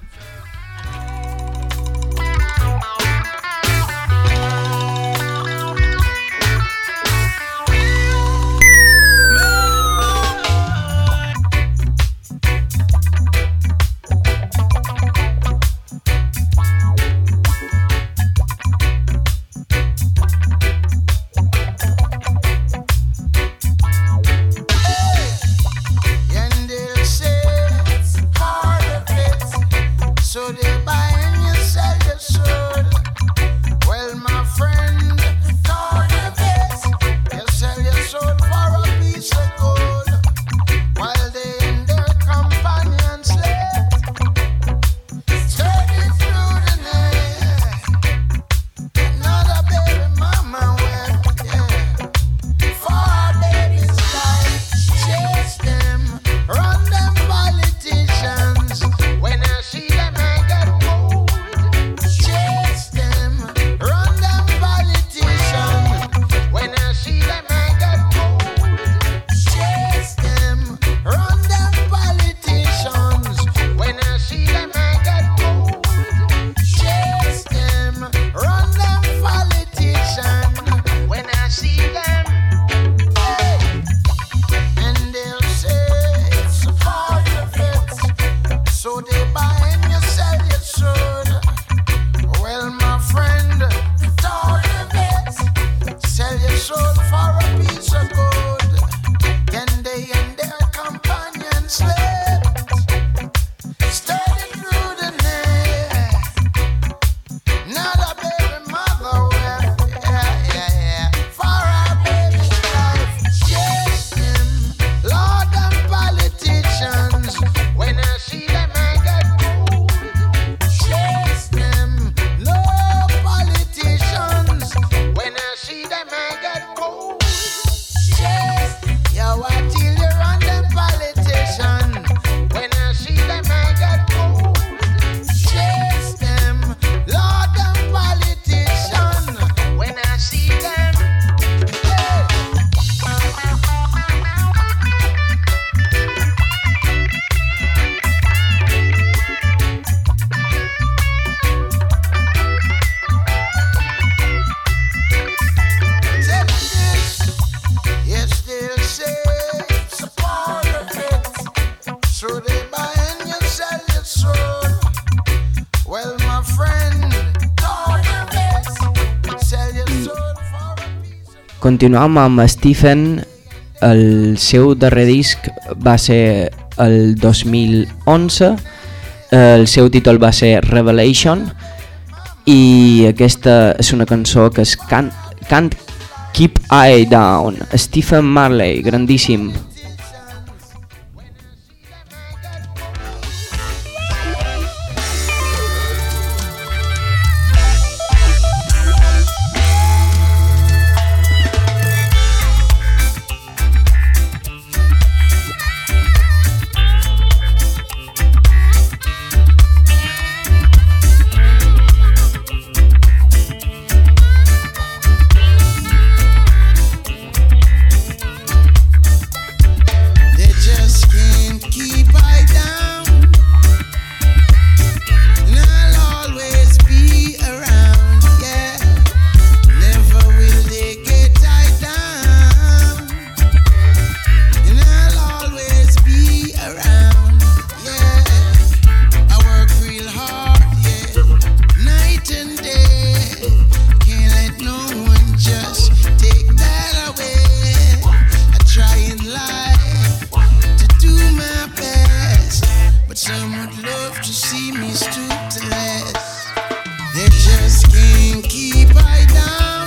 Continuam amb Stephen. El seu darrer disc va ser el dos mil onze, el seu títol va ser Revelation, i aquesta és una cançó que es Can't, Can't Keep I Down. Stephen Marley, grandíssim. love to see me stoop to less. They just can't keep I down.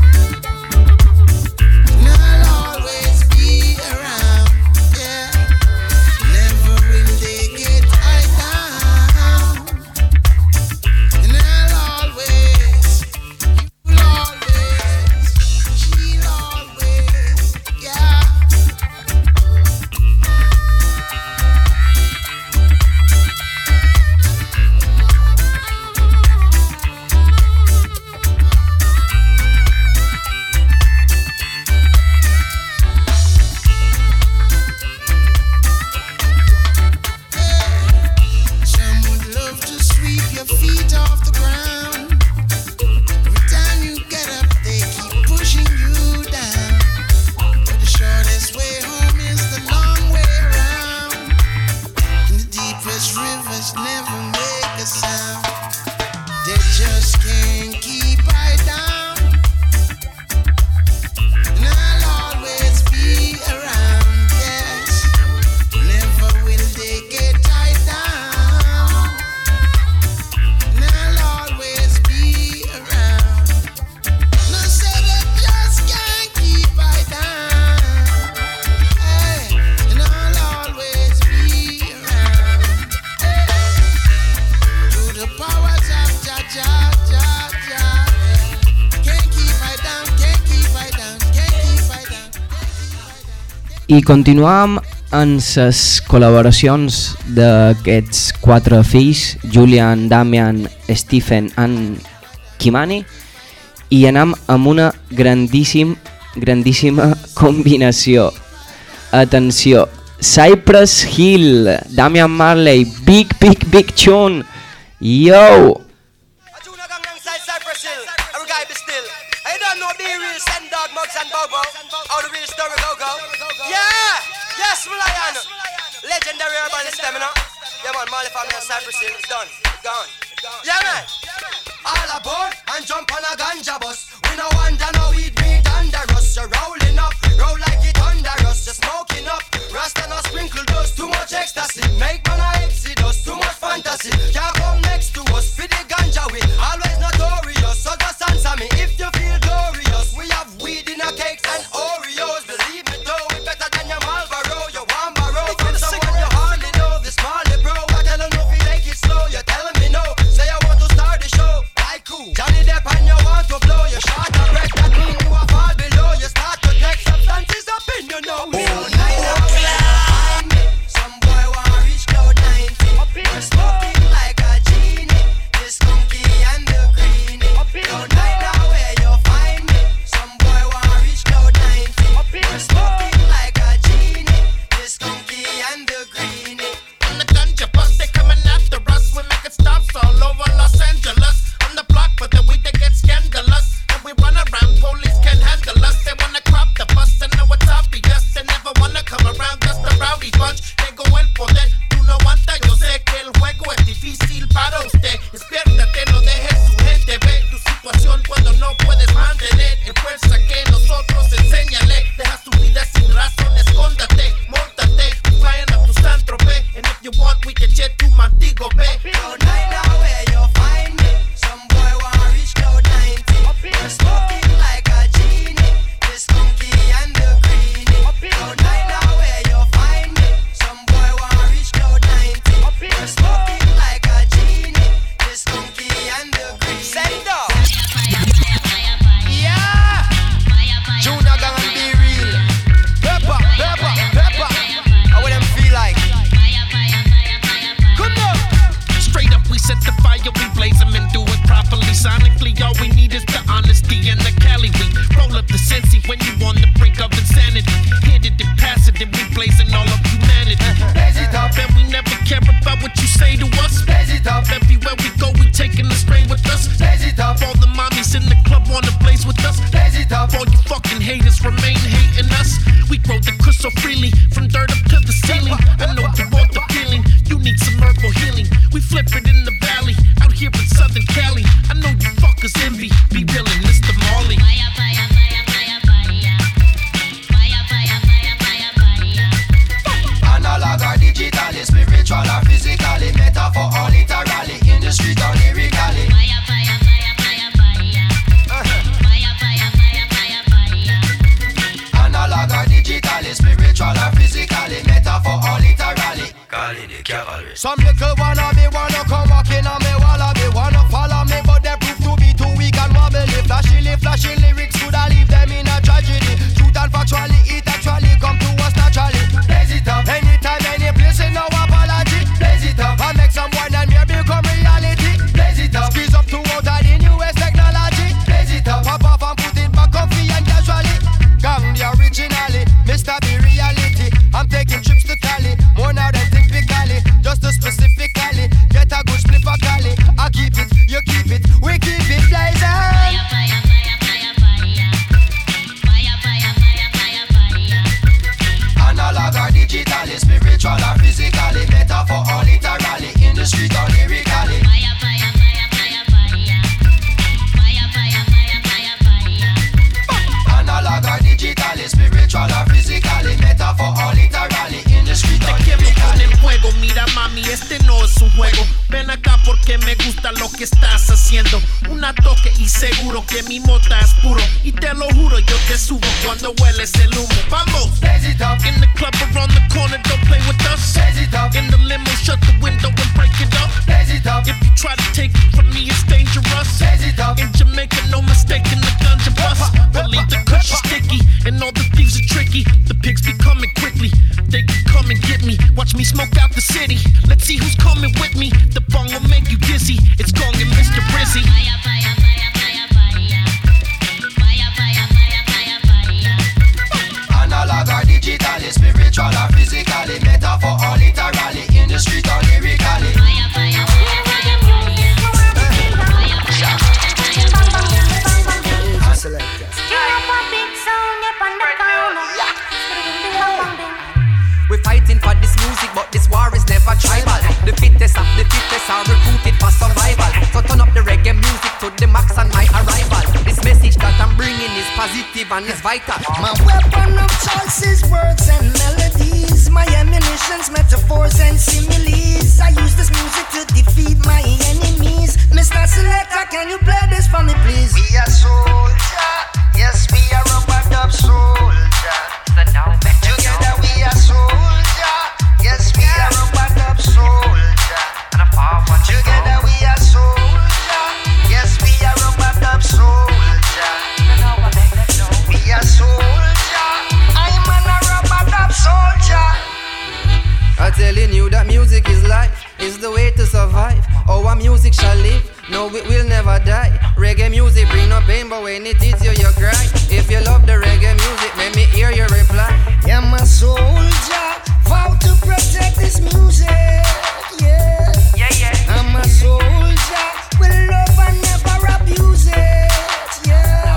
And I'll always be around. Yeah, never will they get I down. And I'll always, you'll always, she'll always, yeah. Some would love to sweep your feet off the ground. Every time you get up, they keep pushing you down. But the shortest way home is the long way around. And the deepest rivers never make a sound. They just can't keep I down. And I'll always be around, yes. Never will they get I down. And I'll always be around. No say they just can't keep I down. Hey, and I'll always be around. Hey, to the powers of Jah Jah Jah Jah. Can't keep I down, can't keep I down, can't keep I down. I continuam en les col·laboracions d'aquests quatre fills, Julian, Damian, Stephen i Kimani, i anem amb una grandíssim, grandíssima combinació. Atenció, Cypress Hill, Damian Marley, big, big, big tune. Yo! Cypress Hill, every guy be still. I don't know be real, send dog, mugs and bobo. All the real story go go. Yeah, yes, Lion. Legendary urban stamina. Yeah man, Marley family and Cypress Hill, it's done, it's gone. Yeah man. All aboard and jump on a ganja bus. We no wonder no weed be dangerous. You're rolling up, roll like it under us. You're smoking up, Rasta no sprinkle dust. Too much ecstasy, make man a exodus. Too much fantasy, can't come next to us. Feed the ganja we always notorious. So just answer me if you feel glorious. We have weed in our cakes and Oreos. Believe me though, we better than your Marlboro. Your Wambaro from someone you hardly know. This Marley bro, I tell them no feel like it's slow. You're telling me no, say I want to start the show. Like cool, Johnny Depp and you want to blow your shot a break. That mean you are fall below. You start to take substances up in your nose. Oh, find me. Some boy wanna reach cloud ninety. We're smoking like a genie. This funky and the greenie. Cloud nine now where you find me. Some boy wanna reach cloud ninety. We're smoking like a genie. This funky and the greenie. On the ganja bus, they coming after us. We're making stops all over Los Angeles. On the block, but the way they get scandalous. And we run around, police can't handle us. They wanna crop the bus, and know it's obvious. They never wanna come around, just a rowdy bunch. They go el poder, tú no aguantas. Yo sé que el juego es difícil para usted. Despiértate, no dejes su gente ver tu situación cuando no puedes mantener. En fuerza que nosotros enséñale. Deja su vida sin razón, escóndate, móntate. Flying up to San Tropez, and if you want, we can jet to Montego Bay. Cloud nine now where you find me. Some boy wanna reach cloud ninety. We're smoking like a genie. This funky and the greenie. Cloud nine now where you find me. Some boy wanna reach cloud ninety. We're smoking like a genie. This funky and the greenie. Send up. Yeah. Junior gang and be real. Pepper, pepper, pepper. How would them feel like? Come on. Straight up, we set the fire, we blaze them and do it properly. Sonically, all we need is the honesty and the Cali. We roll up the Sensi when you on the brink of insanity. Hit it and pass it, and we blazing all of humanity. Blaze it up, and we never care about what you say to us. Blaze it up, everywhere we go, we taking the strain with us. Blaze it up, all the mommies in the club wanna blaze with us. Blaze it up, all you fucking haters remain hating us. We grow the crystal freely, from dirt up to the ceiling. I know you want the feeling, you need some herbal healing. We flip it in the valley, out here in Southern Cali. I know you fuckers envy, be real and Mister Marley. Analog or digital, spiritual or physically, metaphor gusta lo que estás haciendo. Una toque y seguro que mi mota es puro. Y te lo juro, yo te subo cuando hueles el humo. Vamos! In the club around the corner, don't play with us. In the limo, shut the window and break it up. If you try to take it from me, it's dangerous. In Jamaica, no mistake in the ganja bus. Believe the kush is sticky and all the thieves are tricky. The pigs be coming quickly, they can come and get me. Watch me smoke out the city. Let's see who's coming with me. The bong will make you dizzy. It's Gong and Mister Rizzy. Analog or digitally, spiritual or physically, metaphor or literally, in the street or lyrically. We're fighting for this music, but this war is never tribal. The fittest of the fittest are recruited for survival. So turn up the reggae music to the max on my arrival. This message that I'm bringing is positive and is vital. My weapon of choice is words and melodies. My ammunition's metaphors and similes. I use this music to defeat my enemies. Mister Selector, can you play this for me, please? We are soldier, yes, we are rubber dub soldier. Together we are soldier, yes, we are rubber dub soldier. Together we are soldier, yes, we are rubber dub soldier. We are soldier, I'm a rubber dub soldier. I'm telling you that music is life, is the way to survive. Our music shall live, no it will never die. Reggae music bring no pain, but when it hits you, you cry. If you love the reggae music, let me hear your reply. Yeah, I'm a soldier, vow to protect this music. Yeah, yeah, yeah. I'm a soldier, with love and never abuse it. Yeah.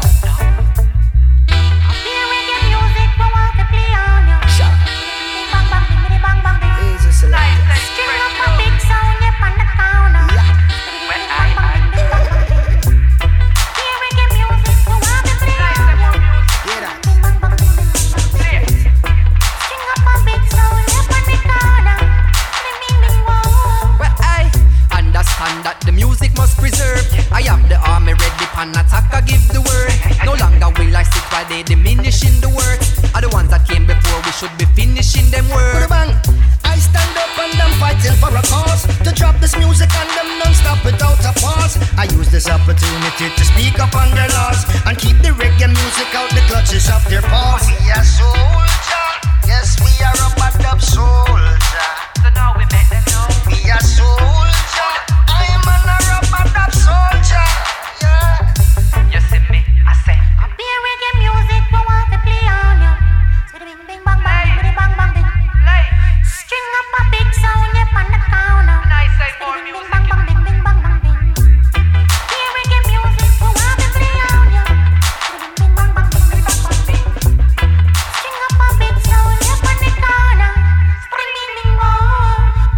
That the music must preserve. I have the army ready pan attack, I give the word. No longer will I sit while they diminishing the words. Are the ones that came before, we should be finishing them words. I stand up and I'm fighting for a cause, to drop this music and them non-stop without a pause. I use this opportunity to speak up on their laws and keep the reggae music out the clutches of their paws. We are soldier, yes, we are rubber dub soldier. So now we make them know. We are soldier, I'm a rubber dub soldier. Yeah. You see me, I say. I be reggae music, we want to play on you. So the bing bing bang bang, bing bang bang bing. String up a big sound, yep, on the counter. Nice, I for music. Bing bang bang bing, bing bang bang bing. Be reggae music, we want to play on you. So the bing bang bang bing, bing bang bang bing. String up a big sound, yep, on the counter. String bing bing bang.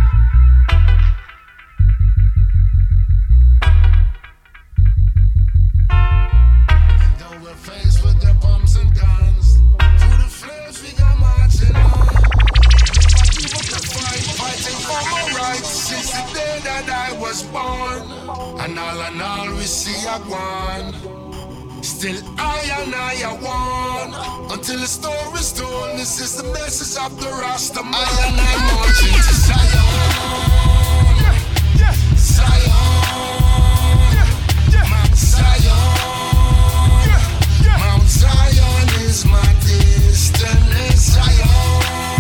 Faced with the bombs and guns, through the flames we go marching on. Never give up the fight, fighting for my rights since the day that I was born. And all in all we see a one. Still I and I are one. Until the story's told, this is the message of the Rasta man. I and I marching to Zion, Zion, Mount Zion. Mount Zion is my destiny. Zion,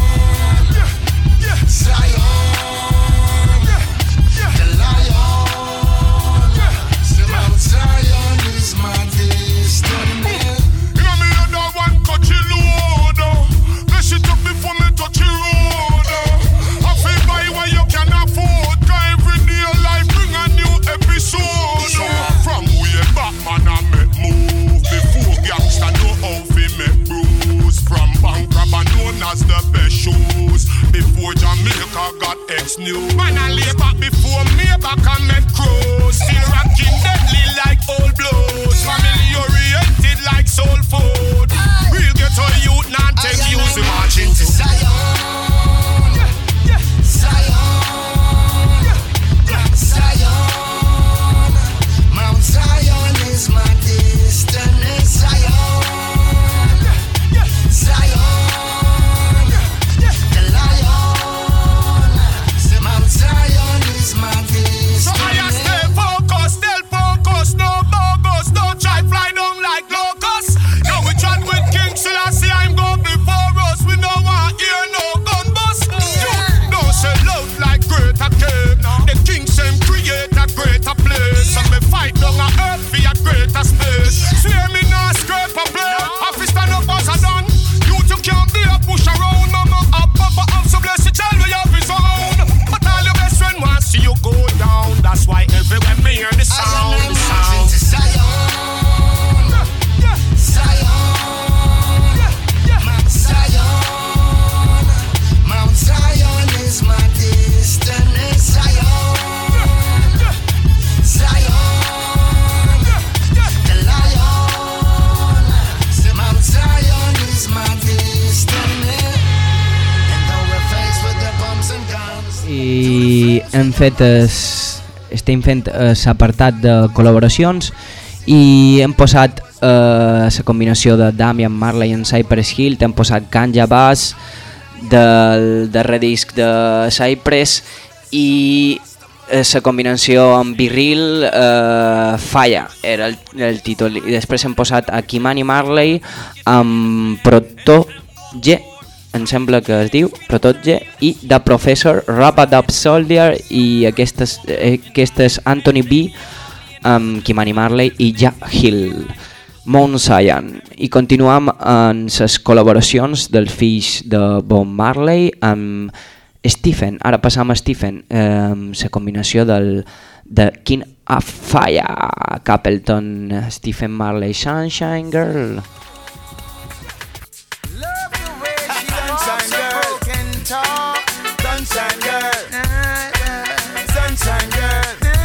Zion, the lion. Mount Zion is my destiny. You know me other one touch the load. Bless it up before me touch the road. I feel buy what you can afford. hem fet es, estem fent l'apartat de col·laboracions i hem posat la uh, combinació de Damian Marley en Cypress Hill, hem posat Ganja Bass del darrer disc de Cypress i la combinació amb Viril, uh, Falla era el, el títol, i després hem posat a Kimani Marley amb Protoje, em sembla que es diu Protoje, i The Professor, Rapid Up Soldier, i aquestes, aquestes Anthony B amb Kimani Marley i Jack Hill, Mount Zion. I continuam amb les col·laboracions dels fills de Bob Marley amb Stephen. Ara passam a Stephen, eh, la combinació del, de King of Fire, Capleton, Stephen Marley, Sunshine Girl. Sunshine girl, sunshine girl,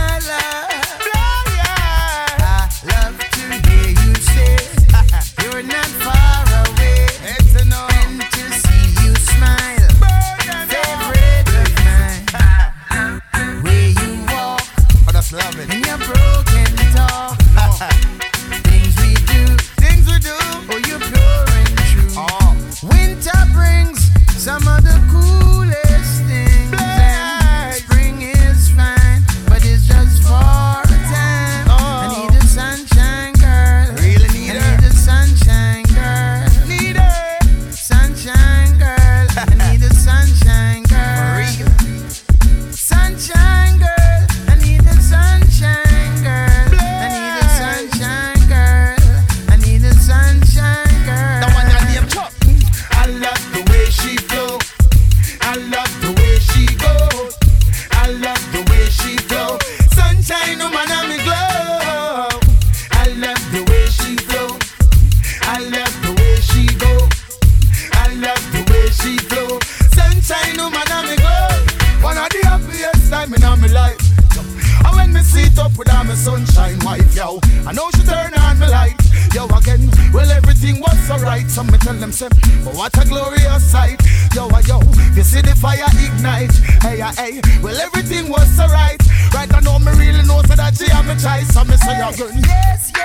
I love to hear you say you're not far away, and to see you smile, favorite of mine. Way you walk, oh, that's lovely. And your broken talk, things we do, things we do, oh, you're pure and true. Oh. Winter brings some of the coolest things, and spring is fine, but it's just for a time. Oh. I need a sunshine girl, really need I need a sunshine girl, need her sunshine girl, I need a sunshine girl, sunshine girl, I need a sunshine girl, I need a sunshine girl, I need a sunshine girl. That one your name Chuck. I love the way she flow, I love the way she go, I love the way she flow. Sunshine, no man, I'm glow. I love the way she flow, I love the way she go, I love the way she flow. Sunshine, no man, I'm glow. One of the happiest time in my life. And when me sit up with all my sunshine wife, yo, I know she turn on me light, yo, again. Well, everything was alright, so me tell them, say, oh, what a glorious sight, yo, yo, you see the fire ignite, hey, hey, well, everything was alright, right, I know me really know so that she have me choice, so me say again, yes,